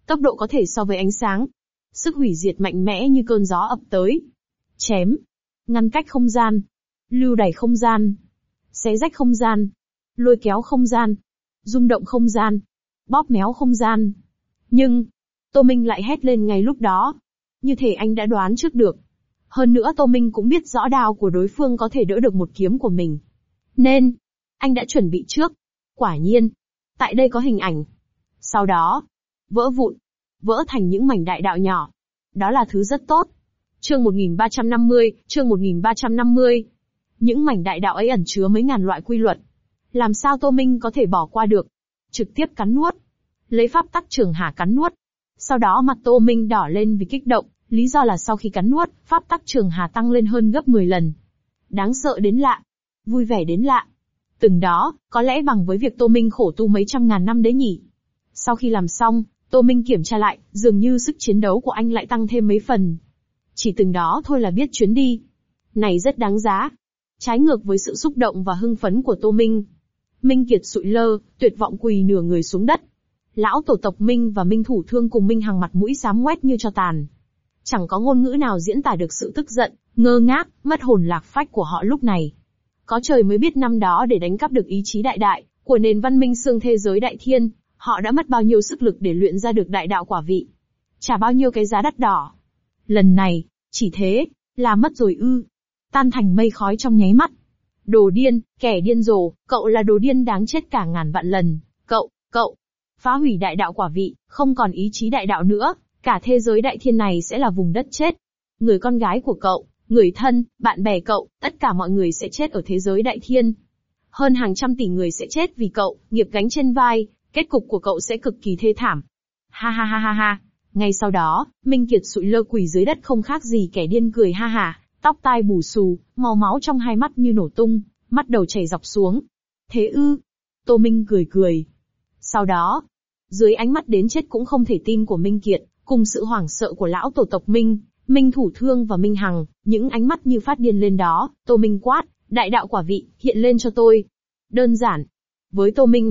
tốc độ có thể so với ánh sáng. Sức hủy diệt mạnh mẽ như cơn gió ập tới. Chém, ngăn cách không gian, lưu đày không gian, xé rách không gian, lôi kéo không gian, rung động không gian, bóp méo không gian. Nhưng, Tô Minh lại hét lên ngay lúc đó. Như thể anh đã đoán trước được. Hơn nữa Tô Minh cũng biết rõ đao của đối phương có thể đỡ được một kiếm của mình. Nên, anh đã chuẩn bị trước. Quả nhiên, tại đây có hình ảnh. Sau đó, vỡ vụn, vỡ thành những mảnh đại đạo nhỏ. Đó là thứ rất tốt. Chương 1350, chương 1350. Những mảnh đại đạo ấy ẩn chứa mấy ngàn loại quy luật. Làm sao Tô Minh có thể bỏ qua được? Trực tiếp cắn nuốt. Lấy pháp tắc Trường Hà cắn nuốt. Sau đó mặt Tô Minh đỏ lên vì kích động, lý do là sau khi cắn nuốt, pháp tắc Trường Hà tăng lên hơn gấp 10 lần. Đáng sợ đến lạ. Vui vẻ đến lạ. Từng đó, có lẽ bằng với việc Tô Minh khổ tu mấy trăm ngàn năm đấy nhỉ. Sau khi làm xong, Tô Minh kiểm tra lại, dường như sức chiến đấu của anh lại tăng thêm mấy phần. Chỉ từng đó thôi là biết chuyến đi này rất đáng giá. Trái ngược với sự xúc động và hưng phấn của Tô Minh. Minh Kiệt sụi lơ, tuyệt vọng quỳ nửa người xuống đất. Lão tổ tộc Minh và Minh Thủ Thương cùng Minh Hằng mặt mũi xám ngoét như tro tàn. Chẳng có ngôn ngữ nào diễn tả được sự tức giận, ngơ ngác, mất hồn lạc phách của họ lúc này. Có trời mới biết năm đó để đánh cắp được ý chí đại đại của nền văn minh xương thế giới đại thiên, họ đã mất bao nhiêu sức lực để luyện ra được đại đạo quả vị. Trả bao nhiêu cái giá đắt đỏ. Lần này, chỉ thế, là mất rồi ư. Tan thành mây khói trong nháy mắt. Đồ điên, kẻ điên rồ, cậu là đồ điên đáng chết cả ngàn vạn lần. Cậu, phá hủy đại đạo quả vị, không còn ý chí đại đạo nữa, cả thế giới đại thiên này sẽ là vùng đất chết. Người con gái của cậu, người thân, bạn bè cậu, tất cả mọi người sẽ chết ở thế giới đại thiên. Hơn hàng trăm tỷ người sẽ chết vì cậu, nghiệp gánh trên vai, kết cục của cậu sẽ cực kỳ thê thảm. Ha ha ha ha ha. Ngay sau đó, Minh Kiệt sụi lơ quỳ dưới đất không khác gì kẻ điên cười ha ha, tóc tai bù xù, màu máu trong hai mắt như nổ tung, mắt đầu chảy dọc xuống. Thế ư? Tô Minh cười cười. Sau đó, dưới ánh mắt đến chết cũng không thể tin của Minh Kiệt, cùng sự hoảng sợ của lão tổ tộc Minh, Minh Thủ Thương và Minh Hằng, những ánh mắt như phát điên lên đó, Tô Minh quát, đại đạo quả vị, hiện lên cho tôi. Đơn giản. Với Tô Minh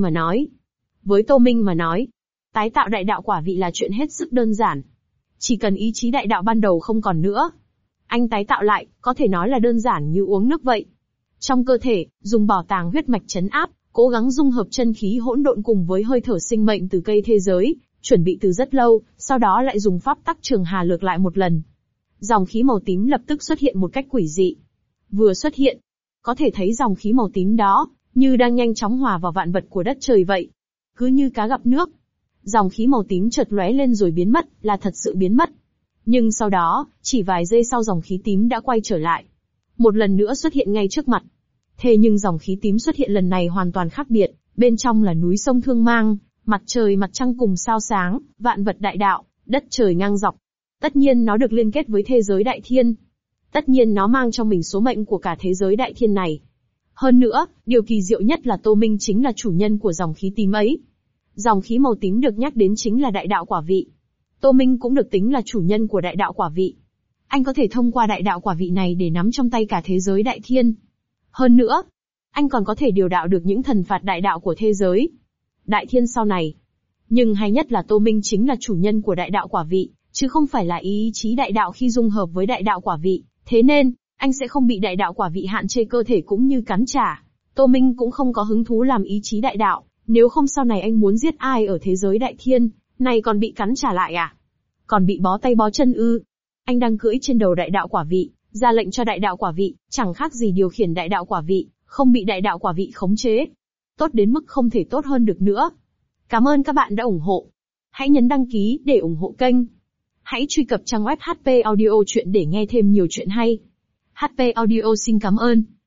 mà nói, tái tạo đại đạo quả vị là chuyện hết sức đơn giản. Chỉ cần ý chí đại đạo ban đầu không còn nữa. Anh tái tạo lại, có thể nói là đơn giản như uống nước vậy. Trong cơ thể, dùng bảo tàng huyết mạch trấn áp, cố gắng dung hợp chân khí hỗn độn cùng với hơi thở sinh mệnh từ cây thế giới, chuẩn bị từ rất lâu, sau đó lại dùng pháp tắc Trường Hà lược lại một lần. Dòng khí màu tím lập tức xuất hiện một cách quỷ dị. Vừa xuất hiện, có thể thấy dòng khí màu tím đó, như đang nhanh chóng hòa vào vạn vật của đất trời vậy. Cứ như cá gặp nước. Dòng khí màu tím chợt lóe lên rồi biến mất, là thật sự biến mất. Nhưng sau đó, chỉ vài giây sau dòng khí tím đã quay trở lại. Một lần nữa xuất hiện ngay trước mặt. Thế nhưng dòng khí tím xuất hiện lần này hoàn toàn khác biệt, bên trong là núi sông Thương Mang, mặt trời mặt trăng cùng sao sáng, vạn vật đại đạo, đất trời ngang dọc. Tất nhiên nó được liên kết với thế giới đại thiên. Tất nhiên nó mang trong mình số mệnh của cả thế giới đại thiên này. Hơn nữa, điều kỳ diệu nhất là Tô Minh chính là chủ nhân của dòng khí tím ấy. Dòng khí màu tím được nhắc đến chính là đại đạo quả vị. Tô Minh cũng được tính là chủ nhân của đại đạo quả vị. Anh có thể thông qua đại đạo quả vị này để nắm trong tay cả thế giới đại thiên. Hơn nữa, anh còn có thể điều đạo được những thần phạt đại đạo của thế giới đại thiên sau này. Nhưng hay nhất là Tô Minh chính là chủ nhân của đại đạo quả vị, chứ không phải là ý chí đại đạo khi dung hợp với đại đạo quả vị. Thế nên, anh sẽ không bị đại đạo quả vị hạn chế cơ thể cũng như cắn trả. Tô Minh cũng không có hứng thú làm ý chí đại đạo, nếu không sau này anh muốn giết ai ở thế giới đại thiên, này còn bị cắn trả lại à? Còn bị bó tay bó chân ư? Anh đang cưỡi trên đầu đại đạo quả vị, ra lệnh cho đại đạo quả vị, chẳng khác gì điều khiển đại đạo quả vị, không bị đại đạo quả vị khống chế. Tốt đến mức không thể tốt hơn được nữa. Cảm ơn các bạn đã ủng hộ. Hãy nhấn đăng ký để ủng hộ kênh. Hãy truy cập trang web HP Audio Chuyện để nghe thêm nhiều chuyện hay. HP Audio xin cảm ơn.